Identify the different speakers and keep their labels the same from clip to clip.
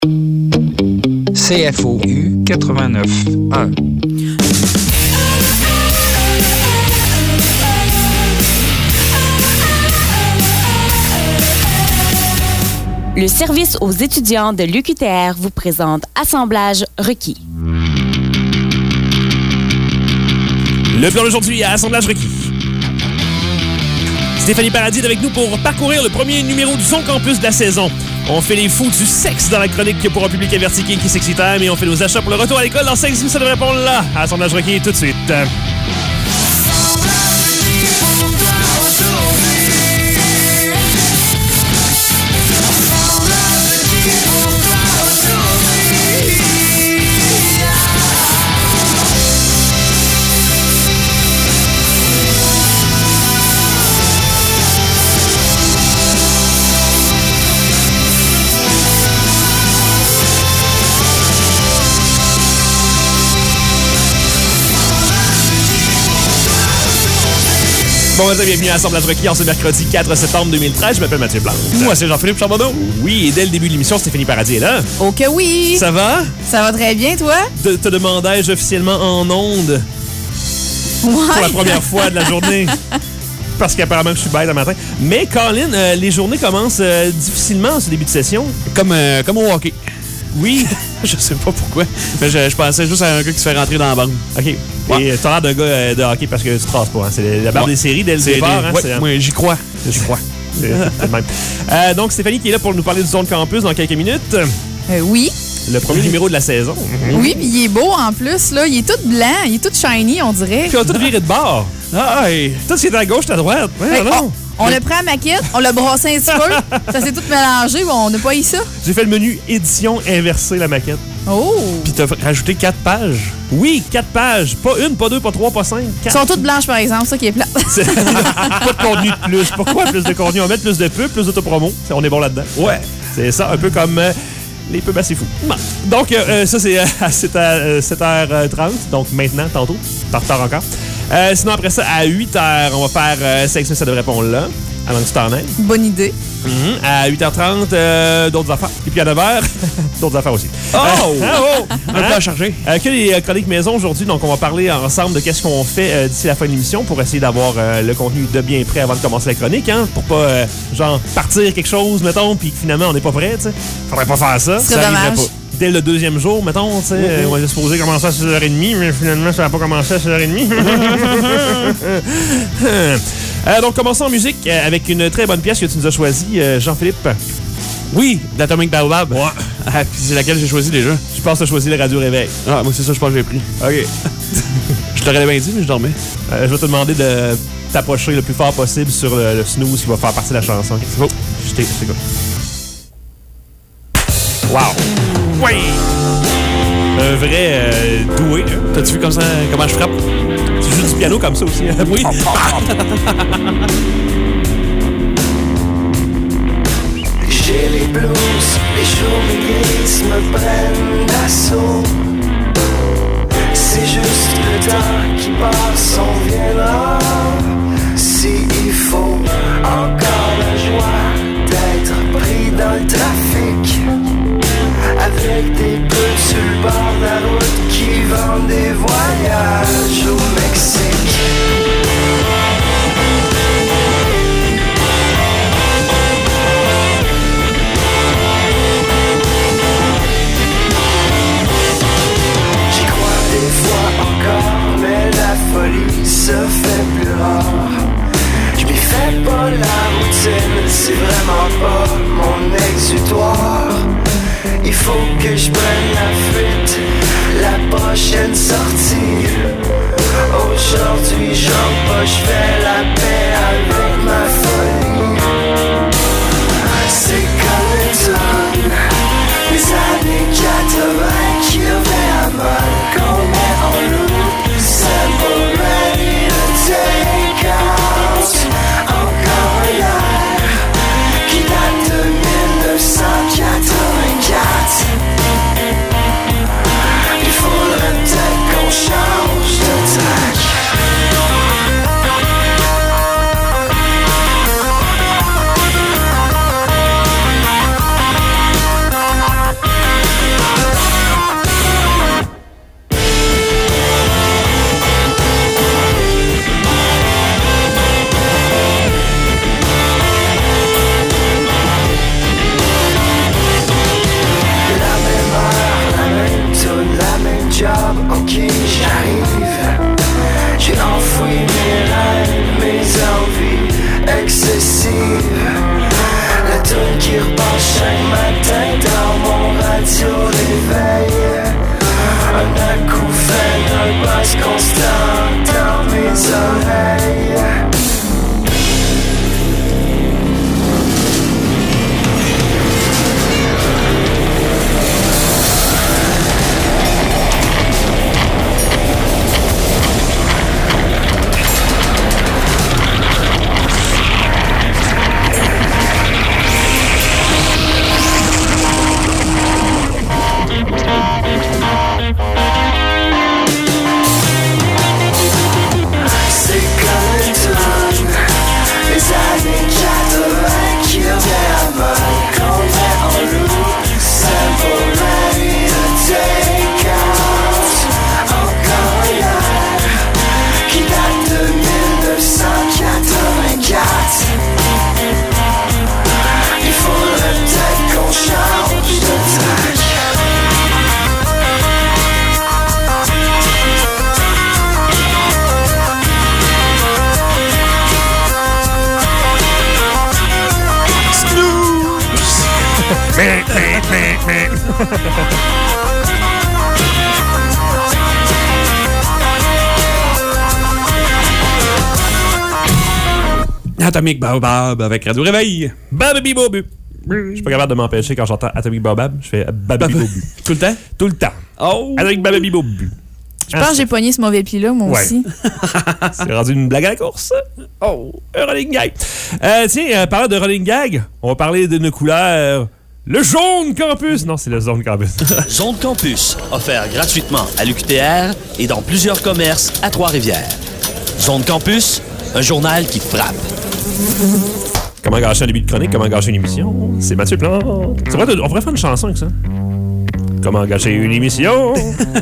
Speaker 1: CFOU 89.1.
Speaker 2: Le service aux étudiants de l'UQTR vous présente Assemblage requis.
Speaker 3: Le plan d'aujourd'hui à Assemblage requis. Stéphanie Paradis est avec nous pour parcourir le premier numéro du Son Campus de la saison. On fait les fous du sexe dans la chronique pour un public averti qui s'excite, mais on fait nos achats pour le retour à l'école dans 5 minutes, ça devrait répondre là. Assemblage requis tout de suite. Bonjour et bienvenue à Assemblage requis en ce mercredi 4 septembre 2013. Je m'appelle Mathieu Plante.
Speaker 4: Moi, c'est Jean-Philippe Charbonneau.
Speaker 3: Oui, et dès le début de l'émission, Stéphanie Paradis est là.
Speaker 5: Oh que oui!
Speaker 3: Ça va?
Speaker 5: Ça va très bien, toi?
Speaker 3: Te demandais-je officiellement en ondes
Speaker 5: Ouais.
Speaker 3: pour la première fois de la journée. Parce qu'apparemment, je suis bête le matin. Mais, Colin, les journées commencent difficilement en ce début de session.
Speaker 4: Comme au hockey.
Speaker 3: Oui.
Speaker 4: Je sais pas pourquoi. Mais je pensais juste à un gars qui se fait rentrer dans la bande.
Speaker 3: OK.
Speaker 4: Ouais.
Speaker 3: Et t'as l'air d'un gars de hockey parce que tu traces pas. Hein. C'est la barre des séries dès le départ. Hein,
Speaker 4: ouais, moi, j'y crois.
Speaker 3: J'y crois. C'est le même. Donc, Stéphanie qui est là pour nous parler du Zone Campus dans quelques minutes.
Speaker 5: Oui.
Speaker 3: Le premier numéro de la saison.
Speaker 5: Oui, puis il est beau en plus, là. Il est tout blanc, il est tout shiny, on dirait.
Speaker 3: Puis on a tout viré de bord.
Speaker 4: Ah, hey.
Speaker 3: Tout ce qui est à gauche, à droite. Ouais, non.
Speaker 5: On le prend à maquette, on l'a brassé un petit peu, ça s'est tout mélangé, on n'a pas eu ça.
Speaker 3: J'ai fait le menu édition inversée, la maquette.
Speaker 5: Oh!
Speaker 4: Puis t'as rajouté 4 pages.
Speaker 3: Oui, 4 pages. Pas une, pas deux, pas trois, pas 5, 4.
Speaker 5: Elles sont toutes blanches, par exemple, ça qui est plat.
Speaker 3: Pas de contenu de plus. Pourquoi plus de contenu? On va mettre plus de pubs, plus d'autopromo. On est bon là-dedans.
Speaker 4: Ouais.
Speaker 3: C'est ça, un peu comme les pubs assez fous. Donc, ça, c'est à 7h30. Donc, maintenant, tantôt. T'es en retard encore. Sinon, après ça, à 8h, on va faire 5 minutes, ça devrait répondre là. Avant que tu t'en ailles.
Speaker 5: Bonne idée.
Speaker 3: À 8h30, d'autres affaires. Et puis à 9h, d'autres affaires aussi.
Speaker 4: Un peu à charger.
Speaker 3: Que les chroniques maison aujourd'hui. Donc, on va parler ensemble de qu'est-ce qu'on fait d'ici la fin de l'émission pour essayer d'avoir le contenu de bien prêt avant de commencer la chronique. Hein, pour pas, partir quelque chose, mettons, puis que finalement, on n'est pas prêt. T'sais. Faudrait pas faire ça.
Speaker 5: C'est dommage.
Speaker 3: Pas. Dès le deuxième jour, mettons, on était supposé commencer à 6h30, mais finalement, ça n'a pas commencé à 6h30. Donc, commençons en musique avec une très bonne pièce que tu nous as choisie, Jean-Philippe.
Speaker 4: Oui, d'Atomic Baobab.
Speaker 3: Ouais.
Speaker 4: Ah, puis c'est laquelle j'ai choisi déjà?
Speaker 3: Je pense que tu as choisi le Radio Réveil.
Speaker 4: Ah, moi, c'est ça, je pense que j'ai pris.
Speaker 3: OK.
Speaker 4: Je t'aurais bien dit, mais je dormais.
Speaker 3: Je vais te demander de t'approcher le plus fort possible sur le snooze qui va faire partie de la chanson. Okay? C'est beau. Je t'écoute. Wow! Oui! Un vrai doué. Hein?
Speaker 4: T'as-tu vu comme ça, comment je frappe?
Speaker 3: Tu joues du piano comme ça aussi. Hein? Oui.
Speaker 6: J'ai les blues, les journées grises me prennent d'assaut. C'est juste le temps qui passe, on viendra. S'il faut encore la joie d'être pris dans le trafic, avec des putes sur le bord de la route qui vendent des voyages au Mexique. J'y crois des fois encore, mais la folie se fait plus rare. Je m'y fais pas la routine, c'est vraiment pas mon exutoire. Il faut que je prenne la fuite, la prochaine sortie. Aujourd'hui, pas, je fais la paix avec ma folie. C'est comme une zone, les années 80 qui reviennent à mal, qu'on met en loup, c'est pour ready to take out. Encore un air qui date de 1984. Il faudrait peut-être qu'on change de track.
Speaker 4: Atomic Baobab avec Radio Réveil.
Speaker 3: Bababi Bobu. Je suis pas capable de m'empêcher quand j'entends Atomic Baobab. Je fais Bababi Bobu.
Speaker 4: Tout le temps?
Speaker 3: Tout le temps.
Speaker 4: Oh!
Speaker 3: Avec Bababi Bobu.
Speaker 5: Je pense que j'ai pogné ce mauvais pied-là, moi
Speaker 3: Ouais.
Speaker 5: aussi.
Speaker 3: C'est rendu une blague à la course. Oh, un running gag. Tiens, parlant de running gag, on va parler d'une couleur. Le jaune campus. Non, c'est le jaune campus.
Speaker 7: Zone Campus, offert gratuitement à l'UQTR et dans plusieurs commerces à Trois-Rivières. Zone Campus, un journal qui frappe.
Speaker 3: Comment gâcher un début de chronique, comment gâcher une émission. C'est Mathieu Plante. C'est vrai, on pourrait faire une chanson avec ça. Comment gâcher une émission.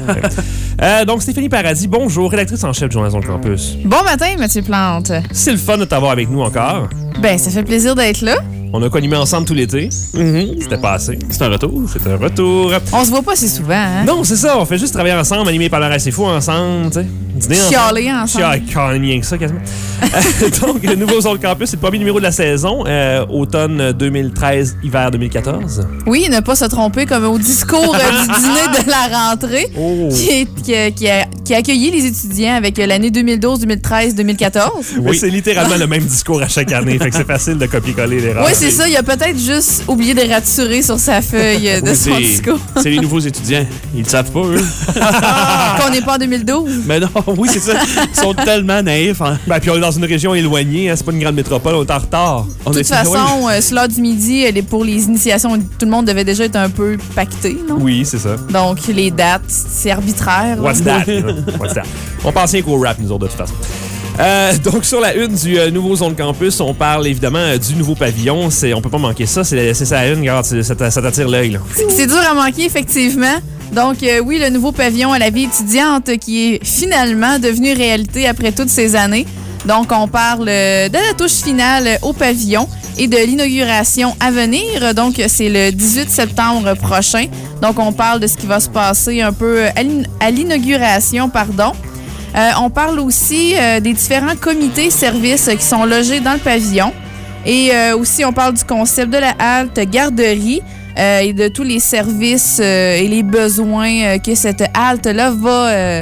Speaker 3: Donc, Stéphanie Paradis, bonjour, rédactrice en chef du journal Zone Campus.
Speaker 5: Bon matin, Mathieu Plante.
Speaker 3: C'est le fun de t'avoir avec nous encore.
Speaker 5: Ben, ça fait plaisir d'être là.
Speaker 3: On a co-animé ensemble tout l'été. C'était pas assez.
Speaker 4: C'est un retour.
Speaker 3: C'est un retour.
Speaker 5: On se voit pas si souvent, hein?
Speaker 3: Non, c'est ça. On fait juste travailler ensemble, animer par l'heure assez fou ensemble, tu sais. Dîner ensemble.
Speaker 5: Chialer ensemble.
Speaker 3: Chialer rien que ça, quasiment. Donc, le nouveau Zone Campus, c'est le premier numéro de la saison, automne 2013, hiver 2014.
Speaker 5: Oui, ne pas se tromper comme au discours du dîner de la rentrée
Speaker 3: Oh.
Speaker 5: qui a accueilli les étudiants avec l'année 2012, 2013, 2014.
Speaker 3: Oui. C'est littéralement le même discours à chaque année, fait que c'est facile de copier-coller les rentrées.
Speaker 5: Oui, c'est ça. Il a peut-être juste oublié de raturer sur sa feuille de son discours.
Speaker 4: C'est les nouveaux étudiants. Ils le savent pas, eux.
Speaker 5: Qu'on n'est pas en 2012.
Speaker 4: Mais non, oui, c'est ça. Ils sont tellement naïfs. Hein.
Speaker 3: Ben, puis on est dans une région éloignée, hein, c'est pas une grande métropole, on est en retard.
Speaker 5: De toute façon, sur l'heure du midi, pour les initiations, tout le monde devait déjà être un peu pacté, non?
Speaker 3: Oui, c'est ça.
Speaker 5: Donc, les dates, c'est arbitraire.
Speaker 3: What's that? What's that? On pense rien qu'au rap, nous autres, de toute façon. Donc, sur la une du nouveau Zone Campus, on parle évidemment du nouveau pavillon. On peut pas manquer ça. C'est ça la une, regarde, ça t'attire l'œil. Là.
Speaker 5: C'est dur à manquer, effectivement. Donc, oui, le nouveau pavillon à la vie étudiante qui est finalement devenu réalité après toutes ces années. Donc, on parle de la touche finale au pavillon et de l'inauguration à venir. Donc, c'est le 18 septembre prochain. Donc, on parle de ce qui va se passer un peu à l'inauguration, pardon. On parle aussi des différents comités services qui sont logés dans le pavillon. Et aussi, on parle du concept de la halte garderie et de tous les services et les besoins que cette halte-là va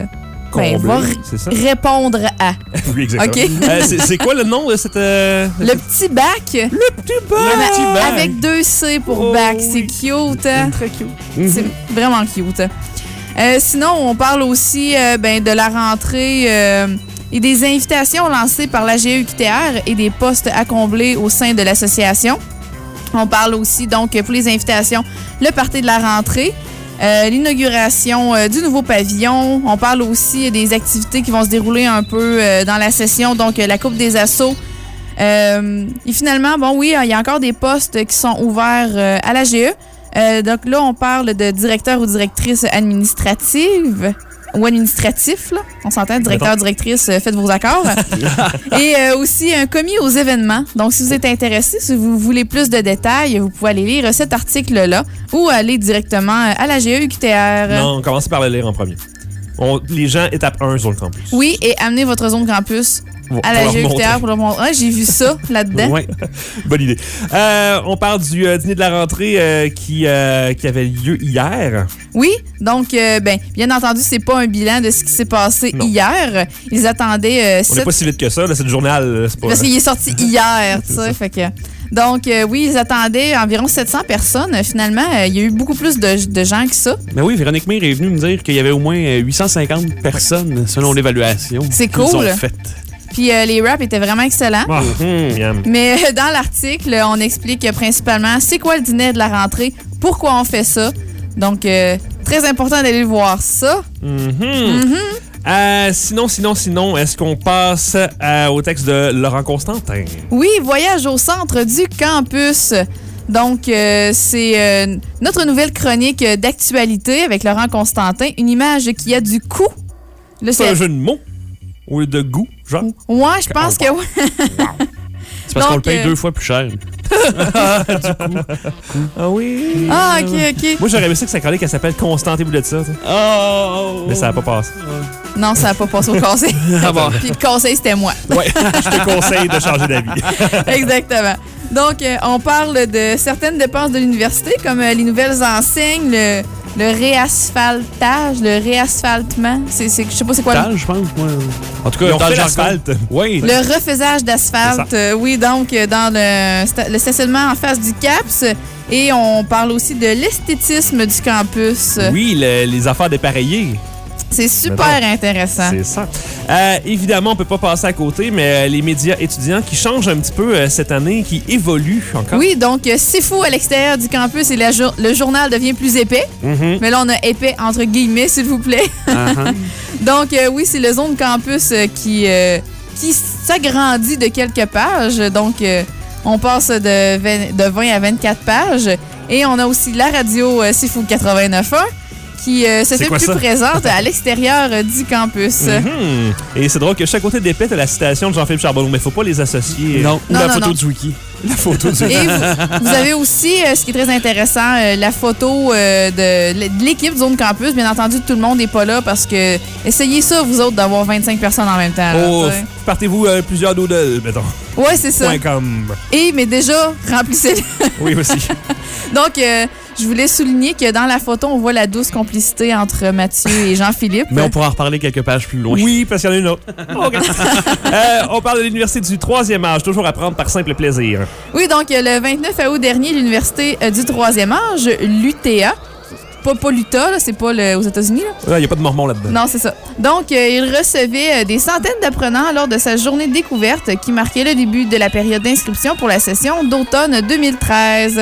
Speaker 5: répondre à.
Speaker 3: Oui, exactement.
Speaker 5: Okay.
Speaker 3: C'est quoi le nom de cette...
Speaker 5: Le petit bac. Le petit bac. Avec 2 C pour bac. C'est cute. Hein?
Speaker 3: Très cute.
Speaker 5: C'est vraiment cute. Sinon, on parle aussi de la rentrée et des invitations lancées par la GEUQTR et des postes à combler au sein de l'association. On parle aussi, donc, pour les invitations, le party de la rentrée, l'inauguration du nouveau pavillon. On parle aussi des activités qui vont se dérouler un peu dans la session, donc la Coupe des Assos. Et finalement, bon, oui, il y a encore des postes qui sont ouverts à la GE. Donc là, on parle de directeur ou directrice administrative ou administratif, là. On s'entend, directeur, directrice, faites vos accords. Et aussi un commis aux événements. Donc, si vous êtes intéressé, si vous voulez plus de détails, vous pouvez aller lire cet article-là ou aller directement à la GEUQTR.
Speaker 3: Non, commencez par le lire en premier. Les gens, étape 1 sur le campus.
Speaker 5: Oui, et amenez votre zone campus à la GEUQTR pour leur montrer. Ouais, j'ai vu ça là-dedans.
Speaker 3: Oui, bonne idée. On parle du dîner de la rentrée qui avait lieu hier.
Speaker 5: Oui, donc, bien entendu, c'est pas un bilan de ce qui s'est passé hier. Ils attendaient...
Speaker 3: On n'est pas si vite que ça, là, c'est le journal. C'est pas...
Speaker 5: Parce qu'il est sorti hier, tu sais, fait que... Donc, oui, ils attendaient environ 700 personnes. Finalement, il y a eu beaucoup plus de gens que ça.
Speaker 4: Mais oui, Véronique Meir est venue me dire qu'il y avait au moins 850 personnes selon l'évaluation.
Speaker 5: C'est cool. Puis les raps étaient vraiment excellents. Mais dans l'article, on explique principalement c'est quoi le dîner de la rentrée, pourquoi on fait ça. Donc, très important d'aller voir ça. Sinon, est-ce qu'on passe au texte de Laurent Constantin? Oui, voyage au centre du campus. Donc, c'est notre nouvelle chronique d'actualité avec Laurent Constantin. Une image qui a du coup.
Speaker 3: Là, c'est un jeu de mots au lieu de goût, genre?
Speaker 5: Ouais, je pense que oui.
Speaker 4: C'est parce qu'on le paye 2 fois plus cher.
Speaker 3: Du coup. Ah oui.
Speaker 5: Ah, OK.
Speaker 3: Moi, j'aurais aimé ça que sa chronique, elle s'appelle Constantez-vous de ça.
Speaker 4: Oh.
Speaker 3: Mais ça n'a pas passé.
Speaker 5: Non, ça n'a pas passé au conseil.
Speaker 4: Ah bon.
Speaker 5: Puis le conseil, c'était moi.
Speaker 3: Ouais, je te conseille de changer d'avis.
Speaker 5: Exactement. Donc, on parle de certaines dépenses de l'université, comme les nouvelles enseignes, le réasphaltage, le réasphaltement. Je sais pas c'est quoi
Speaker 4: Je pense, moi. En tout cas,
Speaker 3: Ils ont
Speaker 4: dans
Speaker 3: fait
Speaker 4: le jargon.
Speaker 3: l'asphalte.
Speaker 4: Oui.
Speaker 5: le refaisage d'asphalte. Oui, donc dans le stationnement en face du CAPS. Et on parle aussi de l'esthétisme du campus.
Speaker 3: Oui, les affaires dépareillées.
Speaker 5: C'est super intéressant.
Speaker 3: C'est ça. Évidemment, on peut pas passer à côté, mais les médias étudiants qui changent un petit peu cette année, qui évoluent encore.
Speaker 5: Oui, donc c'est fou à l'extérieur du campus et le journal devient plus épais.
Speaker 3: Mhm.
Speaker 5: Mais là, on a épais entre guillemets, s'il vous plaît. Donc oui, c'est le zone campus qui s'agrandit de quelques pages. Donc on passe de 20 à 24 pages. Et on a aussi la radio C'est Fou 89.1 qui se fait plus présente à l'extérieur du campus.
Speaker 3: Mhm. Et c'est drôle que chaque côté d'épée, t'as la citation de Jean-Philippe Charbonneau, mais faut pas les associer.
Speaker 4: Non,
Speaker 5: Non,
Speaker 4: la
Speaker 5: non,
Speaker 4: photo
Speaker 5: non.
Speaker 4: du wiki.
Speaker 3: La photo du...
Speaker 5: Et vous avez aussi, ce qui est très intéressant, la photo de l'équipe Zone Campus. Bien entendu, tout le monde n'est pas là parce que essayez ça, vous autres, d'avoir 25 personnes en même temps. là,
Speaker 3: Oh,
Speaker 5: t'sais.
Speaker 3: partez-vous plusieurs doodles, mettons.
Speaker 5: Ouais, c'est ça.
Speaker 3: .com.
Speaker 5: Mais déjà, remplissez-le.
Speaker 3: Oui, aussi.
Speaker 5: Donc, je voulais souligner que dans la photo, on voit la douce complicité entre Mathieu et Jean-Philippe.
Speaker 4: Mais on pourra en reparler quelques pages plus loin.
Speaker 3: Oui, parce qu'il y en a une autre. OK. On parle de l'université du 3e âge, toujours à prendre par simple plaisir.
Speaker 5: Oui, donc le 29 août dernier, l'université du 3e âge, l'UTA, pas l'UTA, là, c'est pas aux États-Unis, là.
Speaker 3: Il n'y a pas de mormon là-dedans.
Speaker 5: Non, c'est ça. Donc, il recevait des centaines d'apprenants lors de sa journée de découverte qui marquait le début de la période d'inscription pour la session d'automne 2013.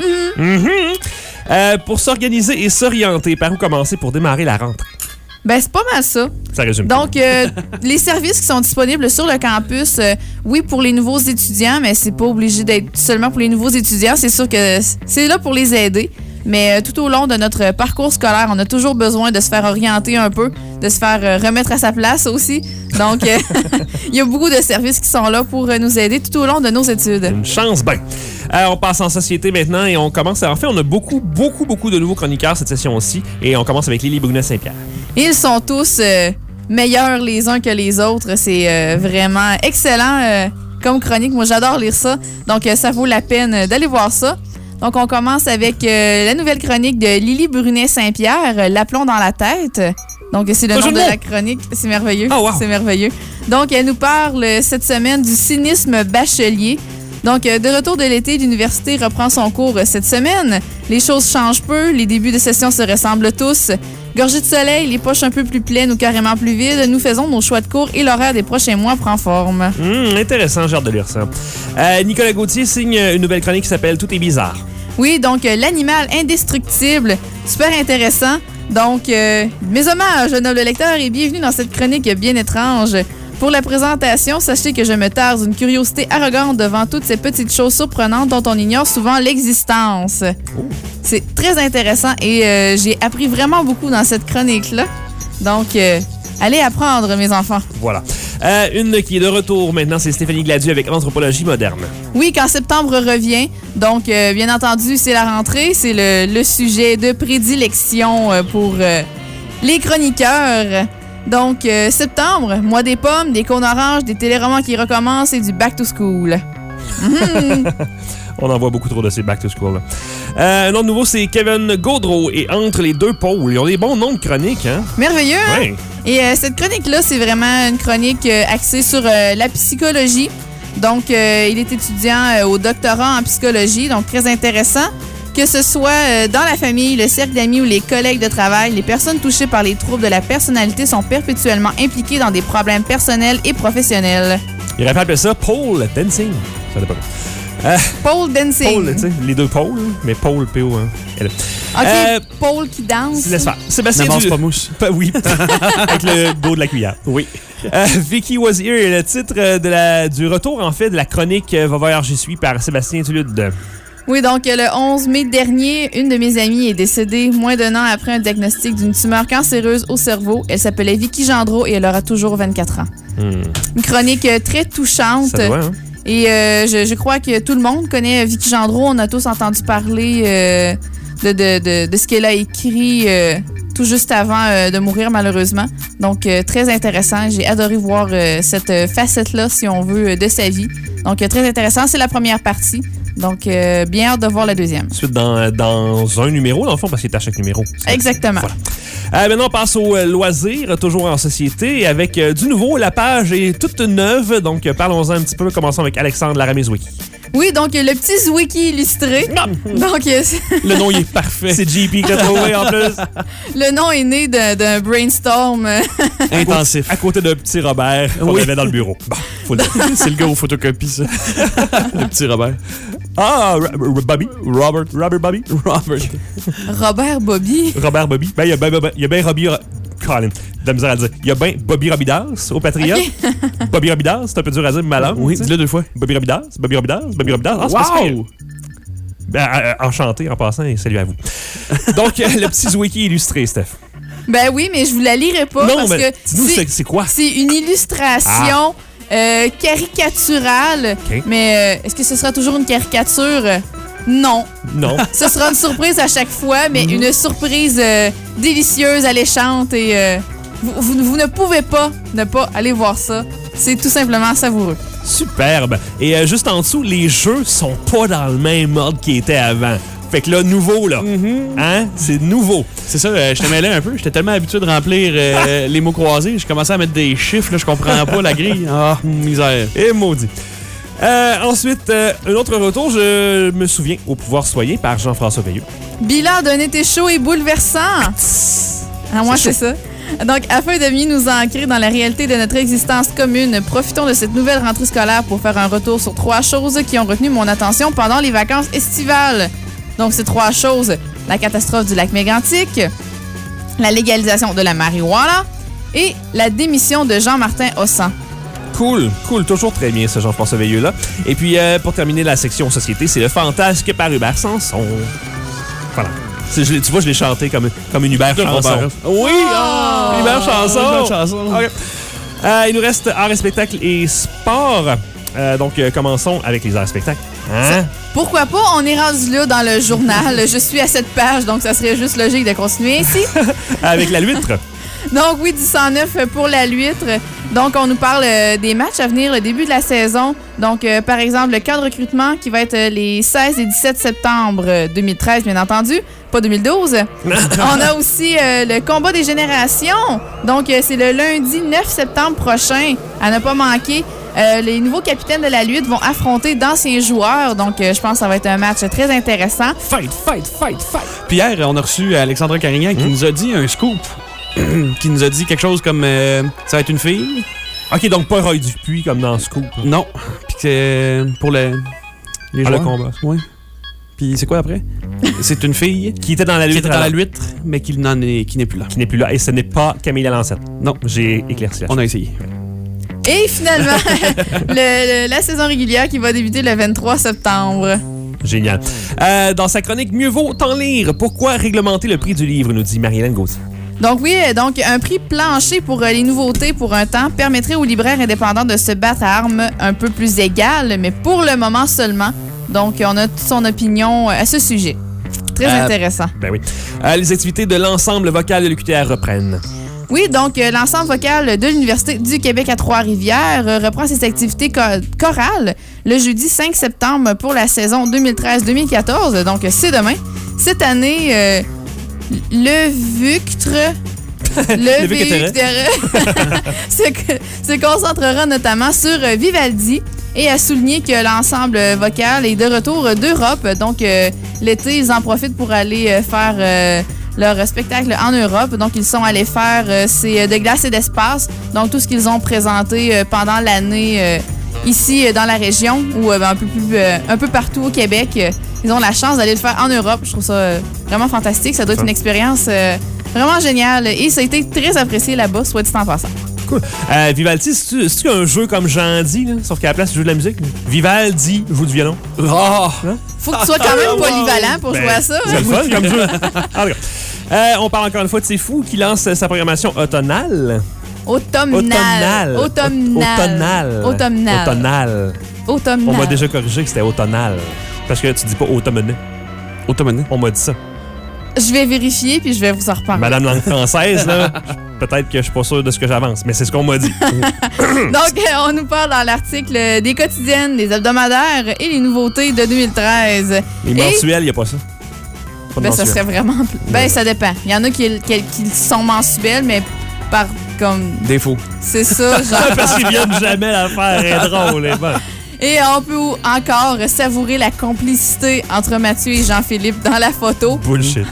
Speaker 3: Pour s'organiser et s'orienter, par où commencer pour démarrer la rentrée?
Speaker 5: Ben, c'est pas mal ça.
Speaker 3: Ça résume.
Speaker 5: Donc, les services qui sont disponibles sur le campus, oui, pour les nouveaux étudiants, mais c'est pas obligé d'être seulement pour les nouveaux étudiants. C'est sûr que c'est là pour les aider. Mais tout au long de notre parcours scolaire, on a toujours besoin de se faire orienter un peu, de se faire remettre à sa place aussi. Donc, il y a beaucoup de services qui sont là pour nous aider tout au long de nos études.
Speaker 3: Une chance, ben. On passe en société maintenant et on commence. En fait, on a beaucoup de nouveaux chroniqueurs cette session-ci. Et on commence avec Lily Brunet-Saint-Pierre.
Speaker 5: Ils sont tous meilleurs les uns que les autres. C'est vraiment excellent comme chronique. Moi, j'adore lire ça. Donc, ça vaut la peine d'aller voir ça. Donc, on commence avec la nouvelle chronique de Lily Brunet-Saint-Pierre, L'aplomb dans la tête. Donc, c'est le nom de la chronique. C'est merveilleux.
Speaker 3: Oh, wow.
Speaker 5: C'est merveilleux. Donc, elle nous parle cette semaine du cynisme bachelier. Donc, de retour de l'été, l'université reprend son cours cette semaine. Les choses changent peu, les débuts de session se ressemblent tous. Gorgée de soleil, les poches un peu plus pleines ou carrément plus vides, nous faisons nos choix de cours et l'horaire des prochains mois prend forme.
Speaker 3: Intéressant, j'ai hâte de lire ça. Nicolas Gauthier signe une nouvelle chronique qui s'appelle Tout est bizarre.
Speaker 5: Oui, donc l'animal indestructible, super intéressant. Donc, mes hommages, noble lecteur, et bienvenue dans cette chronique bien étrange. Pour la présentation, sachez que je me tarde d'une curiosité arrogante devant toutes ces petites choses surprenantes dont on ignore souvent l'existence.
Speaker 3: Oh.
Speaker 5: C'est très intéressant et j'ai appris vraiment beaucoup dans cette chronique-là. Donc, allez apprendre, mes enfants.
Speaker 3: Voilà. Une qui est de retour maintenant, c'est Stéphanie Gladieux avec Anthropologie moderne.
Speaker 5: Oui, quand septembre revient, donc bien entendu, c'est la rentrée, c'est le sujet de prédilection pour les chroniqueurs. Donc, septembre, mois des pommes, des cônes oranges, des téléromans qui recommencent et du back to school.
Speaker 3: On en voit beaucoup trop de ces back to school. Un autre nouveau, c'est Kevin Gaudreau et Entre les deux pôles. Ils ont des bons noms de chroniques, hein?
Speaker 5: Merveilleux, hein?
Speaker 3: Oui.
Speaker 5: Et cette chronique-là, c'est vraiment une chronique axée sur la psychologie. Donc, il est étudiant au doctorat en psychologie, donc très intéressant. Que ce soit dans la famille, le cercle d'amis ou les collègues de travail, les personnes touchées par les troubles de la personnalité sont perpétuellement impliquées dans des problèmes personnels et professionnels.
Speaker 3: Il rappelle ça pole dancing. Ça dépend.
Speaker 5: Pole dancing.
Speaker 3: Pole, tu sais, les deux pôles, mais pole, P-O, hein.
Speaker 5: OK, Paul qui danse.
Speaker 3: Laisse faire. Sébastien
Speaker 4: N'avance pas mousse.
Speaker 3: Oui, avec le dos de la cuillère.
Speaker 4: Oui.
Speaker 3: Vicky Was Here est le titre du retour, en fait, de la chronique Va voir, j'y suis par Sébastien Dulude.
Speaker 5: Oui, donc le 11 mai dernier, une de mes amies est décédée moins d'un an après un diagnostic d'une tumeur cancéreuse au cerveau. Elle s'appelait Vicky Gendreau et elle aura toujours 24 ans. Une chronique très touchante.
Speaker 3: Ça doit, hein?
Speaker 5: Et je crois que tout le monde connaît Vicky Gendreau. On a tous entendu parler de ce qu'elle a écrit tout juste avant de mourir, malheureusement. Donc, très intéressant. J'ai adoré voir cette facette-là, si on veut, de sa vie. Donc, très intéressant. C'est la première partie. Donc, bien hâte de voir la deuxième.
Speaker 3: Ensuite, dans un numéro, dans le fond, parce qu'il est à chaque numéro.
Speaker 5: Exactement.
Speaker 3: Voilà. Maintenant, on passe au loisir, toujours en société, avec du nouveau. La page est toute neuve, donc parlons-en un petit peu. Commençons avec Alexandre Laramie-Zwicky.
Speaker 5: Oui, donc le petit Zwicky illustré. Donc,
Speaker 3: le nom, il est parfait. C'est JP qui a trouvé, en plus.
Speaker 5: Le nom est né d'un brainstorm
Speaker 4: intensif.
Speaker 3: À côté d'un petit Robert qu'on avait dans le bureau. Bon, faut le dire.
Speaker 4: C'est le gars aux photocopies, ça. Le petit Robert.
Speaker 3: Ah, Bobby. Robert Bobby.
Speaker 5: Robert Bobby.
Speaker 3: Robert Bobby. Ben, il y a bien Robbie... Colin, de la misère à dire. Il y a bien Bobby Robidas au Patriote. Okay. Bobby Robidas, c'est un peu dur à dire, ma langue.
Speaker 4: Oui, dis-le 2 fois.
Speaker 3: Bobby Robidas. Ah,
Speaker 4: wow!
Speaker 3: Ben, enchanté en passant et salut à vous. Donc, le petit Zwicky illustré, Steph.
Speaker 5: Ben oui, mais je vous la lirai pas.
Speaker 3: Non,
Speaker 5: parce
Speaker 3: mais
Speaker 5: que
Speaker 3: dis-nous c'est quoi?
Speaker 5: C'est une illustration caricaturale. Okay. Mais est-ce que ce sera toujours une caricature? Non. Ce sera une surprise à chaque fois, mais une surprise délicieuse, alléchante et vous ne pouvez pas ne pas aller voir ça. C'est tout simplement savoureux.
Speaker 3: Superbe. Et juste en dessous, les jeux sont pas dans le même ordre qu'ils étaient avant. Fait que là, nouveau, là. Hein? C'est nouveau.
Speaker 4: C'est ça, je te mêlais un peu. J'étais tellement habitué de remplir les mots croisés. Je commençais à mettre des chiffres, là, je comprends pas la grille. Ah, misère.
Speaker 3: Et maudit. Ensuite, un autre retour, je me souviens, Au pouvoir citoyen par Jean-François Veilleux.
Speaker 5: Bilan d'un été chaud et bouleversant. Moi, c'est ça. Donc, afin de mieux nous ancrer dans la réalité de notre existence commune, profitons de cette nouvelle rentrée scolaire pour faire un retour sur 3 choses qui ont retenu mon attention pendant les vacances estivales. Donc, ces 3 choses, la catastrophe du lac Mégantic, la légalisation de la marijuana et la démission de Jean-Martin Hossan.
Speaker 3: Cool. Toujours très bien, ce Jean-François Veilleux-là. Et puis, pour terminer la section société, c'est le fantasque par Hubert Sanson. Voilà. Tu vois, je l'ai chanté comme une Hubert chanson.
Speaker 4: Oui! Oh!
Speaker 3: Hubert chanson!
Speaker 4: Okay.
Speaker 3: Il nous reste arts et spectacles et sport. Donc, commençons avec les arts et spectacles. Hein?
Speaker 5: Pourquoi pas? On est rendu là dans le journal. Je suis à cette page, donc ça serait juste logique de continuer ainsi.
Speaker 3: Avec la Luître.
Speaker 5: Donc oui, du 109 pour la Luître. Donc on nous parle des matchs à venir, le début de la saison. Donc par exemple, le camp de recrutement qui va être les 16 et 17 septembre 2013, bien entendu, pas 2012. On a aussi le combat des générations. Donc c'est le lundi 9 septembre prochain, à ne pas manquer. Les nouveaux capitaines de la Luître vont affronter d'anciens joueurs. Donc, je pense que ça va être un match très intéressant.
Speaker 3: Fight!
Speaker 4: Puis hier, on a reçu Alexandra Carignan qui nous a dit un scoop. Qui nous a dit quelque chose comme ça va être une fille.
Speaker 3: OK, donc pas Roy Dupuis comme dans Scoop.
Speaker 4: Non. Puis c'est pour les joueurs.
Speaker 3: Le combat.
Speaker 4: Oui. Puis c'est quoi après? C'est une fille
Speaker 3: qui était dans la Luître.
Speaker 4: Qui était dans la Luître, mais qui n'est plus là.
Speaker 3: Qui n'est plus là. Et ce n'est pas Camille Lancette.
Speaker 4: Non.
Speaker 3: J'ai éclairci.
Speaker 4: On a essayé.
Speaker 5: Et finalement, la saison régulière qui va débuter le 23 septembre.
Speaker 3: Génial. Dans sa chronique Mieux vaut t'en lire, pourquoi réglementer le prix du livre, nous dit Marie-Hélène Gauthier.
Speaker 5: Donc oui, un prix plancher pour les nouveautés pour un temps permettrait aux libraires indépendants de se battre à armes un peu plus égales, mais pour le moment seulement. Donc on a toute son opinion à ce sujet. Très intéressant.
Speaker 3: Ben oui. Les activités de l'ensemble vocal de l'UQTR reprennent.
Speaker 5: Oui, donc l'ensemble vocal de l'Université du Québec à Trois-Rivières reprend ses activités chorales le jeudi 5 septembre pour la saison 2013-2014. Donc c'est demain. Cette année, le VUCTRE se concentrera notamment sur Vivaldi et a souligné que l'ensemble vocal est de retour d'Europe. Donc l'été, ils en profitent pour aller faire leur spectacle en Europe. Donc, ils sont allés faire c'est de glace et d'espace. Donc, tout ce qu'ils ont présenté pendant l'année ici dans la région ou un peu partout au Québec. Ils ont la chance d'aller le faire en Europe. Je trouve ça vraiment fantastique. Ça doit être une expérience vraiment géniale. Et ça a été très apprécié là-bas, soit dit en passant.
Speaker 3: Cool. Vivaldi, c'est-tu un jeu comme Jean dit, là, sauf qu'à la place, tu joues de la musique? Vivaldi joue du violon.
Speaker 4: Oh!
Speaker 3: Hein?
Speaker 5: Faut que tu sois quand même polyvalent pour jouer à ça.
Speaker 3: C'est le fun comme jeu. On parle encore une fois de C'est Fou qui lance sa programmation automnale.
Speaker 5: Automnale.
Speaker 3: On m'a déjà corrigé que c'était automnale. Parce que tu dis pas automne.
Speaker 4: Automne.
Speaker 3: On m'a dit ça.
Speaker 5: Je vais vérifier puis je vais vous en reparler.
Speaker 3: Madame langue française, là. peut-être que je suis pas sûr de ce que j'avance, mais c'est ce qu'on m'a dit.
Speaker 5: Donc, on nous parle dans l'article des quotidiennes, des hebdomadaires et les nouveautés de 2013.
Speaker 3: Les mensuels, il n'y a pas ça. Pas de
Speaker 5: Ben, ça
Speaker 3: mensuel.
Speaker 5: serait vraiment... Ben, ça dépend. Il y en a qui sont mensuels, mais par comme...
Speaker 4: Défaut.
Speaker 5: C'est ça, genre...
Speaker 3: Parce qu'ils viennent jamais la faire, est drôle. Et bon.
Speaker 5: Et on peut encore savourer la complicité entre Mathieu et Jean-Philippe dans la photo.
Speaker 3: Bullshit.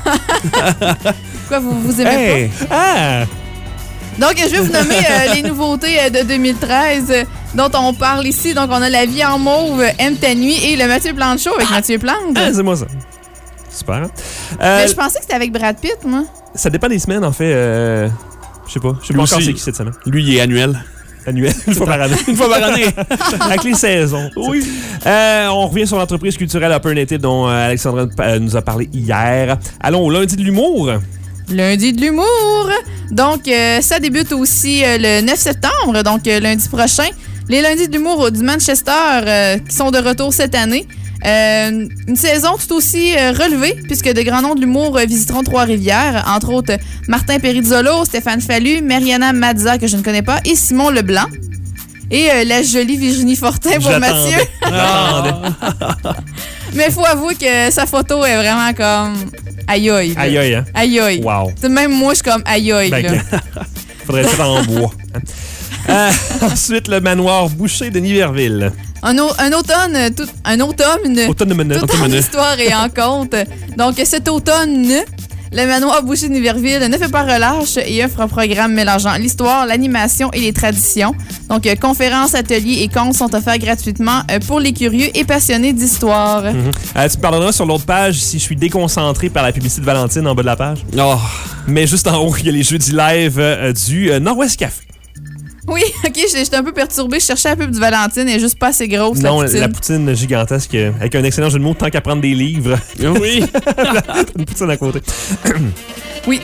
Speaker 5: Quoi, vous aimez
Speaker 3: Hey! Ah!
Speaker 5: pas? Donc, je vais vous nommer les nouveautés de 2013 dont on parle ici. Donc, on a La vie en mauve, Aime ta nuit et le Mathieu Plante Show avec Mathieu Plante.
Speaker 3: Ah, c'est moi ça. Super.
Speaker 5: Mais je pensais que c'était avec Brad Pitt, moi.
Speaker 3: Ça dépend des semaines, en fait. Je sais pas. Je sais pas
Speaker 4: Lui
Speaker 3: encore
Speaker 4: aussi.
Speaker 3: c'est qui cette semaine.
Speaker 4: Lui, il est annuel.
Speaker 3: Annuel, une fois par année.
Speaker 4: Une fois par année.
Speaker 3: Avec les saisons.
Speaker 4: Oui.
Speaker 3: On revient sur l'entreprise culturelle Upper Native dont Alexandra nous a parlé hier. Allons au lundi de l'humour.
Speaker 5: Lundi de l'humour. Donc, ça débute aussi le 9 septembre, donc lundi prochain. Les lundis de l'humour du Manchester qui sont de retour cette année. Une saison tout aussi relevée, puisque de grands noms de l'humour visiteront Trois-Rivières, entre autres Martin Perizzolo, Stéphane Fallu, Mariana Mazza, que je ne connais pas, et Simon Leblanc. Et la jolie Virginie Fortin pour
Speaker 3: J'attendais.
Speaker 5: Mathieu.
Speaker 3: J'attendais.
Speaker 5: Mais il faut avouer que sa photo est vraiment comme aïe aïe. là.
Speaker 3: Aïe aïe, hein?
Speaker 5: Aïe aïe.
Speaker 3: Wow.
Speaker 5: C'est même moi, je suis comme aïe aïe.
Speaker 3: Ben,
Speaker 5: là.
Speaker 3: faudrait le faire en bois. Ensuite, le manoir Boucher de Niverville.
Speaker 5: Un automne,
Speaker 3: Automne de minute.
Speaker 5: toute en histoire et en conte. Donc, cet automne, le manoir Boucher de Niverville ne fait pas relâche et offre un programme mélangeant l'histoire, l'animation et les traditions. Donc, conférences, ateliers et contes sont offerts gratuitement pour les curieux et passionnés d'histoire.
Speaker 3: Tu me pardonneras sur l'autre page si je suis déconcentré par la publicité de Valentine en bas de la page.
Speaker 4: Oh.
Speaker 3: Mais juste en haut, il y a les jeudis live du Nord-Ouest Café.
Speaker 5: Oui, OK, j'étais un peu perturbée. Je cherchais la pub du Valentine, elle est juste pas assez grosse,
Speaker 3: Non,
Speaker 5: la poutine.
Speaker 3: la poutine gigantesque, avec un excellent jeu de mots, tant qu'à prendre des livres.
Speaker 4: Oui.
Speaker 3: Une poutine à côté.
Speaker 5: Oui.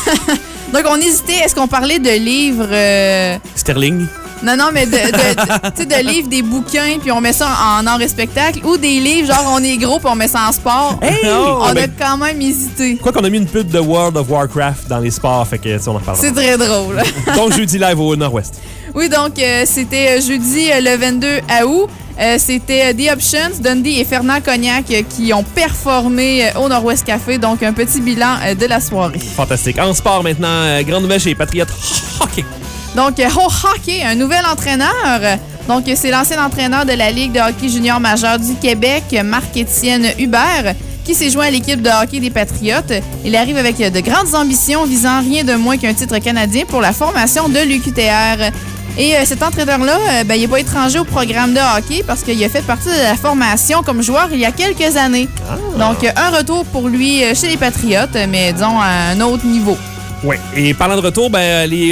Speaker 5: Donc, on hésitait. Est-ce qu'on parlait de livres...
Speaker 4: Sterling.
Speaker 5: Non, mais tu sais, de livres, des bouquins, puis on met ça en art et spectacle, ou des livres, genre on est gros, puis on met ça en sport. On a quand même hésité.
Speaker 3: Quoi qu'on a mis une pub de World of Warcraft dans les sports, fait que tu sais, on en reparlera.
Speaker 5: C'est très drôle.
Speaker 3: Donc, jeudi live au Nord-Ouest.
Speaker 5: Oui, donc c'était jeudi le 22 août. C'était The Options, Dundee et Fernand Cognac qui ont performé au Nord-Ouest Café. Donc, un petit bilan de la soirée.
Speaker 3: Fantastique. En sport maintenant, grande nouvelle chez les Patriotes Hockey.
Speaker 5: Donc, Hockey, un nouvel entraîneur. Donc, c'est l'ancien entraîneur de la Ligue de hockey junior majeur du Québec, Marc-Étienne Hubert, qui s'est joint à l'équipe de hockey des Patriotes. Il arrive avec de grandes ambitions visant rien de moins qu'un titre canadien pour la formation de l'UQTR. Et cet entraîneur-là, il n'est pas étranger au programme de hockey parce qu'il a fait partie de la formation comme joueur il y a quelques années. Donc, un retour pour lui chez les Patriotes, mais disons à un autre niveau.
Speaker 3: Oui. Et parlant de retour, les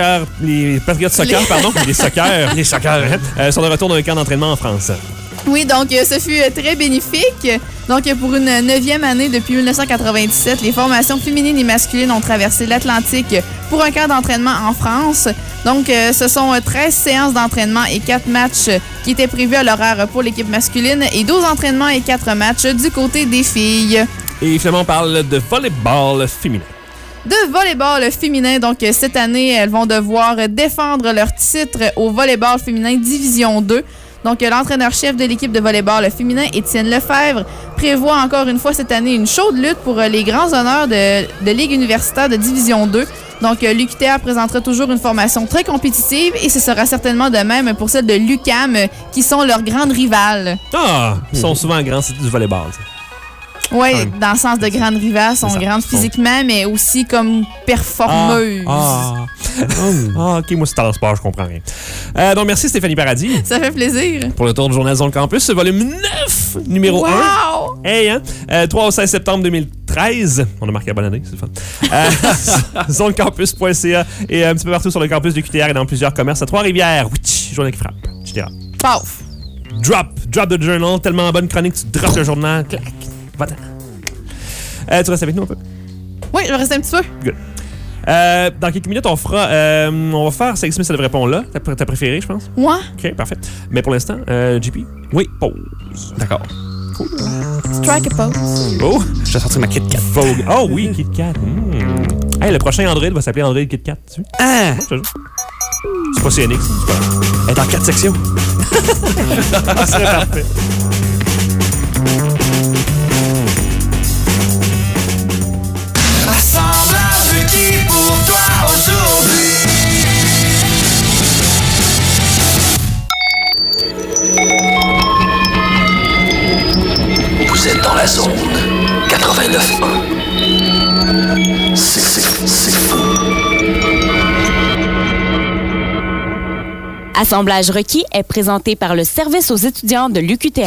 Speaker 3: Patriotes soccer, pardon, les soccer, sont de retour d'un camp d'entraînement en France.
Speaker 5: Oui, donc ce fut très bénéfique. Donc, pour une 9e année depuis 1997, les formations féminines et masculines ont traversé l'Atlantique pour un camp d'entraînement en France. Donc, ce sont 13 séances d'entraînement et 4 matchs qui étaient prévus à l'horaire pour l'équipe masculine et 12 entraînements et 4 matchs du côté des filles.
Speaker 3: Et finalement, on parle de volleyball féminin.
Speaker 5: De volleyball féminin. Donc, cette année, elles vont devoir défendre leur titre au volleyball féminin Division 2. Donc, l'entraîneur-chef de l'équipe de volleyball féminin, Étienne Lefebvre, prévoit encore une fois cette année une chaude lutte pour les grands honneurs de Ligue universitaire de Division 2. Donc, l'UQTR présentera toujours une formation très compétitive et ce sera certainement de même pour celle de l'UQAM, qui sont leurs grandes rivales.
Speaker 3: Ah! Ils sont souvent grands, c'est du volleyball. Ça.
Speaker 5: Oui, dans le sens de grandes rivales, sont grandes physiquement, mais aussi comme performeuses.
Speaker 3: OK, moi, c'est en sport, je comprends rien. Donc, merci Stéphanie Paradis.
Speaker 5: Ça fait plaisir.
Speaker 3: Pour le tour du Journal Zone Campus, volume 9, numéro 1.
Speaker 5: Wow!
Speaker 3: Hey, hein? 3 au 16 septembre 2013. On a marqué la bonne année, c'est le fun. Zonecampus.ca et un petit peu partout sur le campus de QTR et dans plusieurs commerces à Trois-Rivières. Oui, journée qui frappe. etc.
Speaker 5: Paf!
Speaker 3: Drop the journal. Tellement bonne chronique, tu drops le journal. Clac. Va-t'en. Tu restes avec nous un peu?
Speaker 5: Oui, je vais rester un petit peu.
Speaker 3: Good. Dans quelques minutes, on va faire 5 Smith, ça devrait répondre là. T'as préféré, je pense?
Speaker 5: Ouais.
Speaker 3: OK, parfait. Mais pour l'instant, JP?
Speaker 4: Oui.
Speaker 3: Pause.
Speaker 4: D'accord.
Speaker 5: Strike a pose.
Speaker 3: Oh!
Speaker 4: Je vais sortir ma Kit Kat.
Speaker 3: Vogue. Oh oui, Kit Kat. Hey, le prochain Android va s'appeler Android Kit Kat, tu sais.
Speaker 4: Ah!
Speaker 3: C'est pas CNX, c'est pas grave.
Speaker 4: Elle est en 4 sections.
Speaker 3: Ça serait parfait.
Speaker 6: Assemblage requis pour toi aujourd'hui.
Speaker 7: Vous êtes dans la zone 89.1. C'est fou.
Speaker 2: Assemblage requis est présenté par le service aux étudiants de l'UQTR.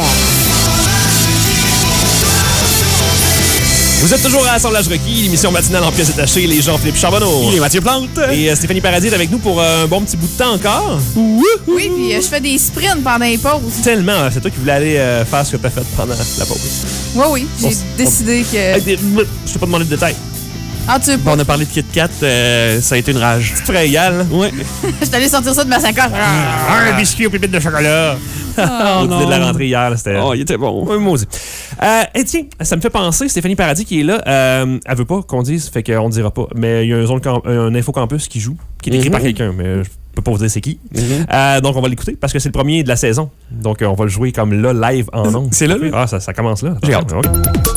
Speaker 3: Vous êtes toujours à Assemblage requis, l'émission matinale en pièces détachées, les Jean-Philippe Charbonneau.
Speaker 4: Il est Mathieu Plante.
Speaker 3: Et Stéphanie Paradis est avec nous pour un bon petit bout de temps encore.
Speaker 5: Oui, puis je fais des sprints pendant les pauses.
Speaker 3: Tellement, c'est toi qui voulais aller faire ce que t'as fait pendant la pause.
Speaker 5: Oui, j'ai décidé que...
Speaker 3: Je t'ai pas demandé de détails.
Speaker 5: Ah, tu veux pas?
Speaker 4: On a parlé de Kit Kat, ça a été une rage.
Speaker 3: C'est très égal, hein?
Speaker 4: Ouais.
Speaker 5: Je t'allais sortir ça de ma sacoche.
Speaker 3: Un biscuit aux pépites de chocolat.
Speaker 4: Oh
Speaker 3: Au dîner de la rentrée hier, là, c'était...
Speaker 4: Oh, il était bon.
Speaker 3: Oui, maudit. Et tiens, ça me fait penser, Stéphanie Paradis qui est là, elle veut pas qu'on dise, fait qu'on ne dira pas. Mais il y a un infocampus qui joue, qui est écrit par quelqu'un, mais je peux pas vous dire c'est qui. Donc on va l'écouter parce que c'est le premier de la saison. Donc on va le jouer comme là, live en ondes.
Speaker 4: C'est là?
Speaker 3: Ah, ça commence là.
Speaker 4: J'ai hâte.
Speaker 3: Okay.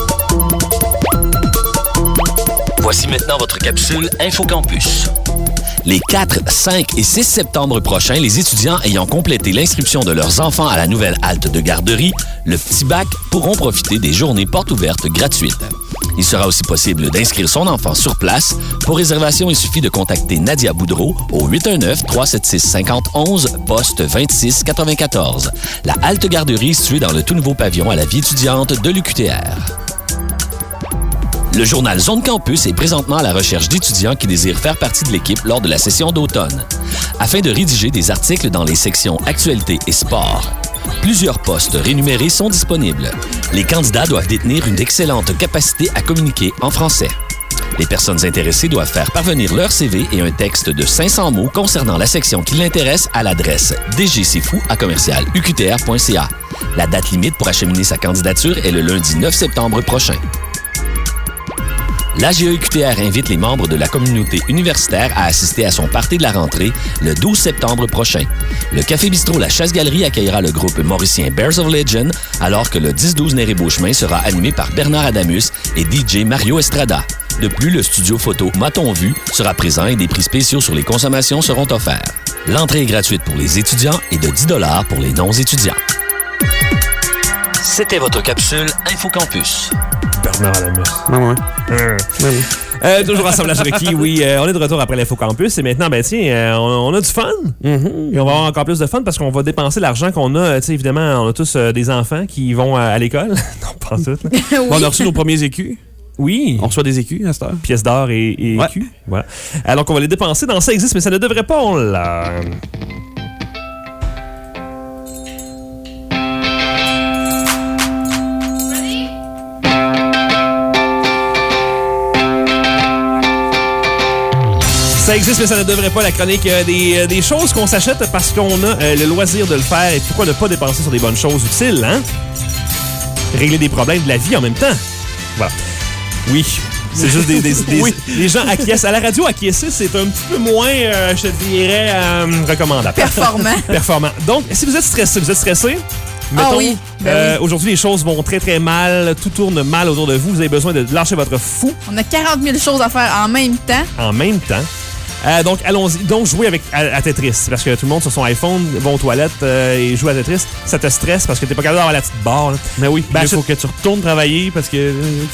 Speaker 7: Voici maintenant votre capsule InfoCampus. Les 4, 5 et 6 septembre prochains, les étudiants ayant complété l'inscription de leurs enfants à la nouvelle halte de garderie, le Petit Bac, pourront profiter des journées portes ouvertes gratuites. Il sera aussi possible d'inscrire son enfant sur place. Pour réservation, il suffit de contacter Nadia Boudreau au 819-376-5011, poste 2694. La halte garderie est située dans le tout nouveau pavillon à la vie étudiante de l'UQTR. Le journal Zone Campus est présentement à la recherche d'étudiants qui désirent faire partie de l'équipe lors de la session d'automne, afin de rédiger des articles dans les sections Actualité et Sport. Plusieurs postes rémunérés sont disponibles. Les candidats doivent détenir une excellente capacité à communiquer en français. Les personnes intéressées doivent faire parvenir leur CV et un texte de 500 mots concernant la section qui l'intéresse à l'adresse dgcfou@uqtr.ca. La date limite pour acheminer sa candidature est le lundi 9 septembre prochain. L'AGE-UQTR invite les membres de la communauté universitaire à assister à son party de la rentrée le 12 septembre prochain. Le Café Bistrot La Chasse-Galerie accueillera le groupe mauricien Bears of Legend, alors que le 10-12 Néré-Beauchemin sera animé par Bernard Adamus et DJ Mario Estrada. De plus, le studio photo M'a-t-on vu sera présent et des prix spéciaux sur les consommations seront offerts. L'entrée est gratuite pour les étudiants et de 10 $ pour les non-étudiants. C'était votre capsule InfoCampus.
Speaker 3: Bernard Adamus.
Speaker 4: Ouais.
Speaker 3: Toujours Assemblage requis, oui. On est de retour après l'InfoCampus et maintenant, ben tiens, on a du fun. Et on va avoir encore plus de fun parce qu'on va dépenser l'argent qu'on a. Tu sais, évidemment, on a tous des enfants qui vont à l'école. Non, pas tout.
Speaker 5: Oui.
Speaker 4: On a reçu nos premiers écus.
Speaker 3: Oui.
Speaker 4: On reçoit des écus à cette heure.
Speaker 3: Pièces d'or et écus. Voilà. Alors qu'on va les dépenser dans Ça existe, mais ça ne devrait pas. On l'a. Ça existe, mais ça ne devrait pas, la chronique des choses qu'on s'achète parce qu'on a le loisir de le faire. Et pourquoi ne pas dépenser sur des bonnes choses utiles, hein? Régler des problèmes de la vie en même temps. Voilà. Oui. C'est juste oui. Les gens acquiescent. À la radio, acquiescer, c'est un petit peu moins, je te dirais, recommandable. Performant. Donc, si vous êtes stressé, mettons,
Speaker 5: oui. Oui.
Speaker 3: Aujourd'hui, les choses vont très, très mal. Tout tourne mal autour de vous. Vous avez besoin de lâcher votre fou.
Speaker 5: On a 40 000 choses à faire en même temps.
Speaker 3: Donc, allons-y. Donc, jouer à Tetris. Parce que tout le monde sur son iPhone va aux toilettes et joue à Tetris. Ça te stresse parce que t'es pas capable d'avoir la petite barre. Là.
Speaker 4: Mais oui, il faut que tu retournes travailler parce que...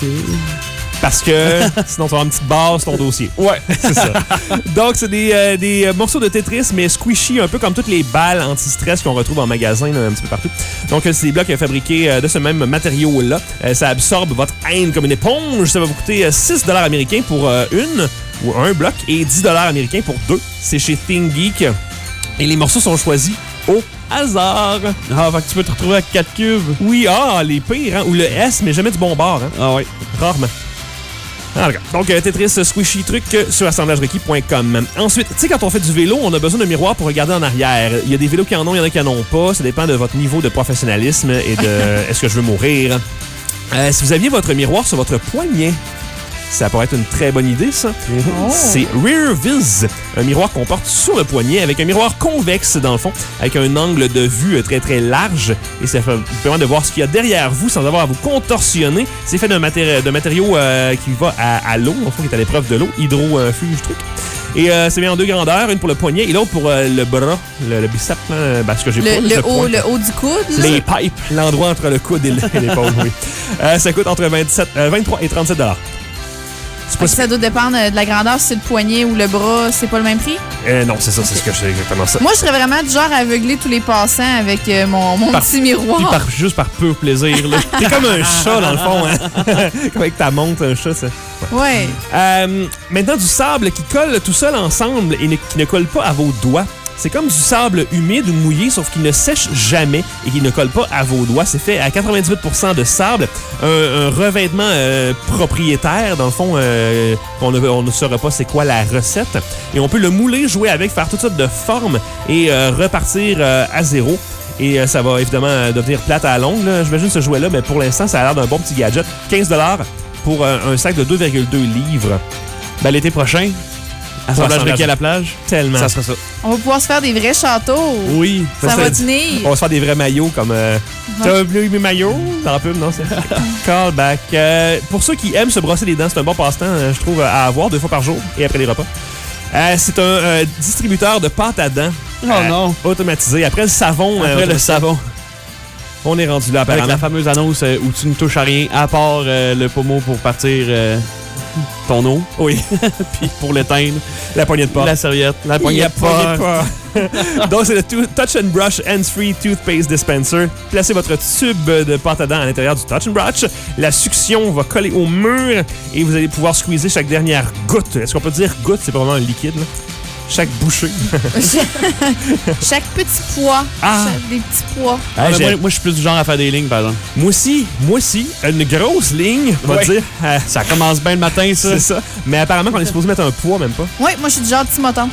Speaker 3: sinon, tu vas avoir une petite barre sur ton dossier.
Speaker 4: Ouais,
Speaker 3: c'est ça. Donc, c'est des morceaux de Tetris, mais squishy, un peu comme toutes les balles anti-stress qu'on retrouve en magasin là, un petit peu partout. Donc, c'est des blocs fabriqués de ce même matériau-là. Ça absorbe votre haine comme une éponge. Ça va vous coûter 6 $ américains pour une ou un bloc et 10 $ américains pour deux. C'est chez ThinkGeek. Et les morceaux sont choisis au hasard.
Speaker 4: Ah, fait que tu peux te retrouver avec 4 cubes.
Speaker 3: Oui, les pires, hein, ou le S, mais jamais du bon bord. Hein.
Speaker 4: Ah oui.
Speaker 3: Rarement. Donc, Tetris Squishy Truc sur assemblagerequis.com. Ensuite, tu sais, quand on fait du vélo, on a besoin d'un miroir pour regarder en arrière. Il y a des vélos qui en ont, il y en a qui en ont pas. Ça dépend de votre niveau de professionnalisme et de est-ce que je veux mourir. Si vous aviez votre miroir sur votre poignet, Ça pourrait être une très bonne idée, ça. C'est Rear Viz, un miroir qu'on porte sur le poignet avec un miroir convexe, dans le fond, avec un angle de vue très, très large. Et ça permet de voir ce qu'il y a derrière vous sans avoir à vous contorsionner. C'est fait d'un matériau qui va à l'eau, dans le fond, qui est à l'épreuve de l'eau, hydrofuge truc. Et c'est bien en 2 grandeurs, une pour le poignet et l'autre pour le bras, le biceps, parce que j'ai pas
Speaker 5: le haut du coude.
Speaker 3: Les pipes, l'endroit entre le coude et l'épaule, oui. Ça coûte entre 23 et 37 $.
Speaker 5: Ça doit dépendre de la grandeur, si c'est le poignet ou le bras, c'est pas le même prix?
Speaker 3: Non, c'est ça, c'est ce que je sais exactement ça.
Speaker 5: Moi, je serais vraiment du genre à aveugler tous les passants avec mon petit miroir.
Speaker 4: Juste par pur plaisir.
Speaker 3: T'es comme un chat, dans le fond, hein? Comme avec ta montre, un chat, ça.
Speaker 5: Ouais.
Speaker 3: Maintenant, du sable qui colle tout seul ensemble et qui ne colle pas à vos doigts. C'est comme du sable humide ou mouillé, sauf qu'il ne sèche jamais et qu'il ne colle pas à vos doigts. C'est fait à 98% de sable, un revêtement propriétaire, dans le fond, on ne saura pas c'est quoi la recette. Et on peut le mouler, jouer avec, faire toutes sortes de formes et repartir à zéro. Et ça va évidemment devenir plate à la longue. J'imagine ce jouet-là, mais pour l'instant, ça a l'air d'un bon petit gadget. 15 $ pour un sac de 2,2 livres.
Speaker 4: Ben, l'été prochain, assemblage de quai à la plage,
Speaker 3: tellement.
Speaker 4: Ça sera ça.
Speaker 5: On va pouvoir se faire des vrais châteaux.
Speaker 4: Oui.
Speaker 5: Ça va tenir.
Speaker 3: On va se faire des vrais maillots comme... T'as un bleu maillot? T'en pub, non? C'est callback. Pour ceux qui aiment se brosser les dents, c'est un bon passe-temps, je trouve, à avoir 2 fois par jour et après les repas. C'est un distributeur de pâte à dents.
Speaker 4: Oh non.
Speaker 3: Automatisé. Après le savon.
Speaker 4: Après le savon.
Speaker 3: On est rendu là, apparemment.
Speaker 4: Avec la fameuse annonce où tu ne touches à rien, à part le pommeau pour partir ton eau.
Speaker 3: Oui.
Speaker 4: Puis pour l'éteindre,
Speaker 3: la poignée de porc.
Speaker 4: La serviette. La poignée de porc.
Speaker 3: Donc, c'est le Touch and Brush Hands-Free Toothpaste Dispenser. Placez votre tube de pâte à dents à l'intérieur du Touch and Brush. La succion va coller au mur et vous allez pouvoir squeezer chaque dernière goutte. Est-ce qu'on peut dire goutte? C'est pas vraiment un liquide, là. Chaque bouchée.
Speaker 5: Chaque petit pois. Des petits pois.
Speaker 4: Moi, je suis plus du genre à faire des lignes, par exemple.
Speaker 3: Moi aussi, une grosse ligne, on va dire.
Speaker 4: Ça commence bien le matin, ça.
Speaker 3: C'est ça. Mais apparemment qu'on est supposé mettre un poids, même pas.
Speaker 5: Oui, moi, je suis du genre petit moton.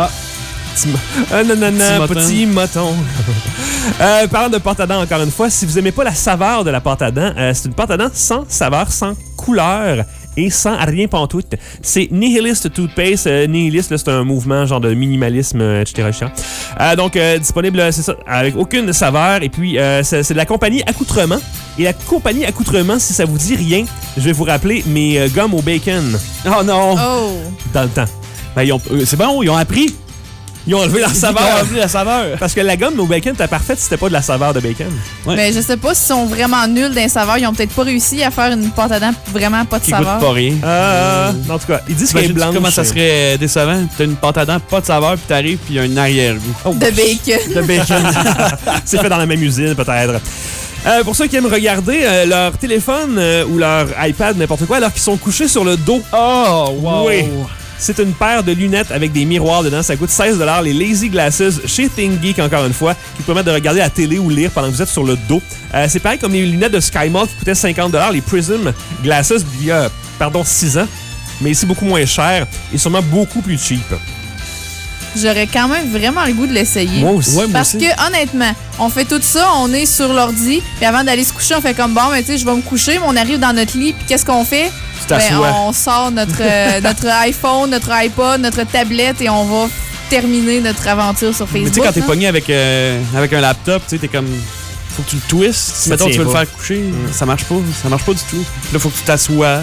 Speaker 3: Petit moton. Parlant de pâte à dents, encore une fois, si vous n'aimez pas la saveur de la pâte à dents, c'est une pâte à dents sans saveur, sans couleur et sans rien pantoute. C'est Nihilist Toothpaste. Nihilist, là, c'est un mouvement genre de minimalisme, etc. Donc, disponible, c'est ça, avec aucune saveur. Et puis, c'est de la compagnie Accoutrement. Et la compagnie Accoutrement, si ça vous dit rien, je vais vous rappeler mes gommes au bacon.
Speaker 4: Oh non!
Speaker 5: Oh!
Speaker 3: Dans le temps.
Speaker 4: Ben, c'est bon, ils ont appris.
Speaker 3: Ils ont enlevé la saveur.
Speaker 4: Ils ont enlevé la saveur.
Speaker 3: Parce que la gomme au bacon était parfaite si c'était pas de la saveur de bacon.
Speaker 5: Ouais. Mais je sais pas s'ils sont vraiment nuls dans les saveurs. Ils ont peut-être pas réussi à faire une pâte à dents vraiment pas de
Speaker 4: qui
Speaker 5: saveur.
Speaker 4: Qui goûte pas rien.
Speaker 3: En tout cas, ils disent qu'elle est blanche.
Speaker 4: Comment ça serait décevant? T'as une pâte à dents, pas de saveur, puis t'arrives, puis il y a un arrière-goût.
Speaker 5: De bacon.
Speaker 3: De bacon. C'est fait dans la même usine, peut-être. Pour ceux qui aiment regarder leur téléphone ou leur iPad, n'importe quoi, alors qu'ils sont couchés sur le dos.
Speaker 4: Oh, wow!
Speaker 3: Oui. C'est une paire de lunettes avec des miroirs dedans. Ça coûte 16 $. Les Lazy Glasses chez ThinkGeek, encore une fois, qui permettent de regarder la télé ou lire pendant que vous êtes sur le dos. C'est pareil comme les lunettes de SkyMall qui coûtaient 50 $. Les Prism Glasses il y a, 6 ans. Mais ici, beaucoup moins cher et sûrement beaucoup plus cheap.
Speaker 5: J'aurais quand même vraiment le goût de l'essayer.
Speaker 3: Moi aussi.
Speaker 5: Parce que, honnêtement, on fait tout ça, on est sur l'ordi, puis avant d'aller se coucher, on fait comme, bon, mais tu sais, je vais me coucher, mais on arrive dans notre lit, puis qu'est-ce qu'on fait? On sort notre iPhone, notre iPod, notre tablette, et on va terminer notre aventure sur Facebook.
Speaker 4: Mais tu sais, quand t'es pogné avec un laptop, tu sais, t'es comme... Faut que tu le twists. Mettons, tu veux le faire coucher, ça marche pas. Ça marche pas du tout. Là, faut que tu t'assoies.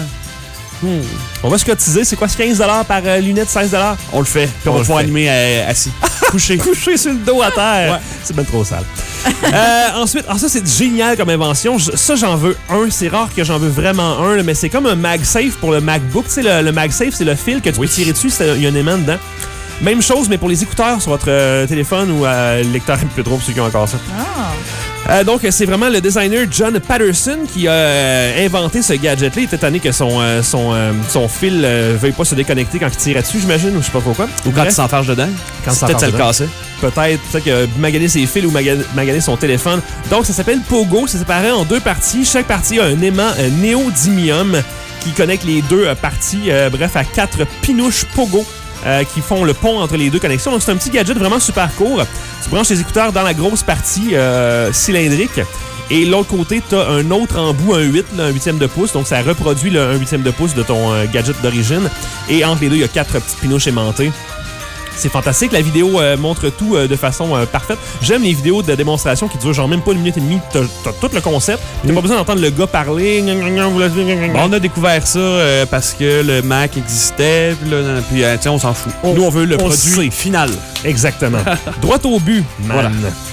Speaker 3: On va se cotiser. C'est quoi, 15 $ par lunette, 16 $?
Speaker 4: On le fait. Puis on va pouvoir animer assis.
Speaker 3: Couché sur le dos à terre. Ouais. C'est bien trop sale. Ensuite, ça, c'est génial comme invention. Ça, j'en veux un. C'est rare que j'en veux vraiment un, mais c'est comme un MagSafe pour le MacBook. Tu sais, le MagSafe, c'est le fil que tu peux tirer dessus. Il y a un aimant dedans. Même chose, mais pour les écouteurs sur votre téléphone ou lecteur MP3 pour ceux qui ont encore ça. Donc, c'est vraiment le designer John Patterson qui a inventé ce gadget-là. Il était tanné que son fil veuille pas se déconnecter quand il tirait dessus, j'imagine, ou je sais pas pourquoi.
Speaker 4: Ou quand il s'enfarge dedans. Peut-être ça le cassait.
Speaker 3: Peut-être qu'il a magané ses fils ou magané son téléphone. Donc, ça s'appelle Pogo. Ça séparé en 2 parties. Chaque partie a un aimant néodymium qui connecte les 2 parties. Bref, à 4 pinouches Pogo. Qui font le pont entre les 2 connexions. Donc, c'est un petit gadget vraiment super court. Tu branches tes écouteurs dans la grosse partie cylindrique Et l'autre côté, tu as un autre embout, un 8, là, un huitième de pouce. Donc, ça reproduit un huitième de pouce de ton gadget d'origine. Et entre les deux, il y a 4 petites pinouches aimantées. C'est fantastique. La vidéo montre tout de façon parfaite. J'aime les vidéos de démonstration qui durent genre même pas 1 minute et demie. T'as tout le concept. T'as pas besoin d'entendre le gars parler.
Speaker 4: Bon, on a découvert ça parce que le Mac existait. Puis on s'en fout. Nous, on veut le produit final.
Speaker 3: Exactement. Droit au but, man.
Speaker 4: Voilà.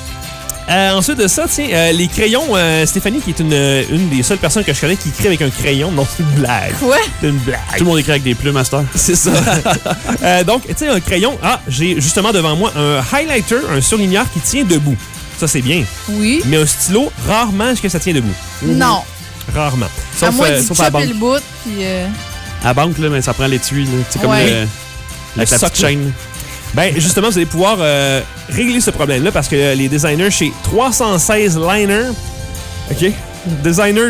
Speaker 3: Ensuite de ça, tiens, les crayons, Stéphanie, qui est une des seules personnes que je connais qui écrit avec un crayon. Non, c'est une blague.
Speaker 5: Quoi?
Speaker 3: C'est une blague.
Speaker 4: Tout le monde écrit avec des plumes à cette heure.
Speaker 3: C'est ça. Donc, tu sais, un crayon. Ah, j'ai justement devant moi un highlighter, un surligneur qui tient debout. Ça, c'est bien.
Speaker 5: Oui.
Speaker 3: Mais un stylo, rarement est-ce que ça tient debout.
Speaker 5: Non.
Speaker 3: Rarement.
Speaker 5: À moins de
Speaker 4: sauf à la
Speaker 5: chopper
Speaker 4: banque.
Speaker 5: le bout, puis...
Speaker 4: À la banque, là, mais ça prend l'étui. C'est comme
Speaker 5: Ouais.
Speaker 4: avec la petite
Speaker 3: socle.
Speaker 4: chaîne.
Speaker 3: Ben, justement, vous allez pouvoir régler ce problème-là parce que les designers chez 316 Liner, OK? Designer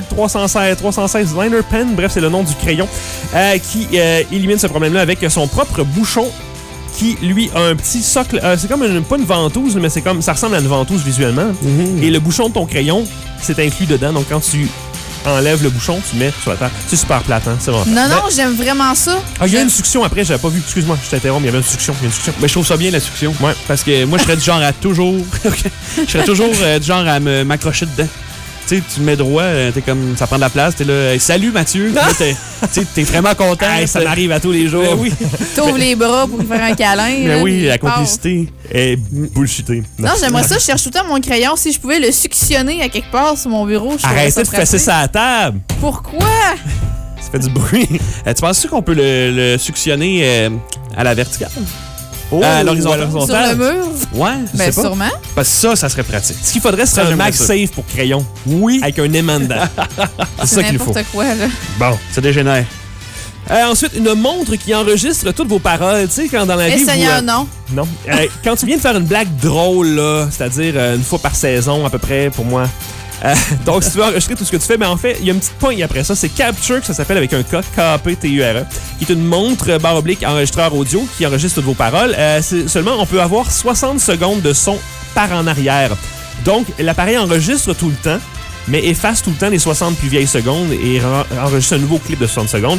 Speaker 3: 316 Liner Pen, bref, c'est le nom du crayon, qui élimine ce problème-là avec son propre bouchon qui, lui, a un petit socle. C'est comme pas une ventouse, mais c'est comme ça ressemble à une ventouse visuellement. Et le bouchon de ton crayon, c'est inclus dedans. Donc, quand tu enlèves le bouchon, tu mets sur la terre. C'est super plate, hein? C'est vraiment
Speaker 5: Non,
Speaker 3: plate.
Speaker 5: non, j'aime vraiment ça.
Speaker 3: Ah, il y a une succion après, j'avais pas vu. Excuse-moi, je t'interromps, il y avait une succion. Il y a une succion.
Speaker 4: Mais je trouve ça bien, la succion.
Speaker 3: Ouais.
Speaker 4: Parce que moi, je serais du genre à toujours... Je serais toujours du genre à m'accrocher dedans. Tu sais, tu le mets droit, t'es comme... Ça prend de la place, t'es là... Hey, salut, Mathieu! Là, t'es vraiment content.
Speaker 3: Hey, ça m'arrive à tous les jours.
Speaker 4: Ben oui.
Speaker 5: T'ouvres les bras pour lui faire un câlin.
Speaker 4: Mais
Speaker 5: là,
Speaker 4: oui,
Speaker 5: puis
Speaker 4: la
Speaker 5: il part.
Speaker 4: complicité.
Speaker 3: Et bullshité.
Speaker 5: Non, j'aimerais ça. Je cherche tout le temps mon crayon. Si je pouvais le suctionner à quelque part sur mon bureau, je trouverais
Speaker 3: Arrêtez
Speaker 5: ça
Speaker 3: de fesser ça à la table.
Speaker 5: Pourquoi?
Speaker 3: Ça fait du bruit.
Speaker 4: Tu penses-tu qu'on peut le suctionner à la verticale?
Speaker 3: Oh,
Speaker 4: À l'horizontale.
Speaker 5: Sur le mur?
Speaker 4: Ouais, je
Speaker 5: Ben,
Speaker 4: sais pas.
Speaker 5: sûrement.
Speaker 4: Parce que ça serait pratique.
Speaker 3: Ce qu'il faudrait, c'est
Speaker 4: Ça,
Speaker 3: un
Speaker 4: j'aimerais
Speaker 3: MagSafe pour crayon.
Speaker 4: Oui.
Speaker 3: Avec un aimant dedans. C'est ça qu'il faut.
Speaker 5: N'importe quoi, là.
Speaker 3: Bon.
Speaker 4: Ça dégénère.
Speaker 3: Ensuite, une montre qui enregistre toutes vos paroles. Tu sais, quand dans la
Speaker 5: Eh,
Speaker 3: vie...
Speaker 5: Seigneur,
Speaker 3: vous,
Speaker 5: non.
Speaker 3: non. Quand tu viens de faire une blague drôle, là, c'est-à-dire une fois par saison à peu près pour moi. Donc, si tu veux enregistrer tout ce que tu fais, mais en fait, il y a une petite poigne après ça. C'est Capture, que ça s'appelle avec un K, K-A-P-T-U-R-E, qui est une montre / enregistreur audio qui enregistre toutes vos paroles. Seulement, on peut avoir 60 secondes de son par en arrière. Donc, l'appareil enregistre tout le temps, mais efface tout le temps les 60 plus vieilles secondes et enregistre un nouveau clip de 60 secondes.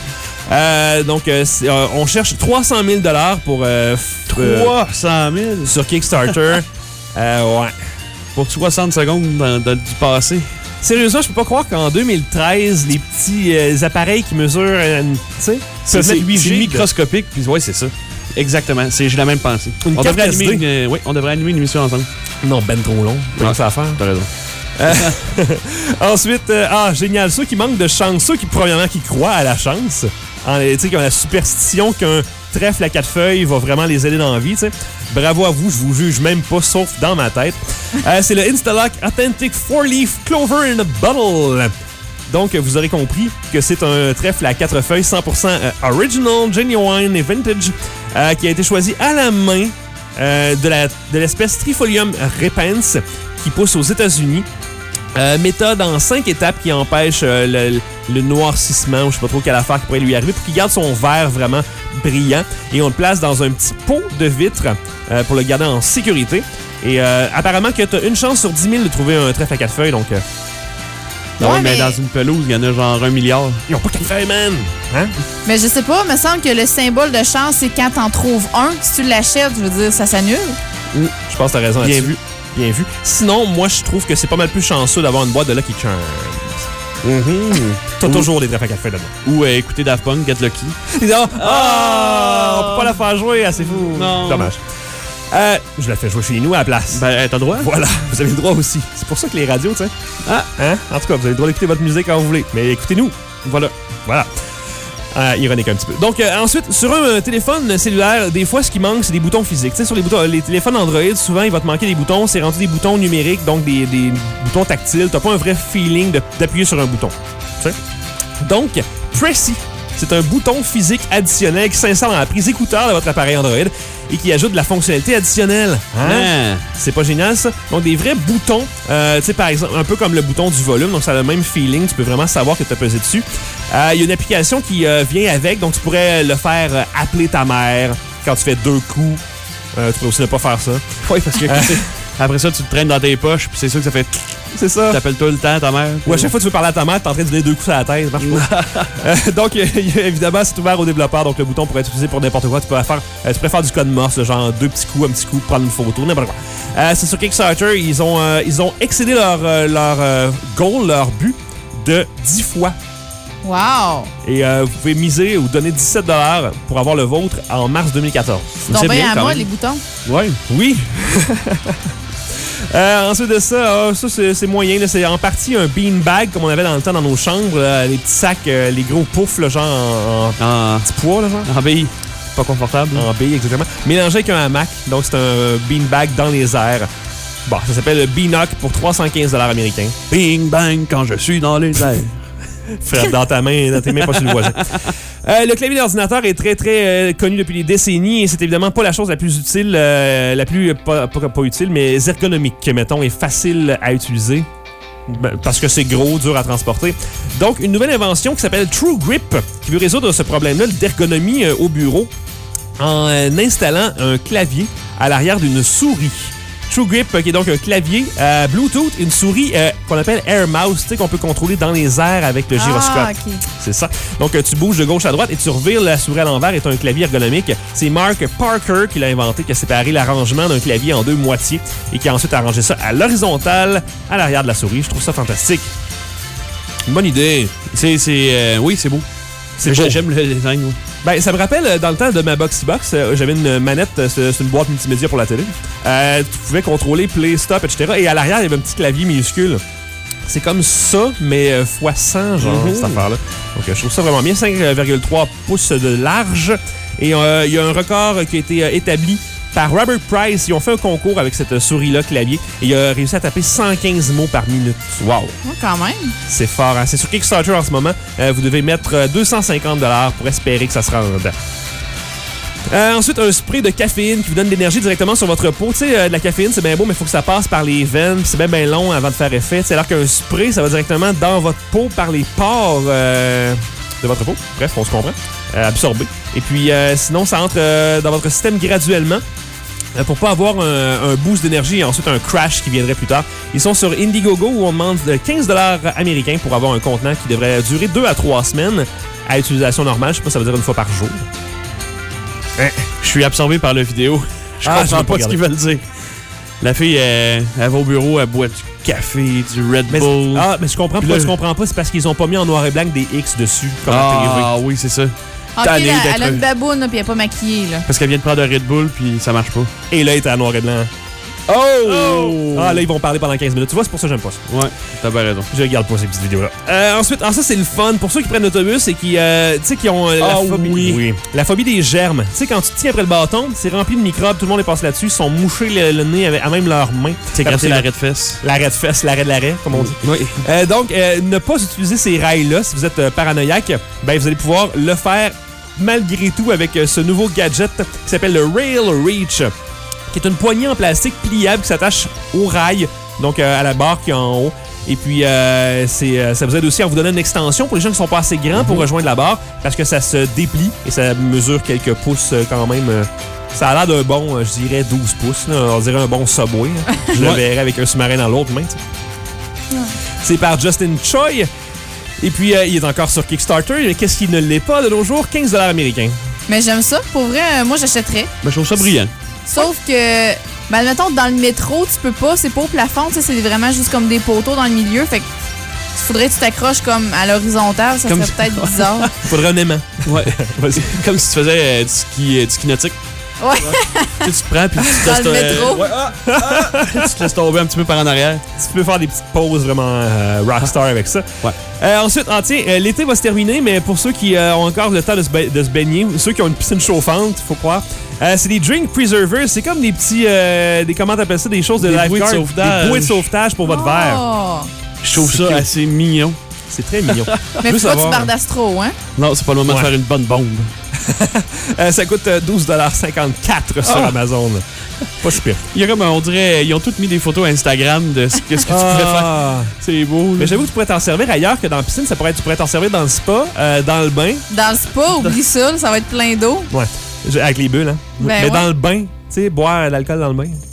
Speaker 3: On cherche 300 000 $ pour...
Speaker 4: 300 000
Speaker 3: sur Kickstarter. Ouais.
Speaker 4: pour 60 secondes du passé.
Speaker 3: Sérieusement, je peux pas croire qu'en 2013, les petits appareils qui mesurent, tu sais,
Speaker 4: C'est
Speaker 3: peuvent mettre 8
Speaker 4: c'est
Speaker 3: gigs.
Speaker 4: microscopique, puis ouais, c'est ça. Exactement. J'ai la même pensée.
Speaker 3: Une
Speaker 4: On
Speaker 3: carte
Speaker 4: devrait,
Speaker 3: SD.
Speaker 4: on devrait animer une émission ensemble.
Speaker 3: Non, ben trop long. Pas
Speaker 4: Ouais.
Speaker 3: ça à faire.
Speaker 4: T'as raison.
Speaker 3: Ensuite, génial. Ceux qui manquent de chance, ceux qui, premièrement, qui croient à la chance, tu sais, qui ont la superstition qu'un trèfle à 4 feuilles va vraiment les aider dans la vie, tu sais. Bravo à vous, je vous juge même pas, sauf dans ma tête. C'est le Instalock Authentic 4-Leaf Clover in a Bottle. Donc, vous aurez compris que c'est un trèfle à 4 feuilles 100% original, genuine et vintage qui a été choisi à la main de l'espèce Trifolium repens qui pousse aux États-Unis. Méthode en 5 étapes qui empêche le noircissement ou je sais pas trop quelle affaire qui pourrait lui arriver pour qu'il garde son verre vraiment brillant. Et on le place dans un petit pot de vitre pour le garder en sécurité. Et apparemment que tu as une chance sur 10 000 de trouver un trèfle à 4 feuilles. Donc,
Speaker 4: Non,
Speaker 5: Ouais,
Speaker 4: mais
Speaker 5: mais-
Speaker 4: dans une pelouse, il y en a genre 1 milliard.
Speaker 3: ils ont pas 4 feuilles, man! Hein?
Speaker 5: Mais je sais pas, me semble que le symbole de chance, c'est quand t'en trouves un, si tu l'achètes, je veux dire, ça s'annule.
Speaker 3: Je pense que t'as raison
Speaker 4: Bien
Speaker 3: là-dessus.
Speaker 4: vu.
Speaker 3: Bien vu. Sinon, moi, je trouve que c'est pas mal plus chanceux d'avoir une boîte de Lucky Charms. T'as toujours des trèfles à 4 feuilles là-dedans.
Speaker 4: Ou écouter Daft Punk, Get Lucky.
Speaker 3: Ils disent, on peut pas la faire jouer, c'est fou.
Speaker 4: Non.
Speaker 3: Dommage. Je la fais jouer chez nous à la place.
Speaker 4: Ben, t'as le droit.
Speaker 3: Voilà, vous avez le droit aussi. C'est pour ça que les radios, tu sais.
Speaker 4: Ah.
Speaker 3: Hein? En tout cas, vous avez le droit d'écouter votre musique quand vous voulez. Mais écoutez-nous. Voilà. Voilà. Ironique un petit peu. Donc, ensuite, sur un téléphone cellulaire, des fois, ce qui manque, c'est des boutons physiques. Tu sais, sur les téléphones Android, souvent, il va te manquer des boutons. C'est rendu des boutons numériques, donc des boutons tactiles. T'as pas un vrai feeling d'appuyer sur un bouton. Tu sais? Donc, Pressy, c'est un bouton physique additionnel qui s'insère dans la prise écouteur de votre appareil Android et qui ajoute de la fonctionnalité additionnelle. Hein?
Speaker 4: Ah.
Speaker 3: C'est pas génial, ça? Donc, des vrais boutons, tu sais, par exemple, un peu comme le bouton du volume, donc ça a le même feeling, tu peux vraiment savoir que tu as pesé dessus. Il y a une application qui vient avec, donc tu pourrais le faire appeler ta mère quand tu fais 2 coups. Tu peux aussi ne pas faire ça.
Speaker 4: Oui, parce que après ça, tu te traînes dans tes poches, puis c'est sûr que ça fait.
Speaker 3: C'est ça.
Speaker 4: T'appelles tout le temps ta mère.
Speaker 3: Ou à chaque fois que tu veux parler à ta mère, t'es en train de donner 2 coups à la tête. Ça marche pas. Donc, évidemment, c'est ouvert aux développeurs. Donc, le bouton pourrait être utilisé pour n'importe quoi. Tu pourrais faire du code morse, genre 2 petits coups, un petit coup, prendre une photo, n'importe quoi. C'est sur Kickstarter. Ils ont excédé leur goal, leur but de 10 fois.
Speaker 5: Wow!
Speaker 3: Et vous pouvez miser ou donner 17 $ pour avoir le vôtre en mars 2014.
Speaker 5: Donc,
Speaker 4: C'est
Speaker 5: bien
Speaker 4: bien,
Speaker 5: à
Speaker 4: quand
Speaker 5: moi,
Speaker 4: même.
Speaker 5: les boutons.
Speaker 4: Ouais.
Speaker 3: Oui. Ensuite de ça, c'est moyen. Là, c'est en partie un beanbag comme on avait dans le temps dans nos chambres. Là, les petits sacs, les gros poufs, là, genre en petit poids. Là, genre.
Speaker 4: En bille. Pas confortable.
Speaker 3: En bille, exactement. Mélangé avec un hamac. Donc, c'est un beanbag dans les airs. Bon, ça s'appelle le Beanock pour 315 $ américains.
Speaker 4: Bing bang quand je suis dans les airs.
Speaker 3: Frère, dans tes mains, pas sur le voisin. Le clavier d'ordinateur est très, très connu depuis des décennies et c'est évidemment pas la chose la plus utile, pas utile, mais ergonomique, mettons, et facile à utiliser. Parce que c'est gros, dur à transporter. Donc, une nouvelle invention qui s'appelle True Grip, qui veut résoudre ce problème-là d'ergonomie au bureau en installant un clavier à l'arrière d'une souris. True Grip, qui est donc un clavier Bluetooth, une souris qu'on appelle Air Mouse, tu sais, qu'on peut contrôler dans les airs avec le gyroscope.
Speaker 5: Ah, OK.
Speaker 3: C'est ça. Donc, tu bouges de gauche à droite et tu revires la souris à l'envers et tu as un clavier ergonomique. C'est Mark Parker qui l'a inventé, qui a séparé l'arrangement d'un clavier en 2 moitiés et qui a ensuite arrangé ça à l'horizontale, à l'arrière de la souris. Je trouve ça fantastique. Une bonne idée.
Speaker 4: Oui, c'est beau. J'aime le design, oui.
Speaker 3: Ben, ça me rappelle, dans le temps de ma Boxy-Box, j'avais une manette, c'est une boîte multimédia pour la télé. Tu pouvais contrôler play, stop, etc. Et à l'arrière, il y avait un petit clavier minuscule. C'est comme ça, mais x100, genre, cette affaire-là. Donc, je trouve ça vraiment bien. 5,3 pouces de large. Et il y a un record qui a été établi par Robert Price. Ils ont fait un concours avec cette souris-là, clavier, et il a réussi à taper 115 mots par minute. Wow!
Speaker 5: Oh, quand même.
Speaker 3: C'est fort, hein? C'est sur Kickstarter en ce moment. Vous devez mettre 250 $ pour espérer que ça se rende. Ensuite, un spray de caféine qui vous donne de l'énergie directement sur votre peau. Tu sais, de la caféine, c'est bien beau, mais il faut que ça passe par les veines. C'est bien long avant de faire effet. T'sais, alors qu'un spray, ça va directement dans votre peau par les pores de votre peau. Bref, on se comprend. Absorbé. Et puis, sinon, ça entre dans votre système graduellement. Pour pas avoir un boost d'énergie et ensuite un crash qui viendrait plus tard. Ils sont sur Indiegogo où on demande 15 $ américains pour avoir un contenant qui devrait durer 2 à 3 semaines à utilisation normale. Je sais pas, ça veut dire une fois par jour.
Speaker 4: Je suis absorbé par la vidéo. Je
Speaker 3: je
Speaker 4: comprends
Speaker 3: l'ai
Speaker 4: pas ce qu'ils veulent dire. La fille, elle va au bureau, elle boit du café, du Red Bull.
Speaker 3: Mais je comprends pas. Je comprends pas. C'est parce qu'ils ont pas mis en noir et blanc des X dessus. Comme
Speaker 4: Ah oui, c'est ça.
Speaker 5: OK,
Speaker 4: Tanné
Speaker 5: là,
Speaker 4: d'être-
Speaker 5: elle a une baboune, là, puis elle n'est pas maquillée, là.
Speaker 4: Parce qu'elle vient de prendre un Red Bull, puis ça marche pas.
Speaker 3: Et là, il était en noir et blanc.
Speaker 4: Oh!
Speaker 3: Ah, là, ils vont parler pendant 15 minutes. Tu vois, c'est pour ça que j'aime pas ça.
Speaker 4: Ouais, t'as bien raison.
Speaker 3: Je regarde pas ces petites vidéos-là. Ensuite, ça, c'est le fun. Pour ceux qui prennent l'autobus et qui, tu sais, qui ont la phobie.
Speaker 4: oui.
Speaker 3: La phobie des germes. Tu sais, quand tu te tiens après le bâton, c'est rempli de microbes, tout le monde est passé là-dessus, ils sont mouchés le nez à même leurs mains.
Speaker 4: C'est
Speaker 3: Après,
Speaker 4: gratté l'arrêt de fesse.
Speaker 3: l'arrêt de fesse, l'arrêt de l'arrêt, comme on dit.
Speaker 4: Oui.
Speaker 3: Donc, ne pas utiliser ces rails-là si vous êtes paranoïaque, ben vous allez pouvoir le faire malgré tout avec ce nouveau gadget qui s'appelle le Rail Reach, qui est une poignée en plastique pliable qui s'attache au rail, donc à la barre qui est en haut. Et puis, ça vous aide aussi à vous donner une extension pour les gens qui sont pas assez grands pour rejoindre la barre, parce que ça se déplie et ça mesure quelques pouces quand même. Ça a l'air d'un bon, je dirais 12 pouces. Là, on dirait un bon Subway. Hein. Je le verrais avec un sous-marin dans l'autre main. Ouais. C'est par Justin Choi. Et puis, il est encore sur Kickstarter. Mais qu'est-ce qui ne l'est pas de nos jours? 15 $ américains.
Speaker 5: Mais j'aime ça. Pour vrai, moi, j'achèterais.
Speaker 4: Ben, je trouve ça brillant.
Speaker 5: Sauf que, ben, admettons, dans le métro, tu peux pas, c'est pas au plafond, tu sais, c'est vraiment juste comme des poteaux dans le milieu. Fait que faudrait que tu t'accroches comme à l'horizontale, ça
Speaker 4: Comme
Speaker 5: serait peut-être bizarre.
Speaker 3: Faudrait un aimant.
Speaker 4: Ouais. Comme si tu faisais du ski nautique.
Speaker 5: Ouais.
Speaker 4: Tu sais, tu te prends, puis tu te
Speaker 5: Dans
Speaker 4: laisses
Speaker 5: le métro.
Speaker 4: Ouais, tu te laisses tomber un petit peu par en arrière.
Speaker 3: Tu peux faire des petites pauses vraiment rockstar avec ça.
Speaker 4: Ouais.
Speaker 3: Ensuite, l'été va se terminer, mais pour ceux qui ont encore le temps de se baigner, ceux qui ont une piscine chauffante, faut croire, c'est des drink preservers. C'est comme des petits, comment t'appelles ça, des choses de
Speaker 4: Des
Speaker 3: lifeguard,
Speaker 4: bouées de sauvetage.
Speaker 3: des bouées de sauvetage pour votre verre.
Speaker 5: Oh.
Speaker 4: Je trouve
Speaker 3: C'est
Speaker 4: ça
Speaker 3: cute.
Speaker 4: assez mignon.
Speaker 3: C'est très mignon.
Speaker 5: Mais
Speaker 3: Je veux
Speaker 5: faut pas que tu
Speaker 3: savoir.
Speaker 5: bardastro, hein?
Speaker 4: Non, c'est pas le moment
Speaker 3: Ouais.
Speaker 4: de faire une bonne bombe.
Speaker 3: Ça coûte 12,54 sur Amazon. Pas si pire.
Speaker 4: Il y a comme, on dirait, ils ont tous mis des photos Instagram de ce que tu pourrais faire. C'est beau.
Speaker 3: Mais
Speaker 4: Là.
Speaker 3: j'avoue que tu pourrais t'en servir ailleurs que dans la piscine. Tu pourrais t'en servir dans le spa, dans le bain.
Speaker 5: Dans le spa, oublie ça, là, ça va être plein d'eau.
Speaker 3: Ouais. Avec les bulles, hein.
Speaker 5: Ben
Speaker 3: Mais
Speaker 5: ouais.
Speaker 3: dans le bain, tu sais, boire de l'alcool dans le bain.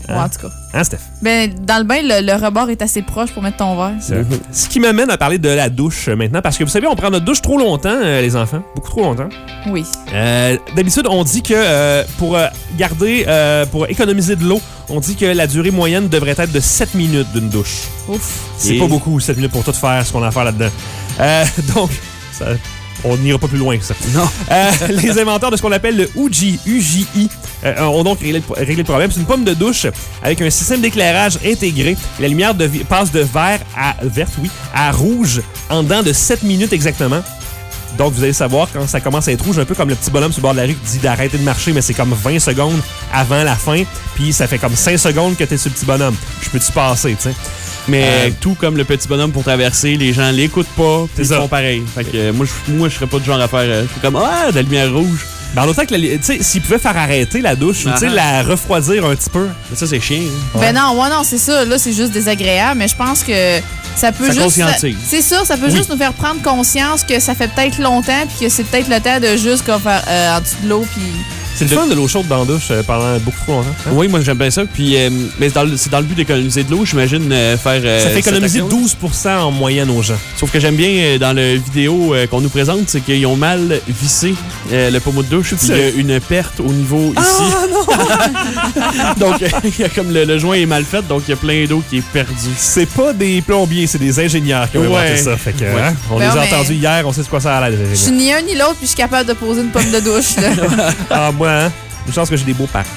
Speaker 5: Ouais, en tout cas.
Speaker 3: Hein, Steph?
Speaker 5: Ben, dans le bain, le rebord est assez proche pour mettre ton verre.
Speaker 3: Ce qui m'amène à parler de la douche maintenant, parce que vous savez, on prend notre douche trop longtemps, les enfants. Beaucoup trop longtemps.
Speaker 5: Oui.
Speaker 3: D'habitude, on dit que pour économiser de l'eau, on dit que la durée moyenne devrait être de 7 minutes d'une douche.
Speaker 5: Ouf.
Speaker 3: C'est pas beaucoup, 7 minutes pour tout faire ce qu'on a à faire là-dedans. Donc, on n'ira pas plus loin que ça.
Speaker 4: Non.
Speaker 3: Les inventeurs de ce qu'on appelle le UJI ont donc réglé le problème. C'est une pomme de douche avec un système d'éclairage intégré. La lumière passe de vert à rouge en dedans de 7 minutes exactement. Donc, vous allez savoir quand ça commence à être rouge, un peu comme le petit bonhomme sur le bord de la rue qui dit d'arrêter de marcher, mais c'est comme 20 secondes avant la fin, puis ça fait comme 5 secondes que t'es sur le petit bonhomme. Je peux-tu passer, tu sais?
Speaker 4: Mais tout comme le petit bonhomme pour traverser, les gens l'écoutent pas, puis ils font pareil. Fait que moi, je serais pas du genre à faire... je suis comme, de la lumière rouge.
Speaker 3: Ben, en autant que, tu sais, s'ils pouvaient faire arrêter la douche, ou tu sais, la refroidir un petit peu.
Speaker 4: Mais ça, c'est chiant.
Speaker 3: Ouais.
Speaker 5: Ben non, c'est ça. Là, c'est juste désagréable, mais je pense que ça peut juste...
Speaker 4: conscientise.
Speaker 5: C'est ça, ça peut juste nous faire prendre conscience que ça fait peut-être longtemps, puis que c'est peut-être le temps de juste comme faire en dessous de l'eau, puis...
Speaker 3: C'est le fun de l'eau chaude dans la douche pendant beaucoup trop longtemps. Hein?
Speaker 4: Oui, moi j'aime bien ça. Puis, mais c'est dans le but d'économiser de l'eau, j'imagine faire.
Speaker 3: Ça fait économiser 12% en moyenne aux gens.
Speaker 4: Sauf que j'aime bien dans la vidéo qu'on nous présente, c'est qu'ils ont mal vissé le pommeau de douche. Puis il y a une perte au niveau ici.
Speaker 3: Ah non!
Speaker 4: Donc, il y a comme le joint est mal fait, donc il y a plein d'eau qui est perdue.
Speaker 3: C'est pas des plombiers, c'est des ingénieurs qui ont inventé ça. Fait que, hein, on les a entendus hier, on sait ce quoi ça a l'air.
Speaker 5: Je suis ni un ni l'autre, puis je suis capable de poser une pomme de douche. Là.
Speaker 3: Ah, moi, hein? Une chance que j'ai des beaux parents.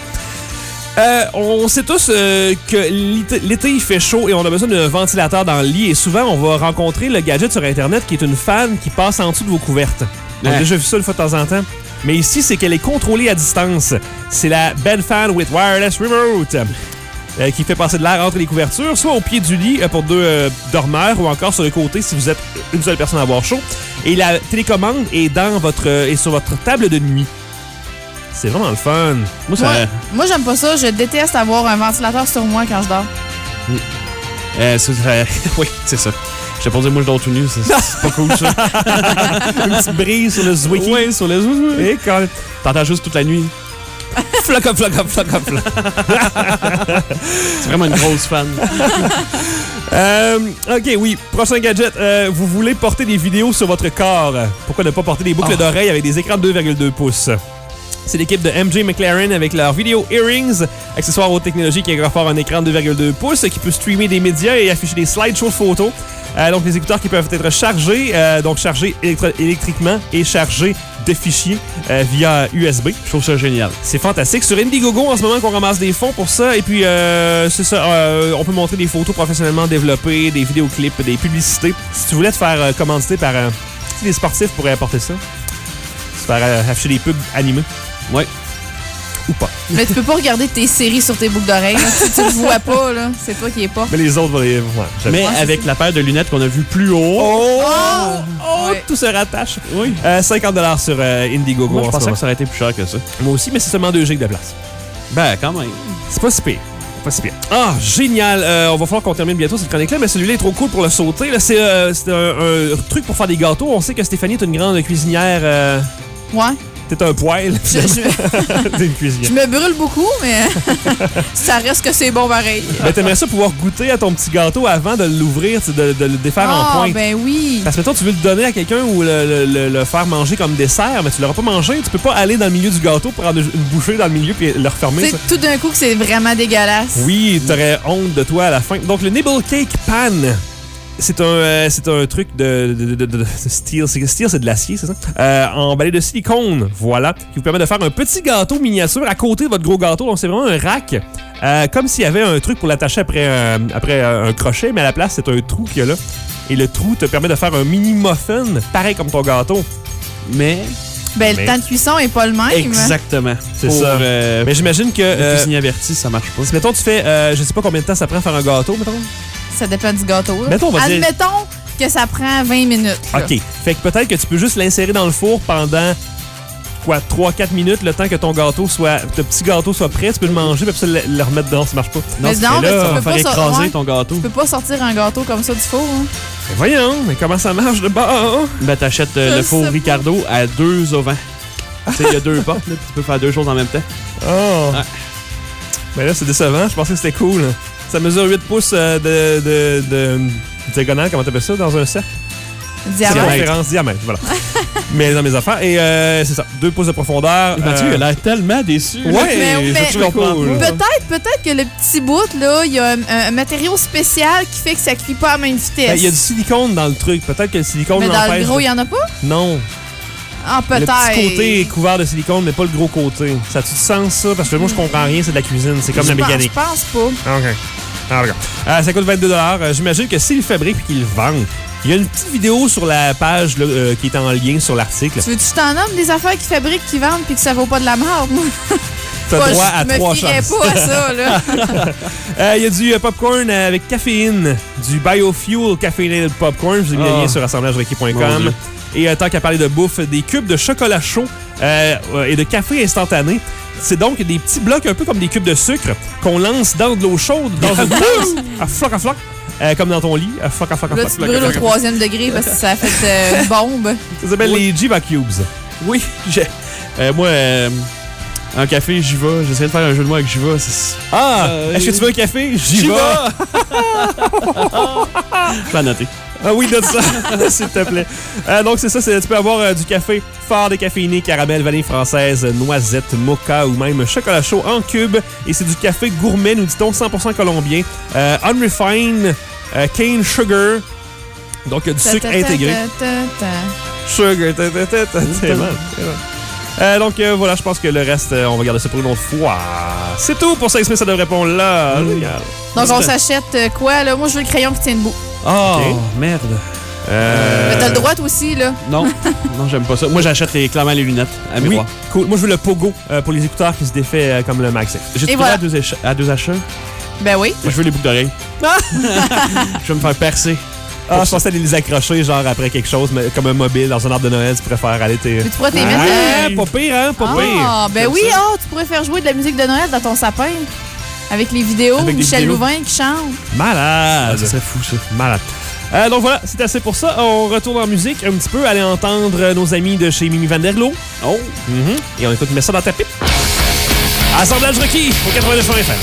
Speaker 3: On sait tous que l'été, il fait chaud et on a besoin d'un ventilateur dans le lit. Et souvent, on va rencontrer le gadget sur Internet qui est une fan qui passe en dessous de vos couvertes. On a déjà vu ça une fois de temps en temps. Mais ici, c'est qu'elle est contrôlée à distance. C'est la Bed Fan with Wireless Remote qui fait passer de l'air entre les couvertures, soit au pied du lit pour deux dormeurs ou encore sur le côté si vous êtes une seule personne à avoir chaud. Et la télécommande est sur votre table de nuit. C'est vraiment le fun.
Speaker 5: Moi, j'aime pas ça. Je déteste avoir un ventilateur sur moi quand je dors.
Speaker 4: Oui, c'est ça. Je t'ai pas dit, moi, je dors tout nu. C'est pas cool, ça.
Speaker 3: Une petite brise sur le zouiki.
Speaker 4: Oui, sur le zouiki.
Speaker 3: Et quand...
Speaker 4: T'entends juste toute la nuit.
Speaker 3: Floc up, floc up, floc up, floc.
Speaker 4: C'est vraiment une grosse fan.
Speaker 3: OK, oui. Prochain gadget. Vous voulez porter des vidéos sur votre corps. Pourquoi ne pas porter des boucles d'oreilles avec des écrans de 2,2 pouces? C'est l'équipe de MJ McLaren avec leur Video Earrings, accessoire haute technologie qui incorpore un écran de 2,2 pouces qui peut streamer des médias et afficher des slideshows de photos. Donc, les écouteurs qui peuvent être chargés, donc chargés électriquement et chargés de fichiers via USB.
Speaker 4: Je trouve ça génial.
Speaker 3: C'est fantastique. Sur Indiegogo, en ce moment, qu'on ramasse des fonds pour ça. Et puis, c'est ça. On peut montrer des photos professionnellement développées, des vidéoclips, des publicités. Si tu voulais te faire commanditer par... les sportifs pourraient apporter ça. Se faire afficher des pubs animés.
Speaker 4: Ouais.
Speaker 3: Ou pas.
Speaker 5: Mais tu peux pas regarder tes séries sur tes boucles d'oreilles. Si tu le vois pas, là, c'est toi qui es pas.
Speaker 3: Mais les autres vont les... Ouais,
Speaker 4: mais avec la paire de lunettes qu'on a vue plus haut...
Speaker 5: Ouais.
Speaker 3: Tout se rattache.
Speaker 4: Oui.
Speaker 3: 50$ sur Indiegogo.
Speaker 4: Moi, je pensais que ça aurait été plus cher que ça.
Speaker 3: Moi aussi, mais c'est seulement 2 gigs de place.
Speaker 4: Ben, quand même.
Speaker 3: C'est pas si pire. Pas si pire. Ah, génial. On va falloir qu'on termine bientôt cette chronique-là, mais celui-là est trop cool pour le sauter. Là, c'est un truc pour faire des gâteaux. On sait que Stéphanie est une grande cuisinière.
Speaker 5: Ouais.
Speaker 3: T'es un poêle. T'es une cuisinière.
Speaker 5: Je me brûle beaucoup, mais ça reste que c'est bon pareil.
Speaker 3: Ben, t'aimerais ça pouvoir goûter à ton petit gâteau avant de l'ouvrir, de le défaire en pointe.
Speaker 5: Ben oui.
Speaker 3: Parce que mettons, tu veux le donner à quelqu'un ou le faire manger comme dessert, mais tu l'auras pas mangé. Tu peux pas aller dans le milieu du gâteau, prendre une bouchée dans le milieu puis le refermer.
Speaker 5: Tu sais, tout d'un coup que c'est vraiment dégueulasse.
Speaker 3: Oui, t'aurais honte de toi à la fin. Donc, le Nibble Cake Pan. C'est un truc de steel. Steel, c'est de l'acier, c'est ça? Emballé de silicone, voilà, qui vous permet de faire un petit gâteau miniature à côté de votre gros gâteau. Donc, c'est vraiment un rack, comme s'il y avait un truc pour l'attacher après un crochet, mais à la place, c'est un trou qu'il y a là. Et le trou te permet de faire un mini muffin, pareil comme ton gâteau.
Speaker 4: Mais...
Speaker 5: Ben, le temps de cuisson est pas le même.
Speaker 4: Exactement.
Speaker 3: C'est ça. Mais j'imagine que...
Speaker 4: le cuisinier averti, ça marche pas.
Speaker 3: Si, mettons, tu fais... je sais pas combien de temps ça prend faire un gâteau, mettons.
Speaker 5: Ça dépend du gâteau. Là.
Speaker 3: Admettons
Speaker 5: que ça prend 20 minutes. Là.
Speaker 3: OK. Fait que peut-être que tu peux juste l'insérer dans le four pendant 3-4 minutes, le temps que ton petit gâteau soit prêt. Tu peux le manger, puis le remettre dedans, ça marche pas.
Speaker 5: Mais non, mais tu peux pas
Speaker 4: écraser ton gâteau.
Speaker 5: Tu peux pas sortir un gâteau comme ça du four. Hein?
Speaker 3: Mais voyons, mais comment ça marche de bord?
Speaker 4: Ben, t'achètes le four Ricardo à 2 au vent. Tu sais, il y a 2 portes, là, puis tu peux faire 2 choses en même temps.
Speaker 3: Oh!
Speaker 4: Ouais.
Speaker 3: Mais là, c'est décevant. Je pensais que c'était cool. Ça mesure 8 pouces de diagonale, comment t'appelles ça, dans un cercle?
Speaker 5: Diamant.
Speaker 3: Référence diamètre, voilà. Mais dans mes affaires. Et c'est ça, 2 pouces de profondeur.
Speaker 4: Mathieu, il a l'air tellement déçu.
Speaker 3: Ouais,
Speaker 5: mais
Speaker 3: je comprends. Cool.
Speaker 5: Peut-être que le petit bout, là, il y a un matériau spécial qui fait que ça cuit pas à même vitesse.
Speaker 3: Il y a du silicone dans le truc. Peut-être que le silicone
Speaker 5: mais
Speaker 3: l'empêche.
Speaker 5: dans le gros, il y en a pas?
Speaker 3: Non.
Speaker 5: Ah, peut-être.
Speaker 3: Le petit côté est couvert de silicone, mais pas le gros côté. Ça a-tu du sens, ça? Parce que moi, je comprends rien, c'est de la cuisine. C'est comme la mécanique.
Speaker 5: Je pense pas.
Speaker 3: OK. Ah, regarde. Ça coûte 22 $. J'imagine que s'ils le fabriquent et qu'ils le vendent, il y a une petite vidéo sur la page là, qui est en lien sur l'article.
Speaker 5: Tu veux que je t'en nomme des affaires qu'ils fabriquent, qu'ils vendent, puis que ça vaut pas de la merde?
Speaker 3: T'as droit à 3
Speaker 5: Je me fierais
Speaker 3: chances.
Speaker 5: pas à ça, là.
Speaker 3: Il y a du popcorn avec caféine, du biofuel caffeinated popcorn. Je vous ai mis le lien sur assemblagerequis.com. Et tant qu'à parler de bouffe, des cubes de chocolat chaud et de café instantané. C'est donc des petits blocs un peu comme des cubes de sucre qu'on lance dans de l'eau chaude, dans une tasse, à floc, comme dans ton lit, à floc.
Speaker 5: Là, tu brûles au 3e degré parce que ça a fait une bombe.
Speaker 3: Ça s'appelle les Jiva Cubes.
Speaker 4: Oui, moi, en café, j'y vais. J'essaie de faire un jeu de mots avec j'y vais.
Speaker 3: Est-ce que tu veux un café? J'y vais!
Speaker 4: Je l'ai noté.
Speaker 3: Ah oui, note ça, s'il te plaît. Donc, c'est ça, tu peux avoir du café fort décaféiné, caramel, vanille française, noisette, mocha ou même chocolat chaud en cube. Et c'est du café gourmet, nous dit-on, 100% colombien. Unrefined, cane sugar. Donc, du sucre intégré. Sugar, c'est bon. Donc, voilà, je pense que le reste, on va garder ça pour une autre fois. C'est tout pour 5 000, ça devrait répondre là. Génial.
Speaker 5: Donc, on s'achète quoi, là? Moi, je veux le crayon qui tient debout.
Speaker 4: Oh, merde.
Speaker 5: Mais t'as le droit, toi aussi, là.
Speaker 4: Non, j'aime pas ça. Moi, j'achète clairement les lunettes à miroir.
Speaker 3: Cool. Moi, je veux le pogo pour les écouteurs qui se défait comme le MagSafe.
Speaker 4: J'ai trouvé à deux achats.
Speaker 5: Ben oui.
Speaker 4: Moi, je veux les boucles d'oreilles. Je vais me faire percer.
Speaker 3: Je pensais aller les accrocher, genre après quelque chose, mais comme un mobile dans un arbre de Noël, tu préfères aller tes.
Speaker 5: Mais tu pourrais t'y mettre.
Speaker 3: Pas pire, hein? Pas pire.
Speaker 5: Ah, ben oui, tu pourrais faire jouer de la musique de Noël dans ton sapin. Avec les vidéos,
Speaker 3: avec
Speaker 5: Michel Louvain qui chante.
Speaker 3: Malade!
Speaker 4: Ça serait fou, ça.
Speaker 3: Malade. Donc voilà, c'est assez pour ça. On retourne en musique un petit peu. Allez entendre nos amis de chez Mimi Van Der Loo. Oh! Et on écoute, mets ça dans ta pipe. Assemblage requis au 89 FM.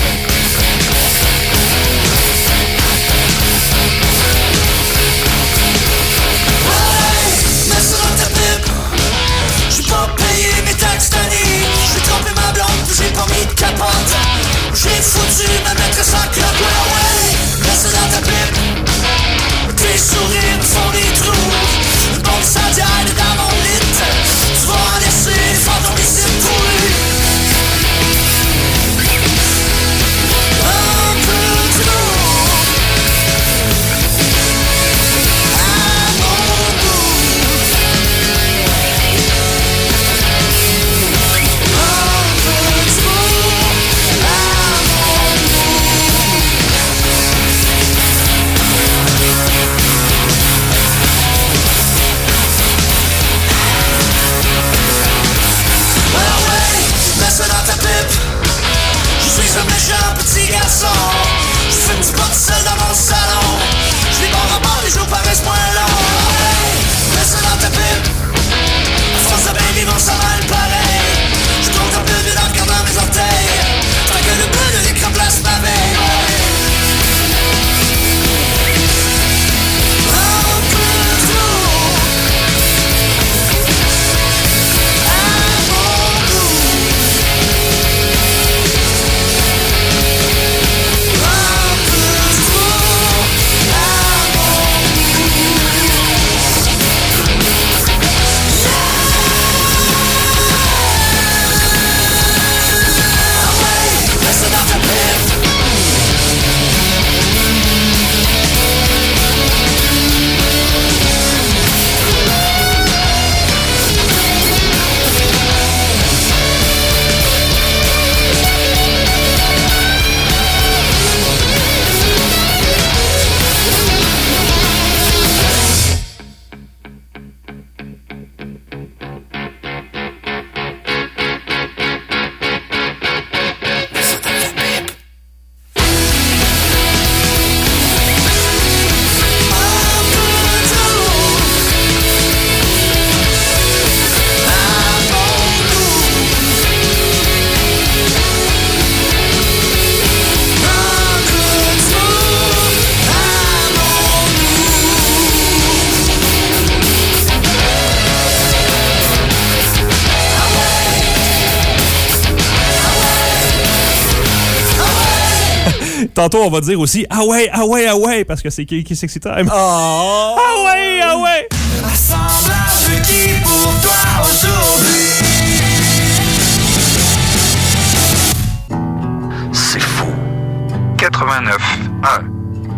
Speaker 6: J'ai foutu ma maîtresse en clope, ouais, mets ça dans ta pipe. Tes sourires me font des trous. Bon, ça diable dans mon lit. Tu vas en laisser les fantômes ici pour lui. Un peu trop. À mon goût. Un peu trop. À mon goût.
Speaker 3: Tantôt, on va dire aussi « Ah ouais, ah ouais, ah ouais », parce que c'est qui Sexy Time.
Speaker 4: Oh!
Speaker 3: Ah ouais, ah ouais.
Speaker 6: Assemblage requis pour toi aujourd'hui.
Speaker 1: C'est faux. 89.1.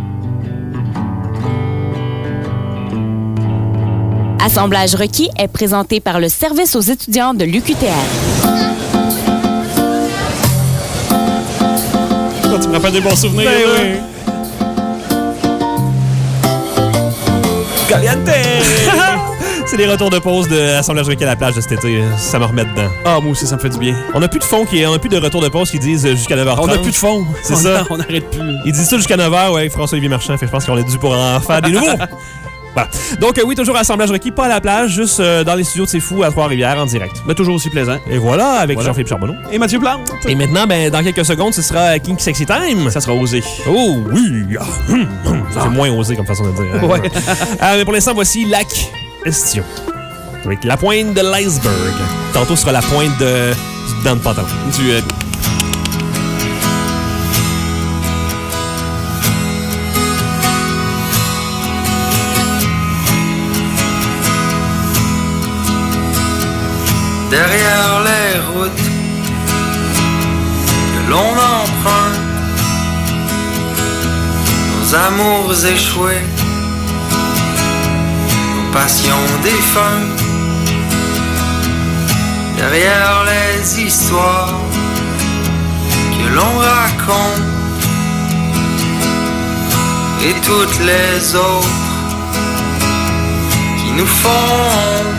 Speaker 2: Assemblage requis est présenté par le service aux étudiants de l'UQTR.
Speaker 4: Oh, tu me rappelles des bons souvenirs.
Speaker 3: Ben
Speaker 4: là.
Speaker 3: oui.
Speaker 4: Caliente!
Speaker 3: C'est les retours de pause de l'assemblage requis à la plage de cet été. Ça me remet dedans.
Speaker 4: Ah, moi aussi, ça me fait du bien.
Speaker 3: On n'a plus de fond, on n'a plus de retour de pause qui disent jusqu'à 9h30.
Speaker 4: On n'a plus de fond.
Speaker 3: C'est ça.
Speaker 4: On n'arrête plus.
Speaker 3: Ils disent ça jusqu'à 9h, ouais, François-Olivier Marchand. Fait que je pense qu'on est dû pour en faire des nouveaux. Voilà. Donc, oui, toujours assemblage requis, pas à la plage, juste dans les studios de C'est Fou à Trois-Rivières en direct.
Speaker 4: Mais toujours aussi plaisant.
Speaker 3: Et voilà, avec
Speaker 4: Voilà.
Speaker 3: Jean-Philippe Charbonneau.
Speaker 4: Et Mathieu Plante.
Speaker 3: Et maintenant, ben, dans quelques secondes, ce sera King Sexy Time.
Speaker 4: Ça sera osé.
Speaker 3: Oh oui! C'est moins osé comme façon de dire. Hein?
Speaker 4: Ouais.
Speaker 3: Mais pour l'instant, voici la question. Avec la pointe de l'iceberg. Tantôt, ce sera la pointe dans le pantalon.
Speaker 4: Tu
Speaker 6: Derrière les routes que l'on emprunte, nos amours échoués, nos passions défuntes, derrière les histoires que l'on raconte et toutes les autres qui nous font honte.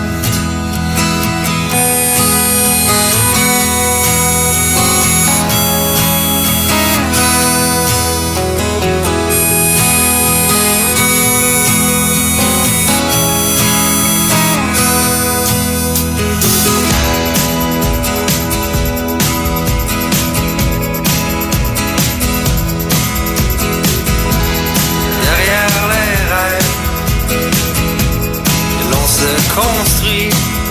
Speaker 6: Construit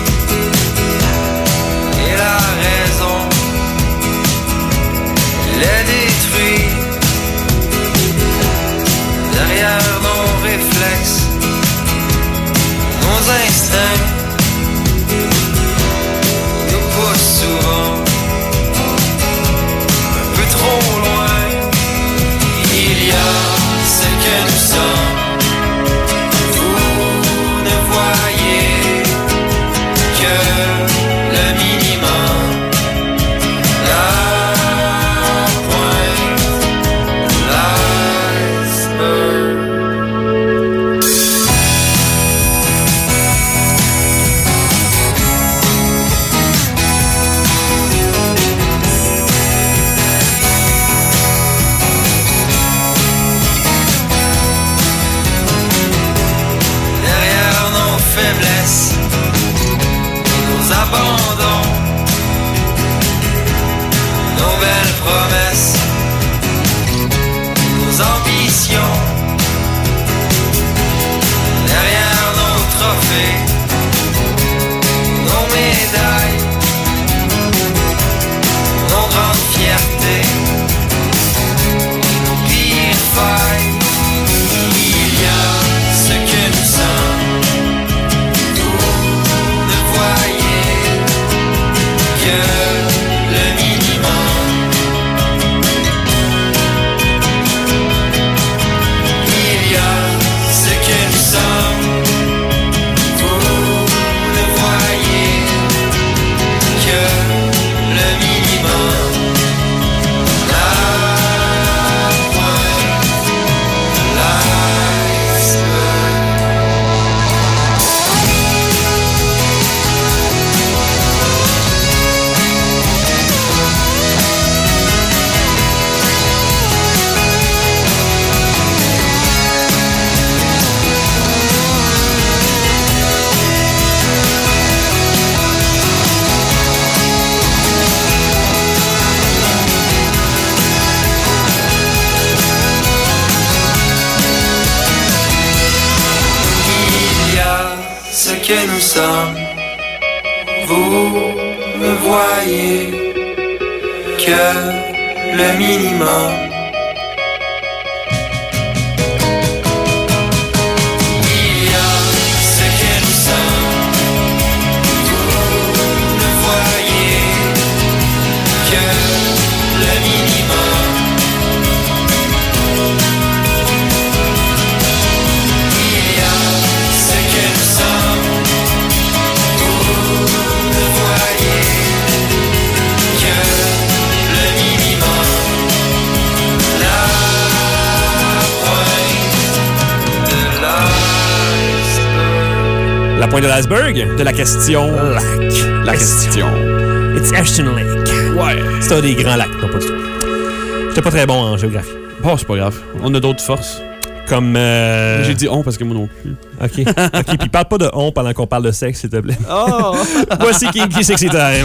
Speaker 6: et la raison les détruit derrière nos réflexes, nos instincts nous poussent souvent un peu trop loin. Il y a ce que nous sommes, vous ne voyez le minimum, la pointe, l'iceberg. Derrière nos faiblesses, abandon, nos belles promesses, nos ambitions, derrière nos trophées, nos médailles, nos grandes fiertés, nos pires failles, il y a ce que nous sommes, vous ne voyez que le minimum. Il y a ce que nous sommes, vous ne voyez que le minimum. La pointe, l'iceberg. Il y a ce que nous sommes, vous ne voyez que le minimum.
Speaker 3: La pointe de l'iceberg?
Speaker 4: De la question. La question.
Speaker 3: It's Ashton Lake.
Speaker 4: Ouais.
Speaker 3: C'est un des grands lacs. Non, pas du tout. J'étais pas très bon en géographie.
Speaker 4: Bon, c'est pas grave. On a d'autres forces.
Speaker 3: Comme...
Speaker 4: J'ai dit on parce que moi non plus.
Speaker 3: OK. OK, puis parle pas de on pendant qu'on parle de sexe, s'il te plaît.
Speaker 4: Oh!
Speaker 3: Voici Kinky Sexy Time.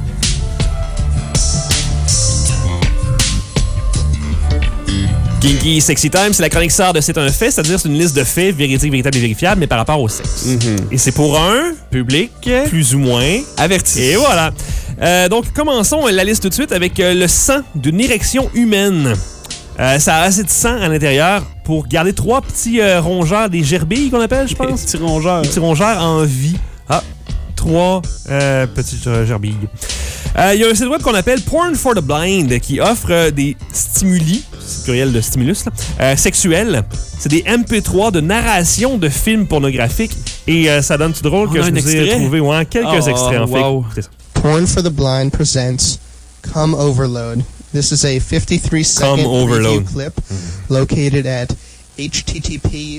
Speaker 3: Kinky Sexy Time, c'est la chronique sort de C'est un fait, c'est-à-dire c'est une liste de faits véridiques, véritables et vérifiables, mais par rapport au sexe. Et c'est pour un
Speaker 4: Public.
Speaker 3: plus ou moins
Speaker 4: Averti.
Speaker 3: Et voilà. Donc, commençons la liste tout de suite avec le sang d'une érection humaine. Ça a assez de sang à l'intérieur pour garder 3 petits rongeurs, des gerbilles qu'on appelle, je pense.
Speaker 4: Petit rongeur.
Speaker 3: Des petits rongeurs en vie. 3 petites gerbilles. Il y a un site web qu'on appelle Porn for the Blind qui offre des stimuli, c'est le pluriel de stimulus, là, sexuels. C'est des MP3 de narration de films pornographiques et ça donne tout drôle que je vous ai trouvé quelques extraits en fait. Écoutez ça.
Speaker 8: Porn for the Blind presents Come Overload. This is a 53-second review clip located at http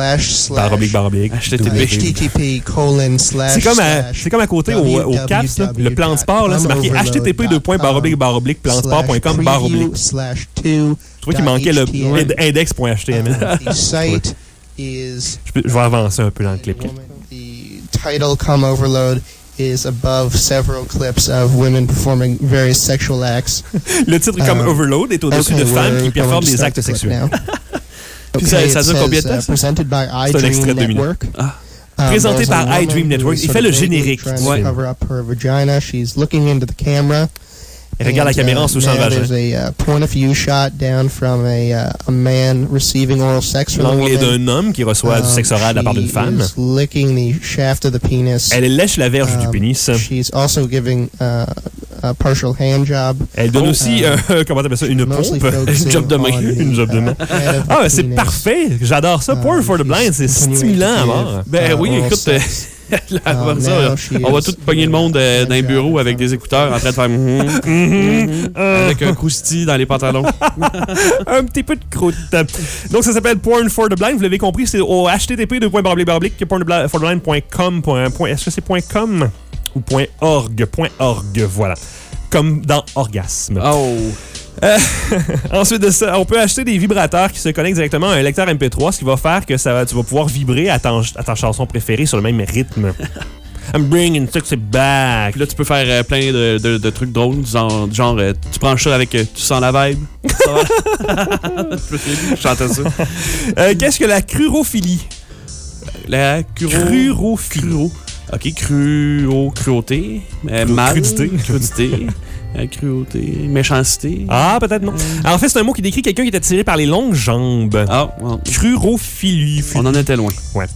Speaker 8: http://
Speaker 3: C'est comme à côté au CAPS, là, le plan de sport, là, c'est marqué http://plansport.com/. Je trouvais qu'il manquait le index.html. Je vais avancer un peu dans le clip.
Speaker 8: The title Come Overload is above several clips of women performing various sexual acts.
Speaker 3: Le titre Come Overload est au-dessus de femmes qui performent des actes sexuels.
Speaker 8: Okay,
Speaker 3: ça dure combien de temps?
Speaker 8: Presented by
Speaker 3: C'est un extrait de 2 minutes. Présenté par iDream Network. Il fait le générique.
Speaker 8: Cover up her vagina. She's looking into the camera.
Speaker 3: Elle regarde la caméra en touchant le vagin.
Speaker 8: There's a point of view shot down from a man receiving oral sex from a woman.
Speaker 3: L'angle d'un homme qui reçoit du sexe oral de la part d'une femme.
Speaker 8: Licking the shaft of the penis.
Speaker 3: Elle lèche la verge du pénis.
Speaker 8: She's also giving a partial hand job.
Speaker 3: Elle donne aussi, comment t'appelles ça, une pompe? Une job de main. Une job de main. Ah, c'est parfait. J'adore ça. Porn for the Blind, c'est stimulant à mort.
Speaker 4: Ben oui, écoute... on va tout pogner le monde dans un bureau avec des écouteurs en train de faire avec un croustille dans les pantalons.
Speaker 3: Un petit peu de croûte. Donc ça s'appelle Porn for the Blind. Vous l'avez compris, c'est au http://pornfortheblind.com. Est-ce que c'est .com ou .org? Voilà. Comme dans orgasme.
Speaker 4: Oh.
Speaker 3: Ensuite de ça, on peut acheter des vibrateurs qui se connectent directement à un lecteur MP3, ce qui va faire que tu vas pouvoir vibrer à ta chanson préférée sur le même rythme. I'm bringing sexy back.
Speaker 4: Puis là, tu peux faire plein de trucs drôles, genre tu prends ça avec tu sens la vibe. Je chantais ça.
Speaker 3: Qu'est-ce que la crurophilie?
Speaker 4: La
Speaker 3: crurophilie.
Speaker 4: OK, cruauté, mal, crudité. Cruauté, méchanceté.
Speaker 3: Ah, peut-être non. Alors, en fait, c'est un mot qui décrit quelqu'un qui est attiré par les longues jambes.
Speaker 4: Ah, well.
Speaker 3: Crurophilie.
Speaker 4: On en était loin.
Speaker 3: Ouais.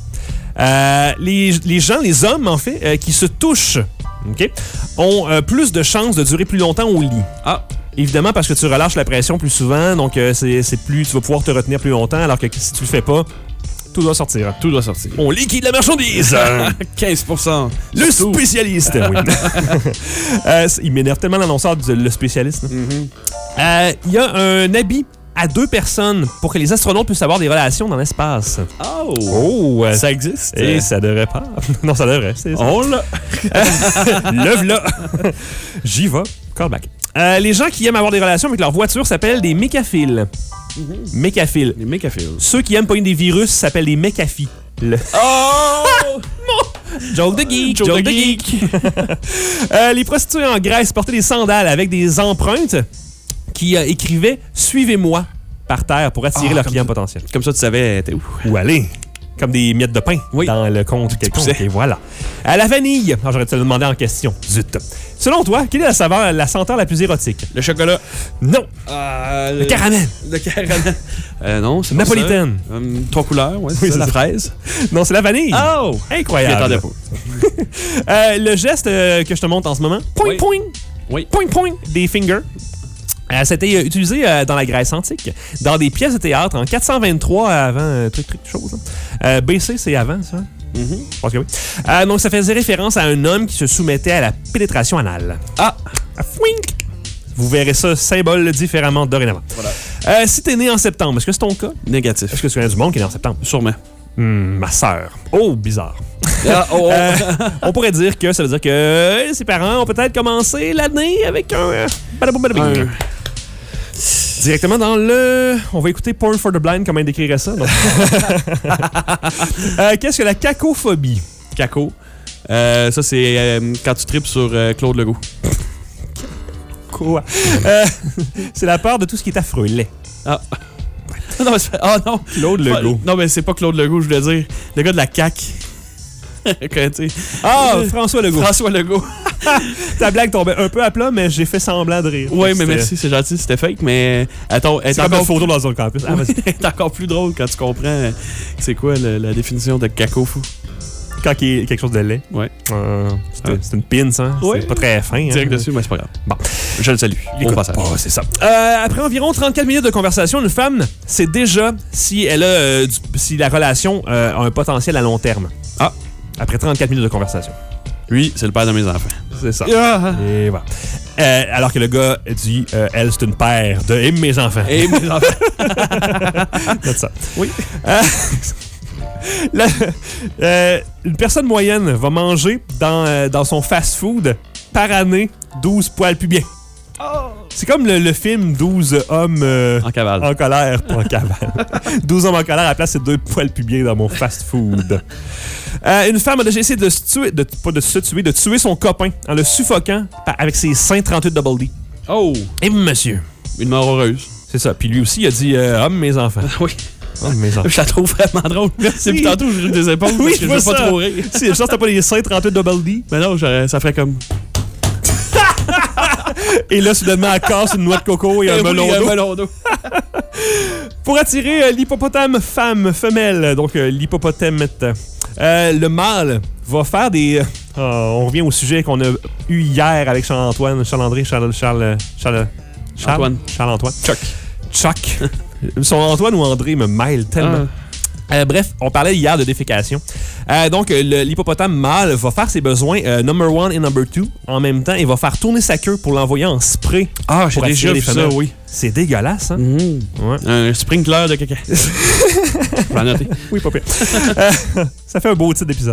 Speaker 3: Les hommes, en fait, qui se touchent, OK, ont plus de chances de durer plus longtemps au lit.
Speaker 4: Ah.
Speaker 3: Évidemment, parce que tu relâches la pression plus souvent, donc c'est plus, tu vas pouvoir te retenir plus longtemps, alors que si tu le fais pas, tout doit sortir.
Speaker 4: Tout doit sortir.
Speaker 3: On liquide la marchandise.
Speaker 4: 15%.
Speaker 3: Le spécialiste. Oui. Il m'énerve tellement l'annonceur le spécialiste. Il y a un habit à 2 personnes pour que les astronautes puissent avoir des relations dans l'espace.
Speaker 4: Oh! Ça existe?
Speaker 3: Et ça devrait pas. Non, ça devrait.
Speaker 4: On l'a.
Speaker 3: Le v'là. J'y vais. Callback. Les gens qui aiment avoir des relations avec leur voiture s'appellent des mécaphiles. Mécaphiles.
Speaker 4: Les mécaphiles.
Speaker 3: Ceux qui aiment pogner des virus s'appellent des mécaphies.
Speaker 4: Oh!
Speaker 3: Joke de geek! Joke de geek! Les prostituées en Grèce portaient des sandales avec des empreintes qui écrivaient « Suivez-moi » par terre pour attirer leurs clients potentiels.
Speaker 4: Comme ça, tu savais t'es où.
Speaker 3: Où aller. Comme des miettes de pain dans le conte quelconque. Et voilà. La vanille. J'aurais dû te le demander en question. Zut. Selon toi, quelle est la senteur la plus érotique?
Speaker 4: Le chocolat.
Speaker 3: Non. Le caramel.
Speaker 4: Le caramel. Non, c'est
Speaker 3: napolitaine.
Speaker 4: 3 couleurs, ouais, c'est ça, la fraise.
Speaker 3: Non, c'est la vanille.
Speaker 4: Oh!
Speaker 3: Incroyable. Le geste que je te montre en ce moment. Point, point.
Speaker 4: Oui.
Speaker 3: Point, point. Des fingers. C'était utilisé dans la Grèce antique, dans des pièces de théâtre en 423 avant truc chose. BC, c'est avant, ça? Je pense que oui. Donc, ça faisait référence à un homme qui se soumettait à la pénétration anale. Fouink! Vous verrez ça, symbole différemment dorénavant. Voilà. Si t'es né en septembre, est-ce que c'est ton cas?
Speaker 4: Négatif.
Speaker 3: Est-ce que tu connais du monde qui est né en septembre?
Speaker 4: Sûrement.
Speaker 3: Ma sœur. Oh, bizarre. On pourrait dire que ça veut dire que ses parents ont peut-être commencé l'année avec un... badaboum, badaboum. Directement dans le... On va écouter Porn for the Blind, comment il décrirait ça. Qu'est-ce que la cacophobie?
Speaker 4: Caco. Ça, c'est quand tu tripes sur Claude Legault.
Speaker 3: Quoi? C'est la peur de tout ce qui est affreux, laid.
Speaker 4: Ah. Non, non.
Speaker 3: Claude Legault.
Speaker 4: Non, mais c'est pas Claude Legault, je voulais dire. Le gars de la CAQ.
Speaker 3: François Legault.
Speaker 4: François Legault.
Speaker 3: Ta blague tombait un peu à plat, mais j'ai fait semblant de rire.
Speaker 4: Oui, mais merci, c'est gentil, c'était fake, mais attends,
Speaker 3: c'est comme une photo dans un campus.
Speaker 4: C'est encore plus drôle quand tu comprends c'est quoi la définition de cacofou.
Speaker 3: Quand il y a quelque chose de laid.
Speaker 4: Ouais.
Speaker 3: C'est une pince, hein?
Speaker 4: Ouais.
Speaker 3: C'est pas très fin.
Speaker 4: Direct dessus, mais c'est pas grave.
Speaker 3: Bon.
Speaker 4: Je le salue.
Speaker 3: On passe c'est ça. Après environ 34 minutes de conversation, une femme sait déjà si elle a si la relation a un potentiel à long terme.
Speaker 4: Ah.
Speaker 3: Après 34 minutes de conversation.
Speaker 4: Lui, c'est le père de mes enfants.
Speaker 3: C'est ça. Et voilà. Alors que le gars dit, elle, c'est une paire de et mes enfants.
Speaker 4: Et mes enfants.
Speaker 3: C'est ça.
Speaker 4: Oui.
Speaker 3: Une personne moyenne va manger dans son fast-food par année 12 poils pubiens. Oh. C'est comme le film 12 hommes
Speaker 4: en cavale.
Speaker 3: En colère, pas en cavale. 12 hommes en colère, à la place, c'est 2 poils pubiens dans mon fast-food. Une femme a déjà essayé de se tuer, de tuer son copain en le suffoquant avec ses seins 38 double D.
Speaker 4: Oh!
Speaker 3: Et monsieur.
Speaker 4: Une mort heureuse.
Speaker 3: C'est ça. Puis lui aussi, il a dit homme, mes enfants.
Speaker 4: Oui.
Speaker 3: Oh, mes enfants.
Speaker 4: Je la trouve vraiment drôle.
Speaker 3: Merci.
Speaker 4: Depuis tantôt, je ris des épaules
Speaker 3: oui,
Speaker 4: parce que je veux pas trop rire.
Speaker 3: Si, je pense que t'as pas les seins 38 double D.
Speaker 4: Mais non, ça ferait comme...
Speaker 3: Et là, soudainement, elle casse une noix de coco et un melon d'eau. Pour attirer l'hippopotame femelle, donc l'hippopotamette, le mâle va faire des... on revient au sujet qu'on a eu hier avec Charles-Antoine, Charles-André, Charles-Antoine. Chuck. Son Antoine ou André me mêle tellement. Bref, on parlait hier de défécation. Donc, l'hippopotame mâle va faire ses besoins number 1 et number 2 en même temps et va faire tourner sa queue pour l'envoyer en spray.
Speaker 4: Ah, j'ai déjà vu ça, oui.
Speaker 3: C'est dégueulasse, hein?
Speaker 4: Mmh. Ouais. Un sprinkler de caca. Je vais en noter.
Speaker 3: Oui, pas pire. Ça fait un beau titre d'épisode.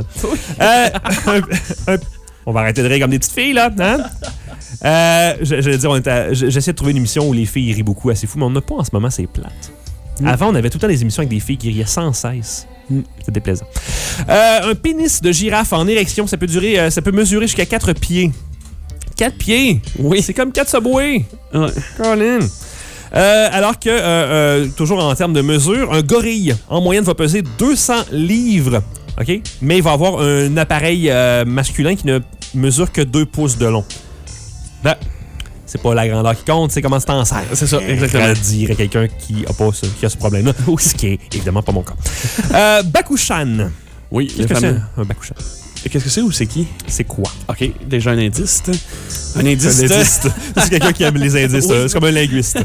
Speaker 3: On va arrêter de rire comme des petites filles, là. Hein? J'allais dire, j'essaie de trouver une émission où les filles rient beaucoup, assez fou, mais on n'a pas en ce moment, c'est plate. Avant, on avait tout le temps des émissions avec des filles qui riaient sans cesse. C'était déplaisant. Un pénis de girafe en érection, ça peut mesurer jusqu'à 4 pieds. 4 pieds? Oui. C'est comme 4 subways. Ouais. Colin. Alors que, toujours en termes de mesure, un gorille, en moyenne, va peser 200 livres. OK? Mais il va avoir un appareil masculin qui ne mesure que 2 pouces de long. Ben, c'est pas la grandeur qui compte, c'est comment c'est en serre. C'est ça, exactement. Dirait quelqu'un qui a ce problème-là. Ce qui est évidemment pas mon cas. Bakushan. Oui, qu'est-ce que c'est un Bakushan?
Speaker 4: Qu'est-ce que c'est ou c'est qui?
Speaker 3: C'est quoi?
Speaker 4: OK, déjà un indice. Un indice.
Speaker 3: C'est quelqu'un qui aime les indices. Oui. C'est comme un linguiste.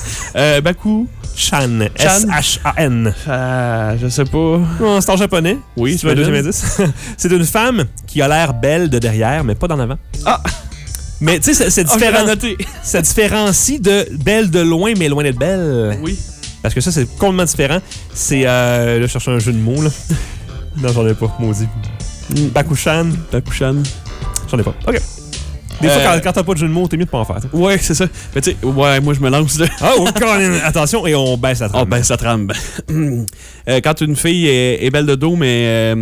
Speaker 3: Bakushan. S-H-A-N.
Speaker 4: Je sais pas.
Speaker 3: C'est en japonais. Oui, tu veux un deuxième indice? C'est une femme qui a l'air belle de derrière, mais pas d'en avant. Ah! Mais tu sais, c'est différent. Ça différencie de belle de loin, mais loin d'être belle. Oui. Parce que ça, c'est complètement différent. C'est. Là, je cherche un jeu de mots, là. Non, j'en ai pas, maudit. Bakushan. J'en ai pas. OK. Des fois, quand t'as pas de jeu de mots, t'es mieux de pas en faire. T'sais.
Speaker 4: Ouais, c'est ça. Mais tu sais, ouais, moi, je me lance là.
Speaker 3: Oh, attention, et on baisse la trame.
Speaker 4: On baisse la trame. Quand une fille est belle de dos, mais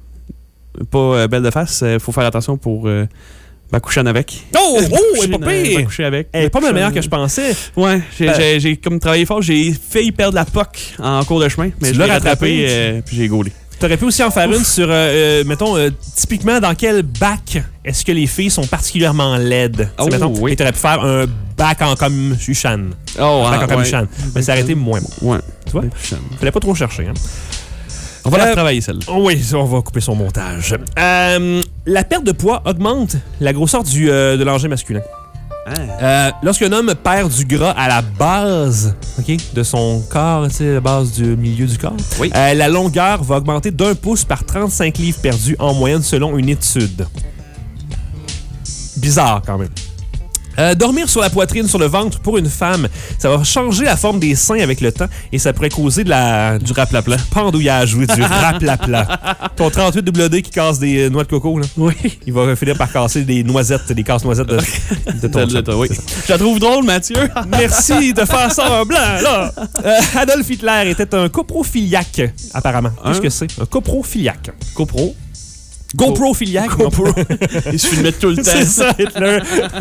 Speaker 4: pas belle de face, faut faire attention pour. Bakushan avec.
Speaker 3: Oh, elle est pas pire!
Speaker 4: Bakushan avec.
Speaker 3: Elle est pas mal meilleure que je pensais.
Speaker 4: Ouais, j'ai comme travaillé fort. J'ai failli perdre la POC en cours de chemin, mais je l'ai rattrapé puis j'ai gaulé.
Speaker 3: T'aurais pu aussi en faire une sur, mettons, typiquement, dans quel bac est-ce que les filles sont particulièrement laides? Oh, mettons, oui. Et t'aurais pu faire un bac en comme Ushan.
Speaker 4: Oh,
Speaker 3: bac en comme Ushan. Mais ça aurait été moins bon.
Speaker 4: Ouais.
Speaker 3: Tu vois? Fallait pas trop chercher, hein.
Speaker 4: On va la travailler, celle-là.
Speaker 3: Oui, on va couper son montage. La perte de poids augmente la grosseur de l'engin masculin. Lorsqu'un homme perd du gras à la base de son corps, la base du milieu du corps, oui. La longueur va augmenter d'1 pouce par 35 livres perdus en moyenne selon une étude. Bizarre quand même. Dormir sur la poitrine, sur le ventre pour une femme, ça va changer la forme des seins avec le temps et ça pourrait causer du raplapla. Pendouillage, oui, du raplapla. Ton 38WD qui casse des noix de coco, là.
Speaker 4: Oui.
Speaker 3: Il va finir par casser des noisettes, des casse-noisettes de ton chum.
Speaker 4: Oui. Je la trouve drôle, Mathieu.
Speaker 3: Merci de faire ça en blanc, là. Adolf Hitler était un coprophiliaque, apparemment. Qu'est-ce que c'est? Un coprophiliaque. GoPro-philiaque.
Speaker 4: GoPro. Il se filmait tout le temps.
Speaker 3: C'est ça, Hitler.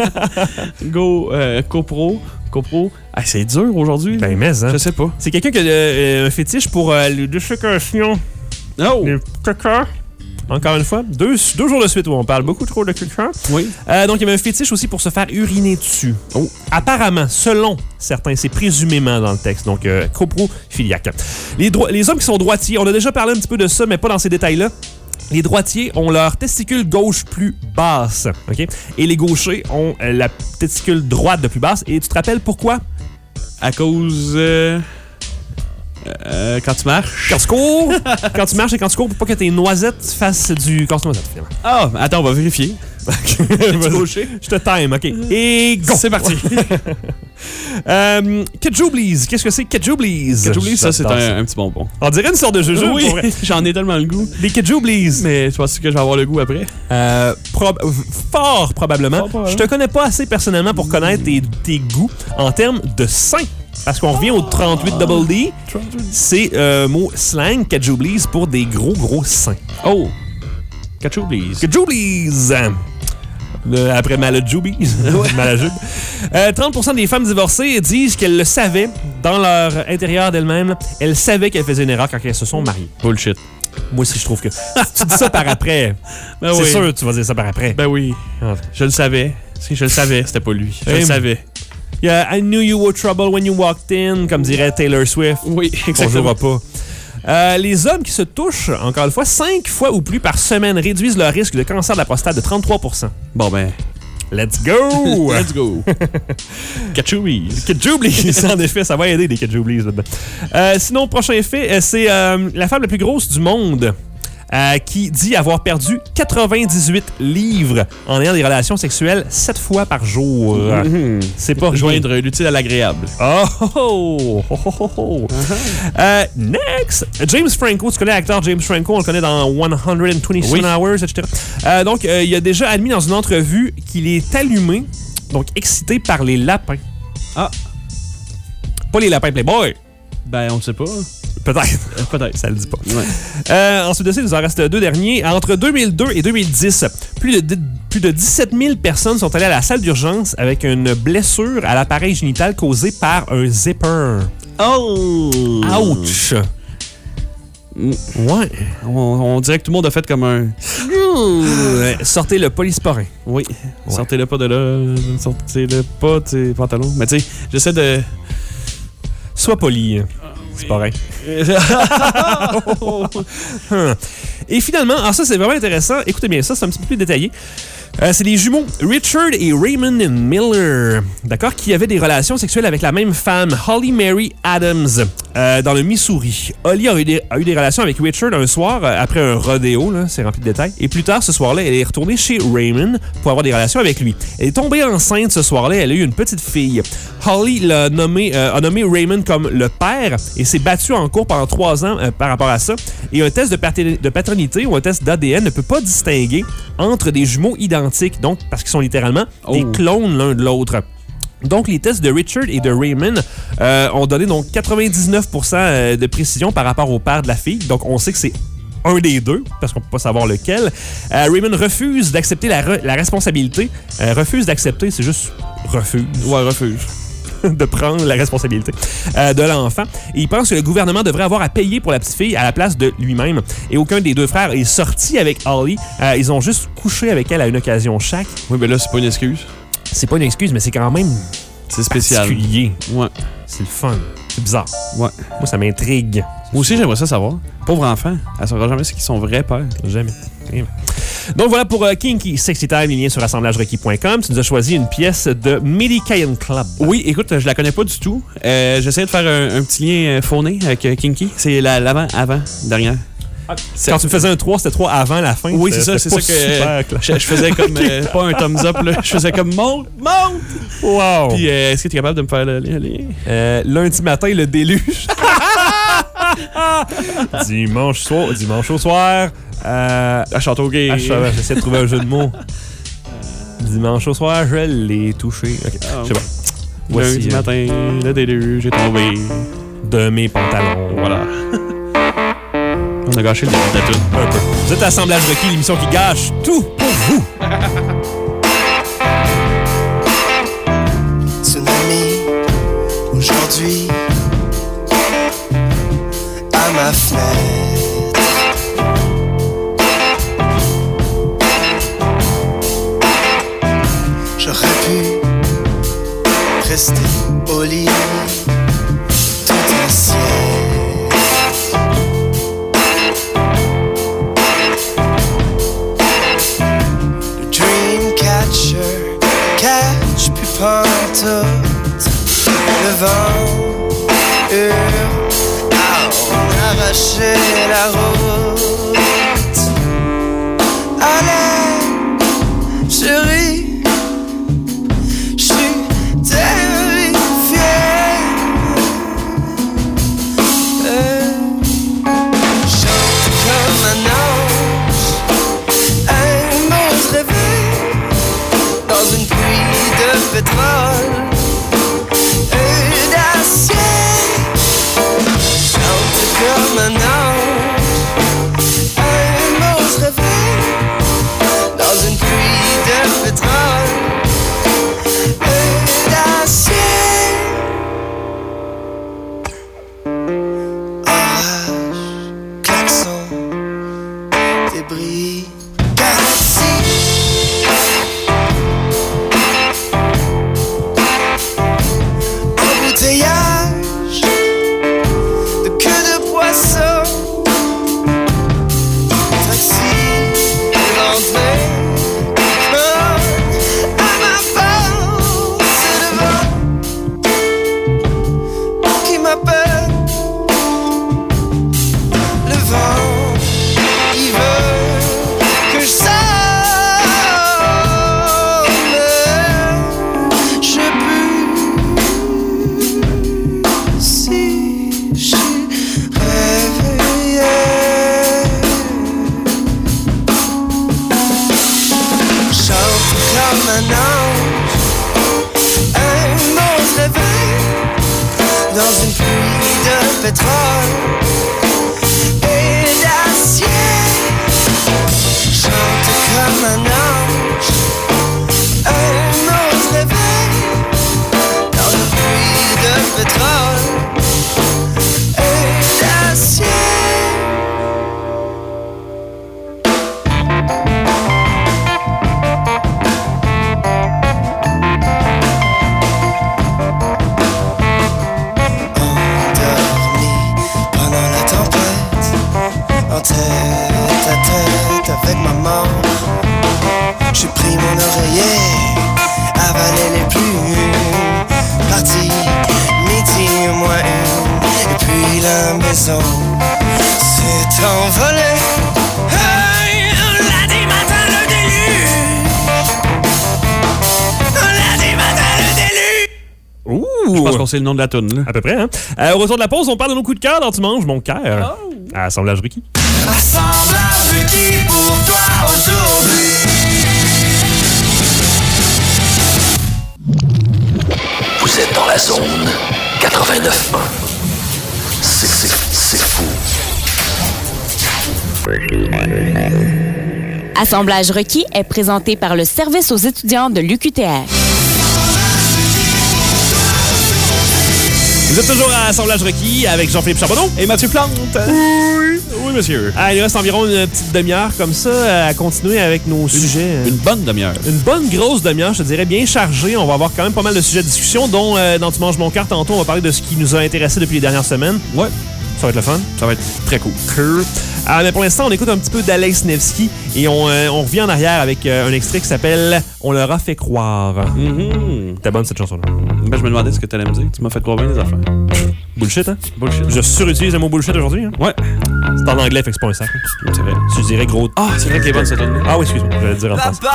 Speaker 4: GoPro. Ah, c'est dur aujourd'hui.
Speaker 3: Ben, mais, hein.
Speaker 4: Je sais pas.
Speaker 3: C'est quelqu'un qui a un fétiche pour les défécations.
Speaker 4: Oh!
Speaker 3: Les caca. Encore une fois, deux jours de suite où on parle beaucoup trop de caca.
Speaker 4: Oui.
Speaker 3: Donc, il y avait un fétiche aussi pour se faire uriner dessus.
Speaker 4: Oh.
Speaker 3: Apparemment, selon certains, c'est présumément dans le texte. Donc, coprophiliaque. Les hommes qui sont droitiers, on a déjà parlé un petit peu de ça, mais pas dans ces détails-là. Les droitiers ont leur testicule gauche plus basse, OK? Et les gauchers ont la testicule droite de plus basse. Et tu te rappelles pourquoi?
Speaker 4: À cause... quand tu marches.
Speaker 3: Quand tu cours. Quand tu marches et quand tu cours pour pas que tes noisettes fassent du casse-noisette, finalement.
Speaker 4: Ah, attends, on va vérifier.
Speaker 3: Gaucher. Je te time, OK. Et go!
Speaker 4: C'est parti.
Speaker 3: Kejoublies. Qu'est-ce que c'est, Kejoublies?
Speaker 4: Kejoublies, ça, c'est un petit bonbon.
Speaker 3: On dirait une sorte de jujube.
Speaker 4: Oui, j'en ai tellement le goût.
Speaker 3: Les Kejoublies.
Speaker 4: Mais tu penses que je vais avoir le goût après?
Speaker 3: Fort probablement. Je te connais pas assez personnellement pour connaître tes goûts en termes de seins. Parce qu'on revient au 38WD. C'est mot slang, Kejoublies, pour des gros seins.
Speaker 4: Oh! Kejoublies.
Speaker 3: Kejoublies! Après Malajoubies. Malajube. 30% des femmes divorcées disent qu'elles le savaient dans leur intérieur d'elles-mêmes. Elles savaient qu'elles faisaient une erreur quand elles se sont mariées.
Speaker 4: Bullshit.
Speaker 3: Moi aussi, je trouve que tu dis ça par après.
Speaker 4: Ben
Speaker 3: c'est
Speaker 4: oui.
Speaker 3: sûr que tu vas dire ça par après.
Speaker 4: Ben oui. Je le savais. Si je le savais, c'était pas lui. Je le savais.
Speaker 3: I knew you were trouble when you walked in, comme dirait Taylor Swift.
Speaker 4: Oui, exactement.
Speaker 3: On jouera pas. Les hommes qui se touchent, encore une fois, 5 fois ou plus par semaine réduisent leur risque de cancer de la prostate de 33%.
Speaker 4: Bon, ben...
Speaker 3: Let's go!
Speaker 4: Let's go! Kejoublies.
Speaker 3: Kejoublies, en effet, ça va aider les Kejoublies là-dedans. Sinon, prochain fait, c'est la femme la plus grosse du monde. Qui dit avoir perdu 98 livres en ayant des relations sexuelles 7 fois par jour. C'est pas
Speaker 4: joindre l'utile à l'agréable.
Speaker 3: Next! James Franco. Tu connais l'acteur James Franco? On le connaît dans 127 Hours, etc. Donc, il a déjà admis dans une entrevue qu'il est allumé, donc excité par les lapins. Ah! Pas les lapins Playboy.
Speaker 4: Ben, on ne sait pas.
Speaker 3: Peut-être, ça le dit pas.
Speaker 4: Ouais.
Speaker 3: Ensuite de ça, il nous en reste 2 derniers. Entre 2002 et 2010, plus de 17 000 personnes sont allées à la salle d'urgence avec une blessure à l'appareil génital causée par un zipper.
Speaker 4: Oh!
Speaker 3: Ouch! Ouais.
Speaker 4: On dirait que tout le monde a fait comme un...
Speaker 3: Sortez le polysporin.
Speaker 4: Oui. Ouais. Sortez-le pas de là. Sortez-le pas de tes pantalons. Mais tu sais, j'essaie de...
Speaker 3: Sois poli. C'est pareil. Et finalement, alors ça c'est vraiment intéressant. Écoutez bien ça, c'est un petit peu plus détaillé. C'est les jumeaux Richard et Raymond Miller, d'accord, qui avaient des relations sexuelles avec la même femme, Holly Mary Adams, dans le Missouri. Holly a eu des relations avec Richard un soir, après un rodéo, là, c'est rempli de détails. Et plus tard, ce soir-là, elle est retournée chez Raymond pour avoir des relations avec lui. Elle est tombée enceinte ce soir-là, elle a eu une petite fille. Holly a nommé Raymond comme le père et s'est battue en cours pendant 3 ans par rapport à ça. Et un test de paternité ou un test d'ADN ne peut pas distinguer entre des jumeaux identiques, donc parce qu'ils sont littéralement des clones l'un de l'autre. Donc, les tests de Richard et de Raymond ont donné donc 99% de précision par rapport au père de la fille. Donc, on sait que c'est un des deux, parce qu'on peut pas savoir lequel. Raymond refuse d'accepter la responsabilité. Refuse d'accepter, c'est juste refuse.
Speaker 4: Ouais, refuse.
Speaker 3: De prendre la responsabilité de l'enfant. Et il pense que le gouvernement devrait avoir à payer pour la petite fille à la place de lui-même. Et aucun des deux frères est sorti avec Holly. Ils ont juste couché avec elle à une occasion chaque.
Speaker 4: Oui, mais là, c'est pas une excuse.
Speaker 3: C'est pas une excuse, mais c'est quand même
Speaker 4: c'est spécial.
Speaker 3: Particulier.
Speaker 4: Ouais.
Speaker 3: C'est le fun. C'est bizarre.
Speaker 4: Ouais.
Speaker 3: Moi, ça m'intrigue.
Speaker 4: Moi aussi, j'aimerais ça savoir. Pauvre enfant, elle saura jamais ce qu'ils sont vrais pères.
Speaker 3: Jamais. Donc voilà pour Kinky Sexy Time, les liens sur assemblagerequis.com. Tu nous as choisi une pièce de Medicayan Club.
Speaker 4: Oui, écoute, je la connais pas du tout. J'essaie de faire un petit lien fourné avec Kinky. C'est l'avant-dernière.
Speaker 3: Quand tu me faisais un 3, c'était 3 avant la fin.
Speaker 4: Oui, c'est ça que je faisais comme pas un thumbs up, là. Je faisais comme monte!
Speaker 3: Wow!
Speaker 4: Puis est-ce que tu es capable de me faire le lien?
Speaker 3: Lundi matin, le déluge. Dimanche au soir.
Speaker 4: À Châteauguay.
Speaker 3: J'essaie de trouver un jeu de mots. Dimanche au soir, je l'ai touché. Ok, je sais pas.
Speaker 4: Lundi matin, le déluge est tombé
Speaker 3: de mes pantalons.
Speaker 4: Voilà. On a gâché le début de tout.
Speaker 3: Un peu. Vous êtes Assemblage Requis, l'émission qui gâche tout pour vous.
Speaker 6: Tsunami, aujourd'hui, à ma fenêtre. J'aurais pu rester au lit tout un ciel. Le Dreamcatcher catch plus pantoute. Le vent hurle à en arracher la route. Allez, chérie, pétrole et d'acier. Chante comme un ange, un mot se réveille dans une pluie de pétrole et d'acier. Orage, klaxon, débris, galaxie. De queue de poisson, taxi éventré, à ma porte, c'est le vent qui m'appelle. Le vent, il veut que je sorte, mais je peux. Comme un ange, un mot se réveille dans une pluie de pétrole et d'acier. Chante comme un ange, un mot se réveille dans une pluie de pétrole et d'acier. Tête à tête avec ma mort, j'ai pris mon oreiller, avalé les plumes, parti, midi moins une, et puis la maison s'est envolée. Hey, lundi matin le déluge, lundi matin le déluge.
Speaker 3: Ouh!
Speaker 4: Je pense qu'on sait le nom de la toune, là.
Speaker 3: À peu près, hein? Au retour de la pause, on parle de nos coups de cœur dans Tu manges mon cœur. Oh. À Assemblage Requis.
Speaker 6: Assemblage Requis pour toi aujourd'hui.
Speaker 7: Vous êtes dans la zone 89.1. C'est fou.
Speaker 2: Assemblage Requis est présenté par le Service aux étudiants de l'UQTR.
Speaker 3: Vous êtes toujours à Assemblage Requis avec Jean-Philippe Charbonneau
Speaker 4: et Mathieu Plante. Oui, monsieur.
Speaker 3: Il reste environ une petite demi-heure comme ça à continuer avec nos sujets.
Speaker 4: Une bonne demi-heure.
Speaker 3: Une bonne grosse demi-heure, je te dirais, bien chargée. On va avoir quand même pas mal de sujets de discussion, dont dans Tu manges mon cœur, tantôt, on va parler de ce qui nous a intéressé depuis les dernières semaines.
Speaker 4: Ouais.
Speaker 3: Ça va être le fun.
Speaker 4: Ça va être très cool.
Speaker 3: Mais pour l'instant, on écoute un petit peu d'Alex Nevsky et on revient en arrière avec un extrait qui s'appelle « On leur a fait croire ». T'es bonne cette chanson-là?
Speaker 4: Ben, je me demandais ce que t'allais me dire. Tu m'as fait croire bien les affaires.
Speaker 3: Bullshit, hein?
Speaker 4: Bullshit.
Speaker 3: Je surutilise le mot bullshit aujourd'hui, hein?
Speaker 4: Ouais.
Speaker 3: C'est en anglais, fait que c'est pas un sac.
Speaker 4: C'est vrai.
Speaker 3: Tu dirais gros.
Speaker 4: Ah, c'est vrai qu'elle est bonne cette tune.
Speaker 3: Ah oui, excuse-moi, je vais le dire en français.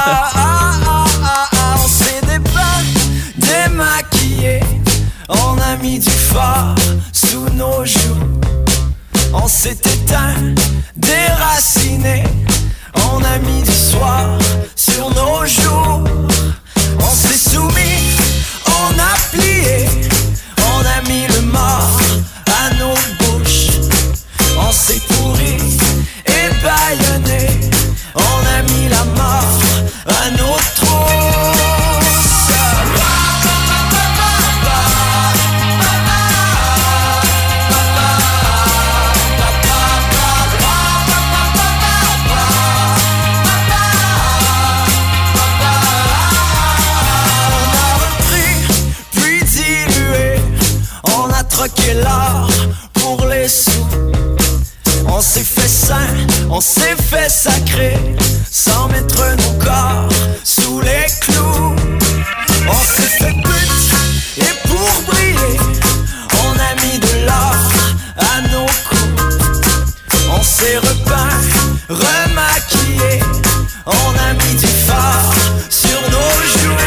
Speaker 6: On s'est démaquillé, on a mis du fard sous nos joues. On s'est éteint, déraciné, on a mis du soir sur nos jours. On s'est soumis, on a plié, on a mis le mort à nos bouches. On s'est pourri et bâillonné, on a mis la mort à nos trousses. Troquer l'or pour les sous. On s'est fait saint, on s'est fait sacré, sans mettre nos corps sous les clous. On s'est fait pute et pour briller, on a mis de l'or à nos coups. On s'est repeint, remaquillé, on a mis du fard sur nos joues.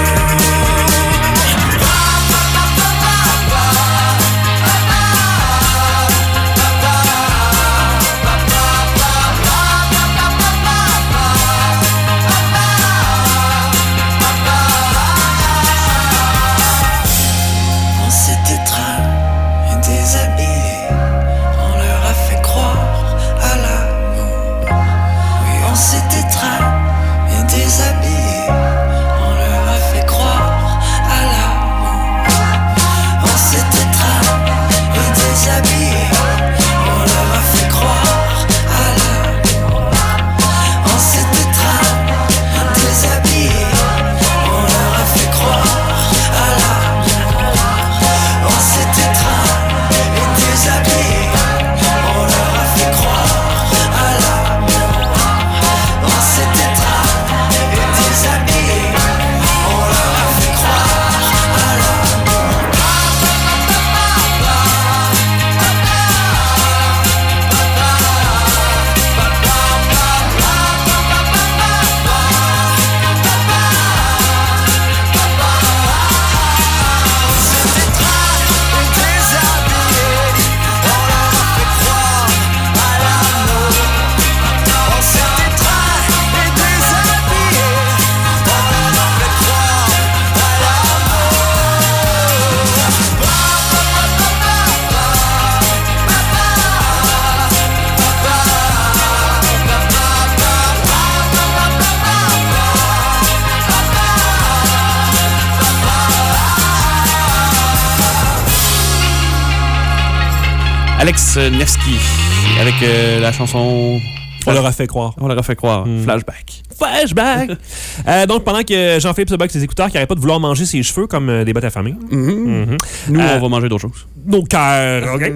Speaker 4: Alex Nevsky avec la chanson...
Speaker 3: On leur a fait croire.
Speaker 4: On leur a fait croire. Flashback.
Speaker 3: Flashback! Donc, pendant que Jean-Philippe se bat avec ses écouteurs, qui n'arrête pas de vouloir manger ses cheveux comme des bottes à famille.
Speaker 4: Nous, on va manger d'autres choses.
Speaker 3: Nos cœurs, OK?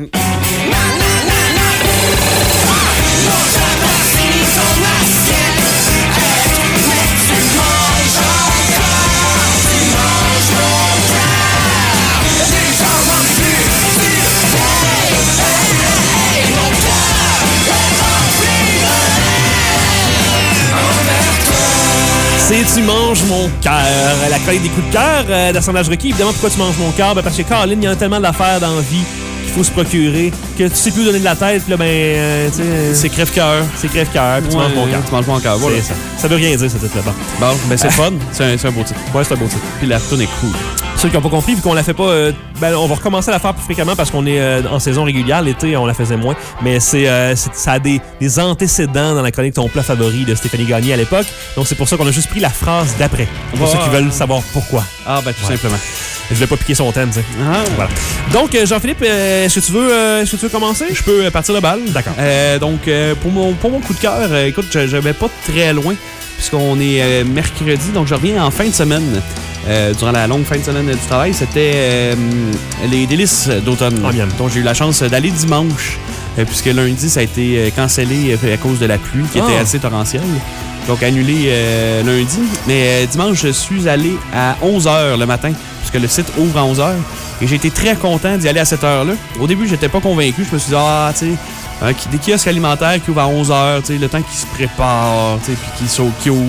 Speaker 3: C'est Tu manges mon cœur, la chronique des coups de cœur d'assemblage requis. Évidemment, pourquoi tu manges mon cœur? Ben parce que, Caroline, il y a tellement d'affaires dans la vie qu'il faut se procurer que tu sais plus où donner de la tête. Puis là, ben, tu sais...
Speaker 4: C'est crève-cœur.
Speaker 3: C'est crève-cœur, puis tu manges mon cœur.
Speaker 4: Tu manges mon cœur, voilà.
Speaker 3: Ça veut rien dire, ce titre-là.
Speaker 4: Bon, ben c'est fun. C'est un beau titre.
Speaker 3: Ouais, c'est un beau titre.
Speaker 4: Puis la tune est cool.
Speaker 3: Ceux qui n'ont pas compris, vu qu'on la fait pas... on va recommencer à la faire plus fréquemment parce qu'on est en saison régulière. L'été, on la faisait moins. Mais ça a des antécédents dans la chronique Ton plat favori de Stéphanie Gagné à l'époque. Donc, c'est pour ça qu'on a juste pris la phrase d'après. Pour ceux qui veulent savoir pourquoi.
Speaker 4: Ah, ben tout simplement.
Speaker 3: Je voulais pas piquer son thème, tu sais. Voilà. Donc, Jean-Philippe, est-ce que tu veux commencer?
Speaker 4: Je peux partir le bal.
Speaker 3: D'accord.
Speaker 4: Donc, pour mon coup de cœur, écoute, je vais pas très loin puisqu'on est mercredi, donc je reviens en fin de semaine. Durant la longue fin de semaine du travail, c'était les délices d'automne. Donc, j'ai eu la chance d'aller dimanche, puisque lundi, ça a été cancellé à cause de la pluie qui était assez torrentielle. Donc, annulé lundi. Mais dimanche, je suis allé à 11h le matin, puisque le site ouvre à 11h. Et j'ai été très content d'y aller à cette heure-là. Au début, j'étais pas convaincu. Je me suis dit, tu sais, Des kiosques alimentaires qui ouvrent à 11h, le temps qu'ils se préparent, puis qu'ils ouvrent.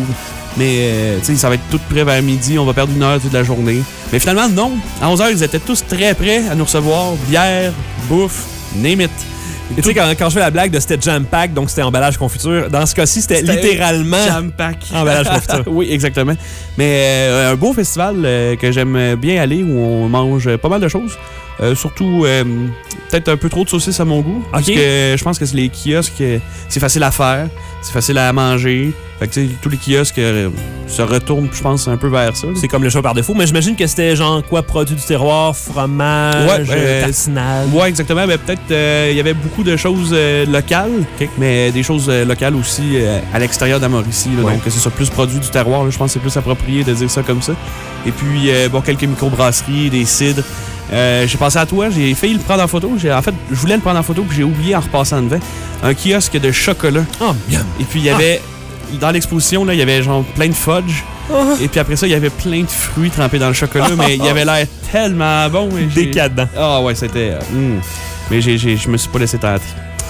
Speaker 4: Mais ça va être tout prêt vers midi, on va perdre 1 heure de la journée. Mais finalement, non. À 11h, ils étaient tous très prêts à nous recevoir. Bière, bouffe, name it.
Speaker 3: Et tu sais, quand je fais la blague de c'était jam-pack, donc c'était emballage confiture, dans ce cas-ci, c'était littéralement
Speaker 4: jam-pack.
Speaker 3: Emballage confiture.
Speaker 4: Oui, exactement. Mais un beau festival que j'aime bien aller, où on mange pas mal de choses. Surtout, peut-être un peu trop de saucisses à mon goût. Okay. Parce que je pense que les kiosques, c'est facile à faire, c'est facile à manger. Fait que tous les kiosques se retournent, je pense, un peu vers ça.
Speaker 3: C'est comme le choix par défaut. Mais j'imagine que c'était genre quoi, produits du terroir, fromage, tartinade.
Speaker 4: Ouais, exactement. Mais peut-être il y avait beaucoup de choses locales, mais des choses locales aussi à l'extérieur d'Amorici. Donc, c'est ça, plus produits du terroir. Là, je pense que c'est plus approprié de dire ça comme ça. Et puis, quelques microbrasseries, des cidres. J'ai pensé à toi, j'ai failli le prendre en photo. En fait, je voulais le prendre en photo, puis j'ai oublié en repassant devant. Un kiosque de chocolat.
Speaker 3: Oh, bien.
Speaker 4: Et puis, il y avait... Dans l'exposition, là, il y avait genre plein de fudge. Et puis après ça, il y avait plein de fruits trempés dans le chocolat, mais il avait l'air tellement bon.
Speaker 3: Décadent.
Speaker 4: Ah ouais, c'était... Mais je me suis pas laissé tenter.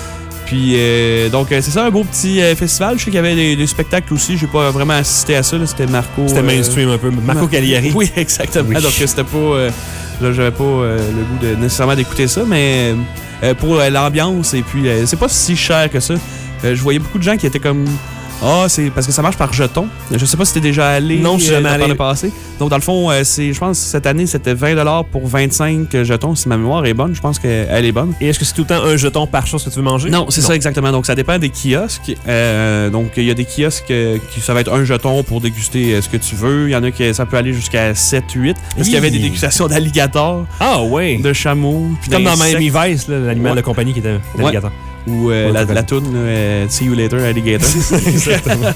Speaker 4: Puis, donc, c'est ça, un beau petit festival. Je sais qu'il y avait des spectacles aussi. J'ai pas vraiment assisté à ça. Là. C'était Marco...
Speaker 3: C'était mainstream un peu. Marco Cagliari.
Speaker 4: Oui, exactement. Oui. Donc, c'était pas... là, j'avais pas le goût nécessairement d'écouter ça, mais pour l'ambiance, et puis, c'est pas si cher que ça. Je voyais beaucoup de gens qui étaient comme... c'est parce que ça marche par jeton. Je sais pas si t'es déjà allé.
Speaker 3: Non, je suis jamais allé.
Speaker 4: Par le passé. Donc, dans le fond, je pense que cette année, c'était 20$ pour 25 jetons. Si ma mémoire est bonne, je pense qu'elle est bonne.
Speaker 3: Et est-ce que c'est tout le temps un jeton par chose que tu veux manger?
Speaker 4: Non, c'est ça exactement. Donc, ça dépend des kiosques. Donc, il y a des kiosques qui ça va être un jeton pour déguster ce que tu veux. Il y en a qui ça peut aller jusqu'à 7, 8. Parce qu'il y avait des dégustations d'alligators.
Speaker 3: Ah ouais.
Speaker 4: De chameaux.
Speaker 3: Comme dans Miami Vice, l'animal de compagnie qui était un alligator.
Speaker 4: Ou la toune, See You Later, Alligator.
Speaker 3: Exactement.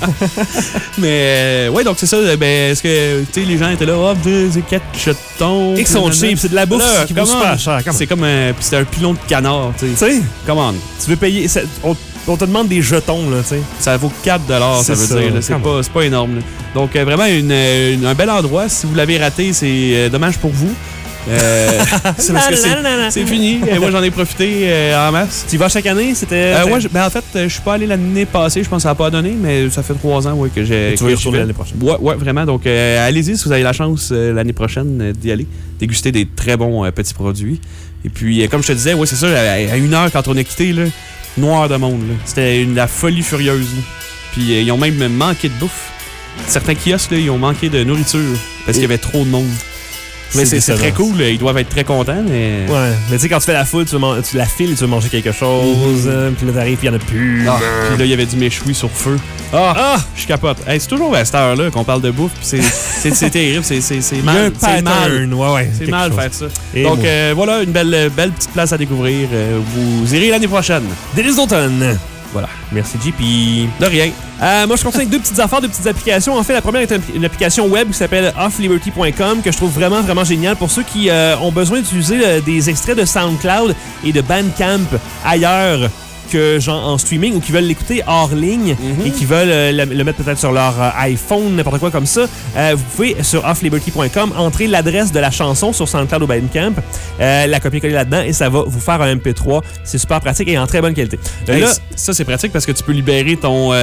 Speaker 4: Mais, ouais, donc c'est ça. Ben, est-ce que, tu sais, les gens étaient là, c'est 4 jetons.
Speaker 3: Et qui sont cheap, c'est de la bouffe qui vaut super cher.
Speaker 4: C'est comme c'était un pilon de canard, tu
Speaker 3: sais.
Speaker 4: Come on.
Speaker 3: Tu veux payer, on te demande des jetons, là, tu sais.
Speaker 4: Ça vaut 4$, ça veut dire. C'est pas énorme. Là. Donc, vraiment, un bel endroit. Si vous l'avez raté, c'est dommage pour vous. C'est parce que c'est fini. Moi, j'en ai profité en masse.
Speaker 3: Tu y vas chaque année? C'était.
Speaker 4: En fait, je suis pas allé l'année passée. Je pense que ça n'a pas donné, mais ça fait 3 ans que j'ai.
Speaker 3: Tu vas y retourner l'année prochaine?
Speaker 4: Ouais, vraiment. Donc, allez-y si vous avez la chance l'année prochaine d'y aller. Déguster des très bons petits produits. Et puis, comme je te disais, c'est ça, à 1h quand on a quitté, là, noir de monde. C'était la folie furieuse. Là. Puis, ils ont même manqué de bouffe. Certains kiosques, là, ils ont manqué de nourriture parce qu'il y avait trop de monde. Mais c'est très cool, ils doivent être très contents. Mais...
Speaker 3: Ouais, mais tu sais, quand tu fais la foule, tu la files et tu veux manger quelque chose, puis là t'arrives, puis il n'y en a plus.
Speaker 4: Puis là, il y avait du méchoui sur feu. Je capote. Hey, c'est toujours à cette heure-là qu'on parle de bouffe, puis c'est terrible, c'est mal.
Speaker 3: C'est mal.
Speaker 4: C'est mal faire ça. Et donc, voilà, une belle petite place à découvrir. Vous irez l'année prochaine.
Speaker 3: Délices d'automne.
Speaker 4: Voilà.
Speaker 3: Merci, JP.
Speaker 4: De rien.
Speaker 3: Moi, je continue avec 2 petites affaires, 2 petites applications. En fait, la première est une application web qui s'appelle offliberty.com que je trouve vraiment, vraiment géniale pour ceux qui ont besoin d'utiliser des extraits de SoundCloud et de Bandcamp ailleurs que genre en streaming ou qui veulent l'écouter hors ligne et qui veulent le mettre peut-être sur leur iPhone, n'importe quoi comme ça. Vous pouvez, sur offliberty.com, entrer l'adresse de la chanson sur SoundCloud ou Bandcamp, la copier-coller là-dedans et ça va vous faire un MP3. C'est super pratique et en très bonne qualité.
Speaker 4: Là, ça, c'est pratique parce que tu peux libérer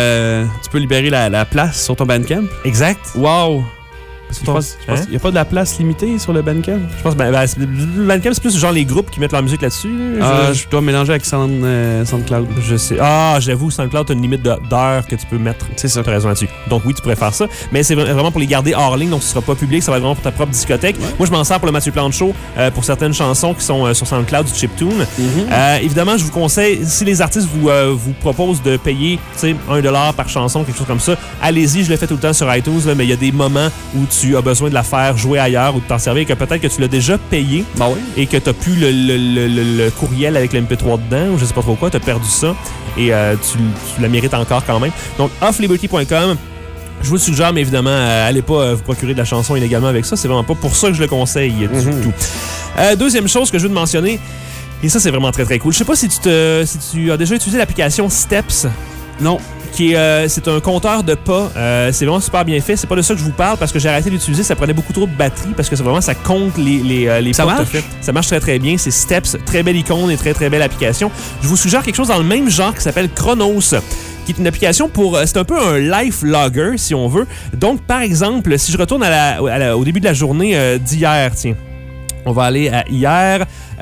Speaker 4: la place sur ton Bandcamp.
Speaker 3: Exact.
Speaker 4: Wow! Parce que il n'y a pas de la place limitée sur le Bandcamp.
Speaker 3: Je pense que le Bandcamp, c'est plus genre les groupes qui mettent leur musique là-dessus.
Speaker 4: Je dois mélanger avec SoundCloud.
Speaker 3: Je sais. J'avoue, SoundCloud, tu as une limite d'heures que tu peux mettre.
Speaker 4: C'est ça.
Speaker 3: Tu as raison là-dessus. Donc oui, tu pourrais faire ça. Mais c'est vraiment pour les garder hors ligne, donc ce ne sera pas public, ça va être vraiment pour ta propre discothèque. Ouais. Moi, je m'en sers pour le Mathieu Plante Show, pour certaines chansons qui sont sur SoundCloud du chiptune. Évidemment, je vous conseille, si les artistes vous proposent de payer $1 par chanson, quelque chose comme ça, allez-y, je le fais tout le temps sur iTunes, là, mais il y a des moments où tu as besoin de la faire jouer ailleurs ou de t'en servir et que peut-être que tu l'as déjà payé et que tu n'as plus le courriel avec le MP3 dedans ou je sais pas trop quoi, tu as perdu ça et tu la mérites encore quand même. Donc, offliberty.com, je vous le suggère, mais évidemment, allez pas vous procurer de la chanson illégalement avec ça. C'est vraiment pas pour ça que je le conseille du tout. Deuxième chose que je veux te mentionner, et ça, c'est vraiment très, très cool. Je sais pas si tu as déjà utilisé l'application Steps.
Speaker 4: Non.
Speaker 3: c'est un compteur de pas. C'est vraiment super bien fait. C'est pas de ça que je vous parle parce que j'ai arrêté d'utiliser. Ça prenait beaucoup trop de batterie parce que ça compte les
Speaker 4: ça
Speaker 3: pas.
Speaker 4: Marche?
Speaker 3: Ça marche très très bien. C'est Steps, très belle icône et très très belle application. Je vous suggère quelque chose dans le même genre qui s'appelle Chronos, qui est une application c'est un peu un life logger, si on veut. Donc, par exemple, si je retourne au début de la journée d'hier, tiens, on va aller à hier.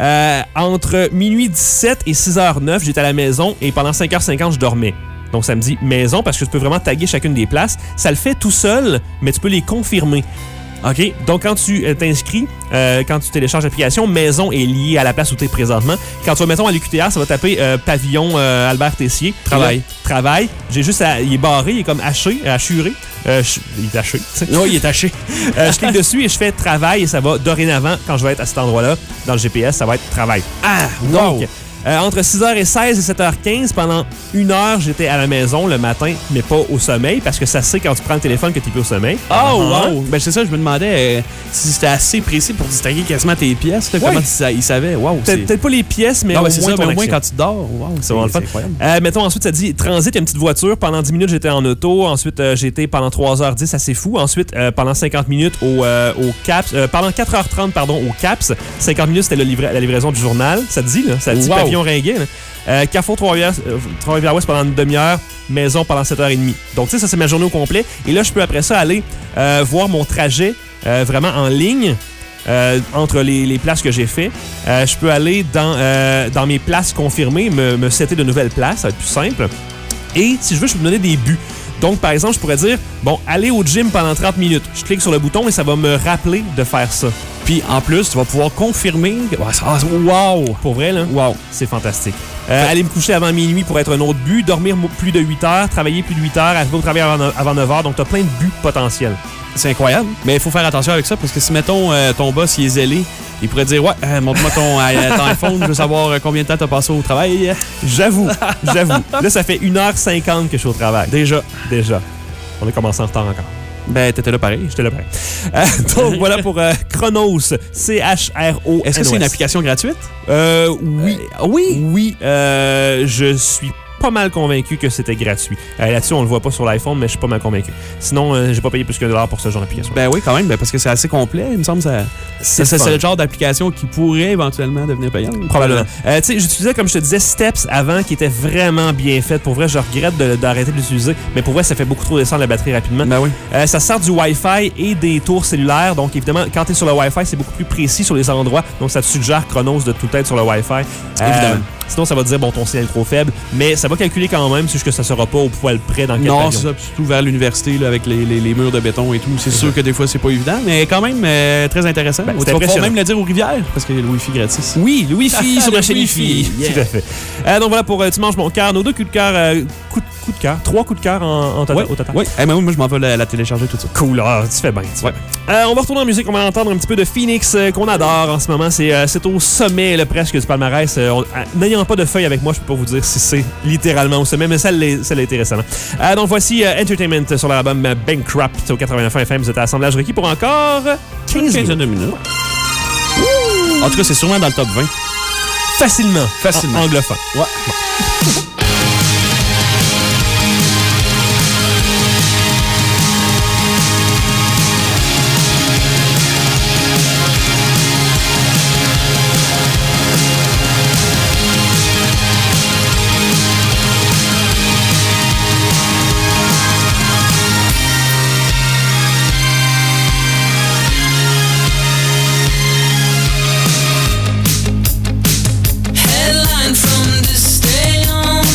Speaker 3: Entre minuit 17 et 6h09, j'étais à la maison et pendant 5h50, je dormais. Donc, ça me dit maison parce que tu peux vraiment taguer chacune des places. Ça le fait tout seul, mais tu peux les confirmer. OK? Donc, quand tu t'inscris, quand tu télécharges l'application, maison est liée à la place où tu es présentement. Quand tu vas, mettons, à l'UQTR, ça va taper pavillon Albert Tessier.
Speaker 4: Travail.
Speaker 3: Travail. J'ai juste il est barré, il est comme hachuré. Il est haché.
Speaker 4: Oui, il est haché.
Speaker 3: Je clique dessus et je fais travail et ça va dorénavant, quand je vais être à cet endroit-là, dans le GPS, ça va être travail.
Speaker 4: Ah, wow!
Speaker 3: Donc, entre 6h16 et 7h15, pendant 1 heure, j'étais à la maison le matin, mais pas au sommeil, parce que ça sait quand tu prends le téléphone que tu es plus au sommeil.
Speaker 4: Oh, wow! Ben, c'est ça, je me demandais si c'était assez précis pour distinguer quasiment tes pièces. Ouais. Comment il savait? Wow!
Speaker 3: Peut-être pas les pièces, mais
Speaker 4: non,
Speaker 3: au moins
Speaker 4: c'est ça,
Speaker 3: ton
Speaker 4: mais au moins quand tu dors. Wow,
Speaker 3: c'est vraiment le fun.
Speaker 4: Incroyable.
Speaker 3: Mettons, ensuite, ça dit transit, il y a une petite voiture. Pendant 10 minutes, j'étais en auto. Ensuite, j'ai été pendant 3h10, assez fou. Ensuite, pendant 50 minutes au CAPS. Pendant 4h30, pardon, au CAPS. 50 minutes, c'était la livraison du journal. Ça te dit, là? Ça te dit pavillon Ringuet, là. Carrefour Trois-Rivières-Ouest pendant une demi-heure, maison pendant 7h30. Donc, tu sais, ça, c'est ma journée au complet. Et là, je peux après ça aller voir mon trajet vraiment en ligne entre les places que j'ai fait. Je peux aller dans mes places confirmées, me setter de nouvelles places, ça va être plus simple. Et si je veux, je peux me donner des buts. Donc, par exemple, je pourrais dire, bon, aller au gym pendant 30 minutes. Je clique sur le bouton et ça va me rappeler de faire ça.
Speaker 4: Puis, en plus, tu vas pouvoir confirmer. Wow!
Speaker 3: Pour vrai, là?
Speaker 4: Wow!
Speaker 3: C'est fantastique. Aller me coucher avant minuit pour être un autre but. Dormir plus de 8 heures. Travailler plus de 8 heures. Arriver au travail avant 9 heures. Donc, tu as plein de buts potentiels.
Speaker 4: C'est incroyable. Mais il faut faire attention avec ça parce que si, mettons, ton boss il est zélé, il pourrait dire ouais, montre-moi ton iPhone, je veux savoir combien de temps t'as passé au travail.
Speaker 3: J'avoue. Là, ça fait 1h50 que je suis au travail. Déjà. On a commencé en retard encore.
Speaker 4: Ben, t'étais là pareil.
Speaker 3: J'étais là pareil. Donc, voilà pour Chronos. CHRONOS.
Speaker 4: Est-ce que c'est une application gratuite?
Speaker 3: Oui. Oui. Je suis pas mal convaincu que c'était gratuit. Là-dessus, on le voit pas sur l'iPhone, mais je suis pas mal convaincu. Sinon, j'ai pas payé plus que $1 pour ce genre d'application.
Speaker 4: Ben oui, quand même, parce que c'est assez complet. Il me semble que c'est le genre d'application qui pourrait éventuellement devenir payante.
Speaker 3: Probablement. Tu sais, j'utilisais, comme je te disais, Steps avant, qui était vraiment bien fait. Pour vrai, je regrette d'arrêter de l'utiliser, mais pour vrai, ça fait beaucoup trop descendre la batterie rapidement.
Speaker 4: Ben oui.
Speaker 3: Ça sert du Wi-Fi et des tours cellulaires. Donc, évidemment, quand tu es sur le Wi-Fi, c'est beaucoup plus précis sur les endroits. Donc, ça te suggère, Chronos, de tout être sur le Wi-Fi.
Speaker 4: Évidemment.
Speaker 3: Sinon, ça va te dire, bon, ton signal est trop faible, mais ça va calculer quand même, c'est juste que ça sera pas au poil près dans quel
Speaker 4: Non,
Speaker 3: avion.
Speaker 4: c'est ça, surtout vers l'université, là, avec les murs de béton et tout. C'est sûr que des fois, c'est pas évident, mais quand même très intéressant.
Speaker 3: Ben,
Speaker 4: tu vas pouvoir même le dire aux rivières, parce que le Wi-Fi gratis.
Speaker 3: Oui, le Wi-Fi sur la chaîne Wi-Fi.
Speaker 4: Yeah.
Speaker 3: Tout à fait. Donc voilà pour Tu manges mon cœur. Nos 2 coups de cœur, coups de cœur. 3 coups de cœur au total.
Speaker 4: Oui, moi, je m'en vais la télécharger tout de suite.
Speaker 3: Cool, tu fais bien. On va retourner en musique, on va entendre un petit peu de Phoenix qu'on adore en ce moment. C'est au sommet là, presque du palmarès. N'ayant pas de feuille avec moi, je peux pas vous dire si c'est littéralement au sommet, mais ça l'a été récemment. Donc voici Entertainment sur l'album Bankrupt au 89 FM. Vous êtes à Assemblage requis pour encore 15 minutes.
Speaker 4: En tout cas, c'est sûrement dans le top 20.
Speaker 3: Facilement. Anglophone.
Speaker 4: Ouais.
Speaker 6: Headline from the stay on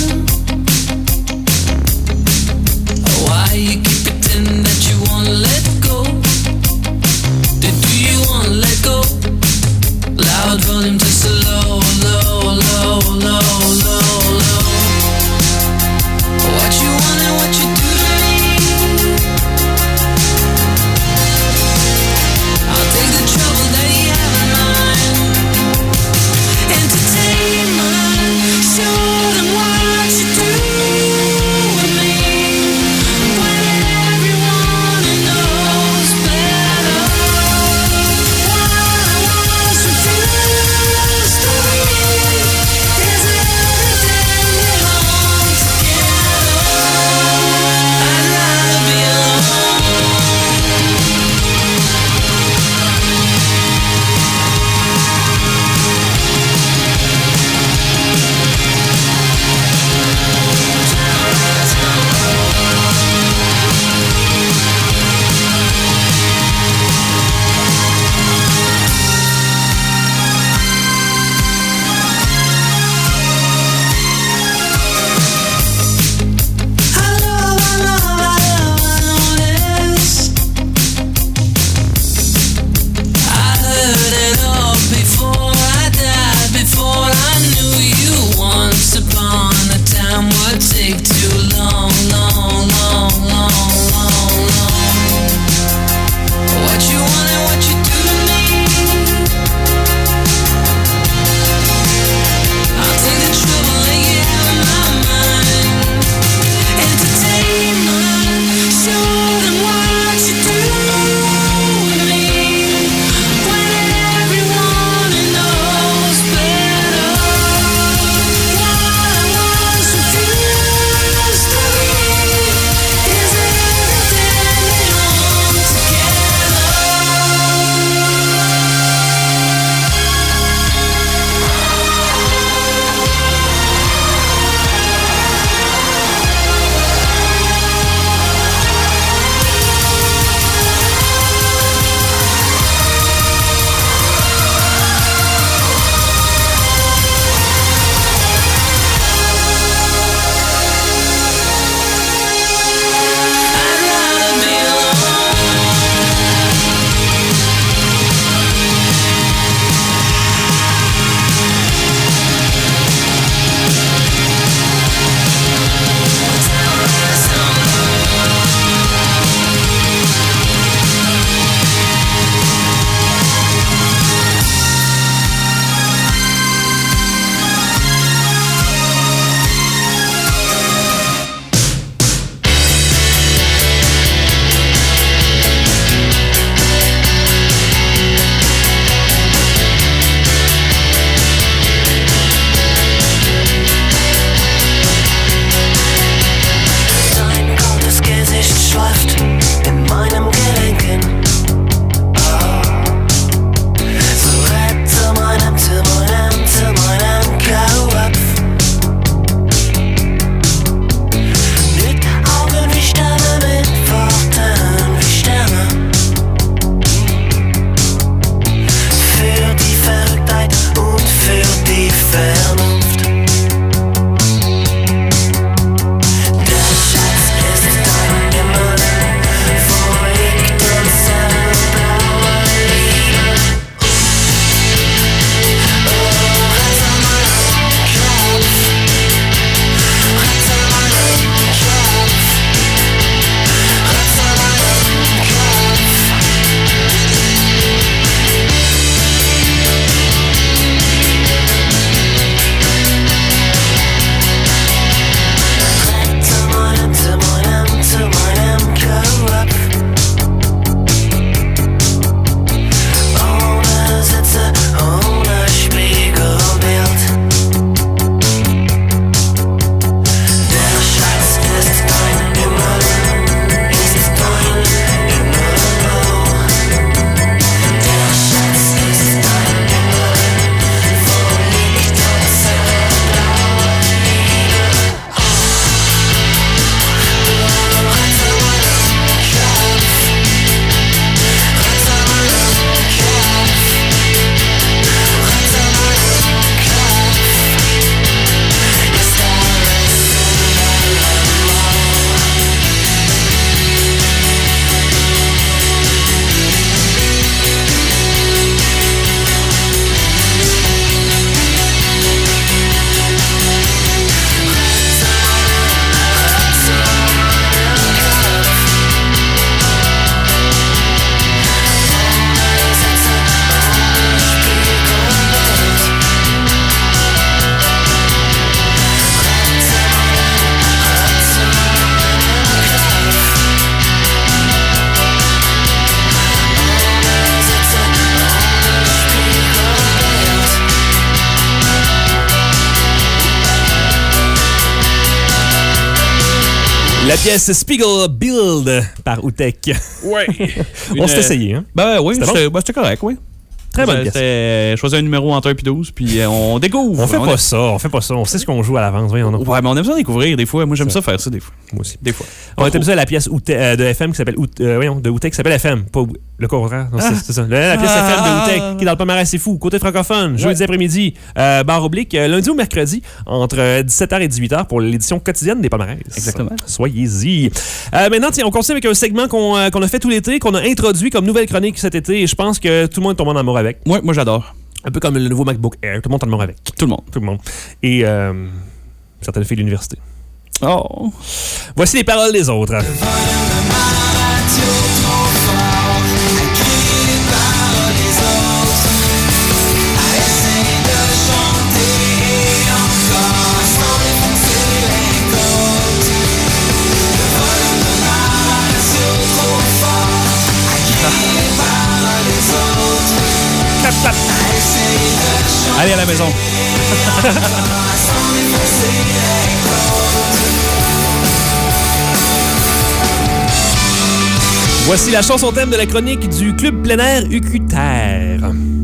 Speaker 3: La pièce Spiegel Build par Outek.
Speaker 4: Ouais.
Speaker 3: On s'est essayé, hein?
Speaker 4: Ben oui,
Speaker 3: C'était
Speaker 4: c'était correct, oui.
Speaker 3: Très bonne pièce.
Speaker 4: Choisir un numéro entre 1 et 12, puis on découvre.
Speaker 3: On fait pas ça. On sait ce qu'on joue à l'avance. Voyons donc.
Speaker 4: Ouais, mais on aime ça découvrir des fois. Moi, j'aime ça faire ça des fois.
Speaker 3: Moi aussi.
Speaker 4: Des fois.
Speaker 3: On est habitué à la pièce de FM qui s'appelle de Outek qui s'appelle FM, pas le contraire. Non, c'est ça. La pièce FM de Outek qui est dans le palmarès, c'est fou. Côté francophone, jeudi après-midi, barre oblique, lundi ou mercredi, entre 17h et 18h pour l'édition quotidienne des palmarès.
Speaker 4: Exactement.
Speaker 3: Soyez-y. Maintenant, tiens, on continue avec un segment qu'on a fait tout l'été, qu'on a introduit comme nouvelle chronique cet été, et je pense que tout le monde tombe en amour avec.
Speaker 4: Ouais, moi j'adore.
Speaker 3: Un peu comme le nouveau MacBook Air, tout le monde tombe en amour avec.
Speaker 4: Tout le monde.
Speaker 3: Et certaines filles de l'université.
Speaker 4: Oh.
Speaker 3: Voici les paroles des autres.
Speaker 4: Allez à la maison.
Speaker 3: Voici la chanson thème de la chronique du Club plein air UQTR.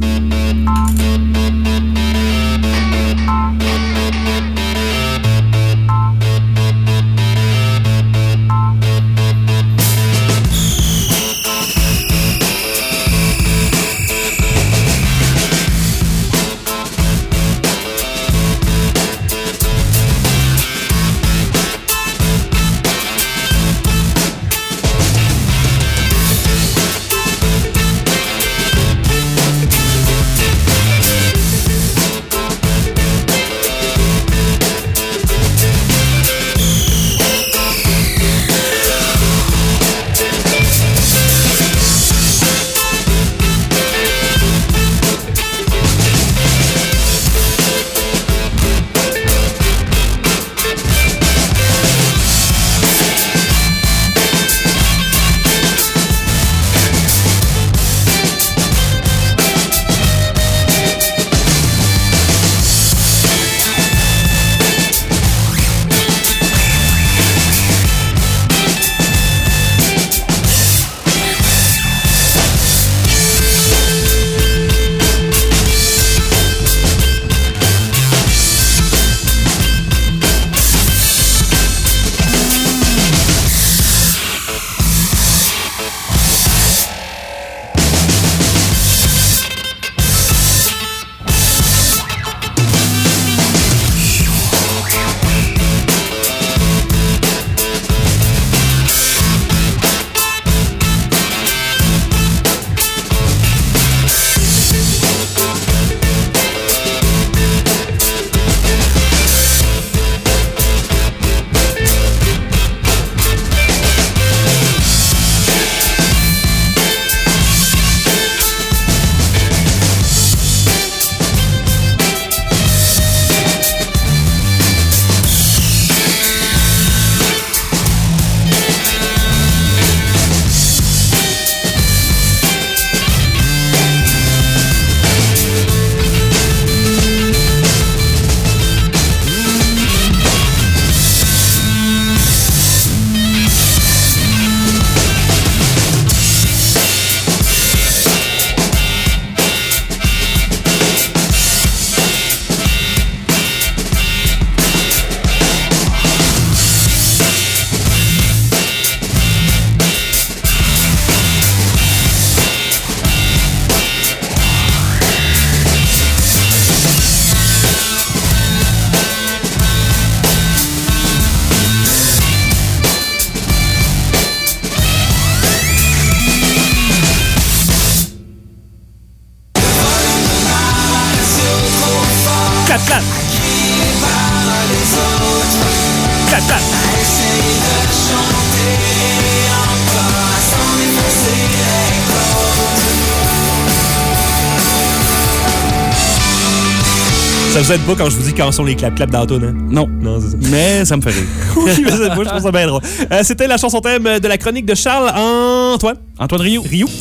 Speaker 3: Ça vous aide pas quand je vous dis quand sont les clap-clap dans la toune, hein?
Speaker 4: Non.
Speaker 3: Non, c'est ça.
Speaker 4: Mais ça me fait rire.
Speaker 3: Oui, mais moi, je trouve ça bien drôle. C'était la chanson thème de la chronique de Charles-Antoine Rioux.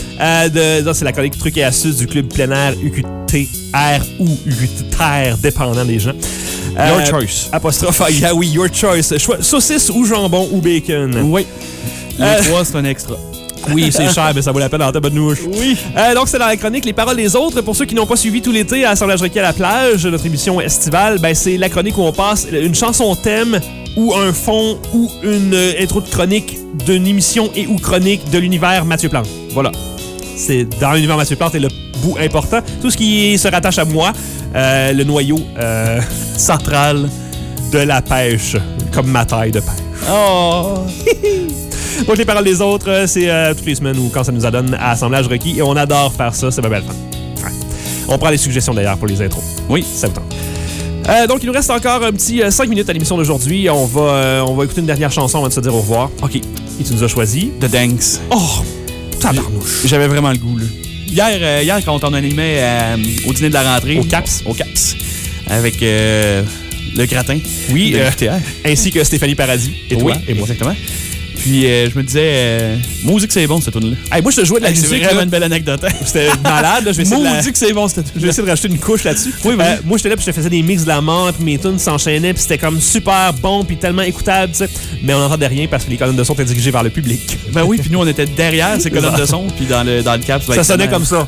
Speaker 3: C'est la chronique trucs et astuces du club plein air UQTR ou UQTR, dépendant des gens.
Speaker 4: Your choice.
Speaker 3: Apostrophe, oui, your choice. Saucisse ou jambon ou bacon.
Speaker 4: Oui. Les 3, c'est un extra.
Speaker 3: Oui, c'est cher, mais ça vaut la peine en tabarnouche.
Speaker 4: Oui.
Speaker 3: Donc, c'est dans la chronique Les Paroles des autres. Pour ceux qui n'ont pas suivi tout l'été à Assemblage requis à la plage, notre émission estivale, ben, c'est la chronique où on passe une chanson thème ou un fond ou une intro de chronique d'une émission et ou chronique de l'univers Mathieu Plante. Voilà. C'est dans l'univers Mathieu Plante et le bout important. Tout ce qui se rattache à moi, le noyau central de la pêche, comme ma taille de pêche. Oh! Donc, Les Paroles des autres, c'est toutes les semaines ou quand ça nous adonne à Assemblage requis. Et on adore faire ça, c'est bien belle fun. Ouais. On prend les suggestions d'ailleurs pour les intros. Oui, ça vous tente. Donc, il nous reste encore un petit 5 minutes à l'émission d'aujourd'hui. On va écouter une dernière chanson avant de se dire au revoir. OK. Et tu nous as choisi
Speaker 4: The Danks.
Speaker 3: Oh! Tabarnouche.
Speaker 4: J'avais vraiment le goût, là. Hier, quand on animait au dîner de la rentrée.
Speaker 3: Au CAPS.
Speaker 4: Avec le gratin.
Speaker 3: Oui.
Speaker 4: De l'UQTR.
Speaker 3: Ainsi que Stéphanie Paradis. Et toi.
Speaker 4: Et moi. Exactement. Puis je me disais, maudit que c'est bon cette tune-là.
Speaker 3: Hey, moi, je te jouais de la musique.
Speaker 4: C'est vraiment une belle anecdote.
Speaker 3: C'était malade. Là, je vais essayer
Speaker 4: maudit que c'est bon cette tune.
Speaker 3: Je vais essayer de rajouter une couche là-dessus.
Speaker 4: Oui.
Speaker 3: Moi, j'étais là, puis je te faisais des mix de la mort, puis mes tunes s'enchaînaient, puis c'était comme super bon, puis tellement écoutable, tu sais. Mais on n'entendait rien parce que les colonnes de son étaient dirigées vers le public.
Speaker 4: Ben oui, puis nous, on était derrière ces colonnes de son, puis dans le cap.
Speaker 3: Ça sonnait comme ça.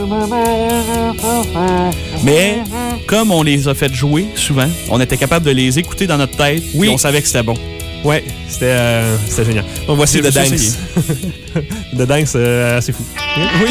Speaker 4: Mais comme on les a fait jouer souvent, on était capable de les écouter dans notre tête, oui. Et on savait que c'était bon.
Speaker 3: Ouais, c'était génial. Donc voici The Danks. The Danks, c'est fou.
Speaker 4: Oui.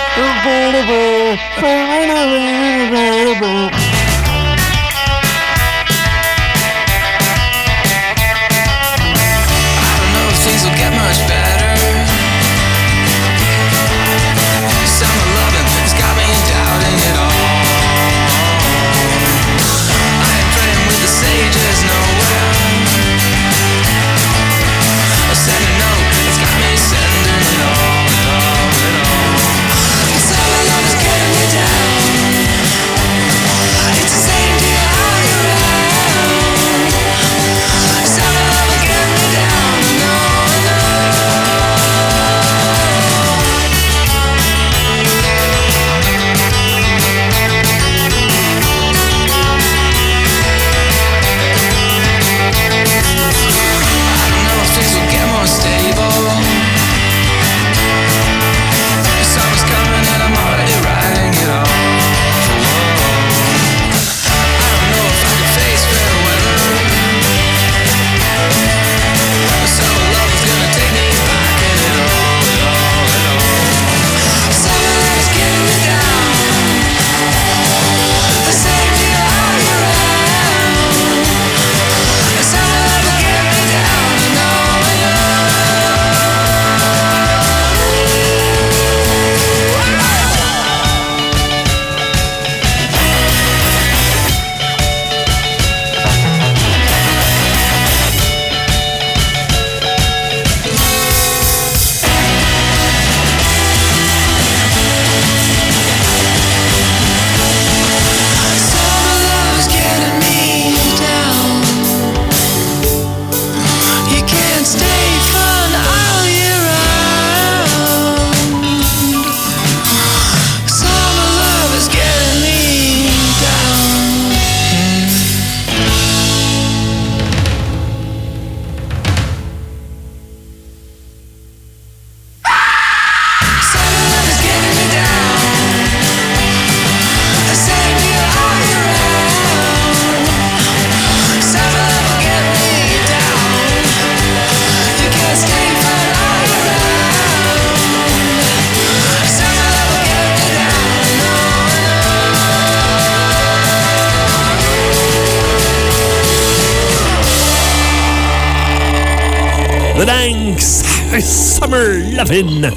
Speaker 3: The Danks, Summer Lovin'.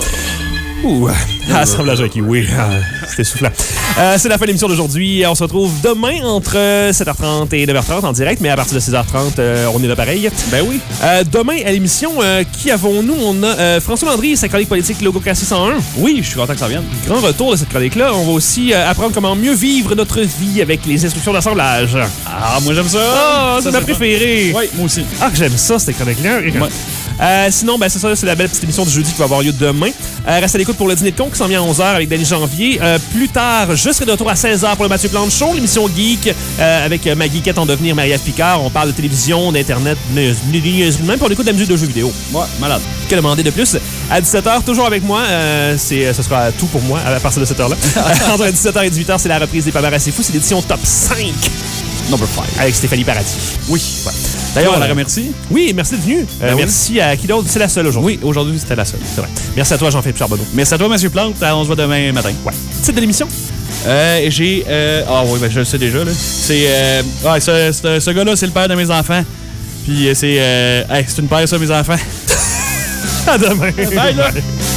Speaker 3: Ouh, assemblage requis, oui, c'était soufflant. C'est la fin de l'émission d'aujourd'hui. On se retrouve demain entre 7h30 et 9h30 en direct, mais à partir de 6h30, on est là pareil.
Speaker 4: Ben oui.
Speaker 3: Demain, à l'émission, qui avons-nous? On a François Landry et sa chronique politique Logocratie 101.
Speaker 4: Oui, je suis content que ça vienne.
Speaker 3: Grand retour de cette chronique-là. On va aussi apprendre comment mieux vivre notre vie avec les instructions d'assemblage.
Speaker 4: Ah, moi j'aime ça.
Speaker 3: Ah, c'est ma préférée.
Speaker 4: Oui, moi aussi.
Speaker 3: Ah, que j'aime ça, cette chronique-là.
Speaker 4: Ouais.
Speaker 3: Sinon, ben, c'est ça, c'est la belle petite émission de jeudi qui va avoir lieu demain. Reste à l'écoute pour le dîner de con qui s'en vient à 11h avec Danny Janvier. Plus tard, je serai de retour à 16h pour le Mathieu Plante Show, l'émission Geek, avec ma geekette en devenir, Marie-Ève Picard. On parle de télévision, d'Internet, même, puis on écoute de la musique de jeux vidéo.
Speaker 4: Ouais, malade.
Speaker 3: Que demander de plus? À 17h, toujours avec moi. Ce sera tout pour moi à partir de cette heure-là. Entre 17h et 18h, c'est la reprise des Palmarès C'est Fou. C'est l'édition Top 5.
Speaker 4: Number 5.
Speaker 3: Avec Stéphanie Paradis.
Speaker 4: Oui. Ouais. D'ailleurs, on la remercie.
Speaker 3: Oui, merci d'être venu. Merci à qui d'autre? C'est la seule aujourd'hui.
Speaker 4: Oui, aujourd'hui, c'était la seule.
Speaker 3: C'est vrai. Merci à toi, Jean-Philippe Charbonneau.
Speaker 4: Merci à toi, M. Plante. On se voit demain matin.
Speaker 3: Ouais. Titre de l'émission?
Speaker 4: J'ai... Ah oui, ben je le sais déjà. Là. C'est... ce gars-là, c'est le père de mes enfants. Puis c'est... c'est une paire, ça, mes enfants.
Speaker 3: À demain.
Speaker 4: Bye, là.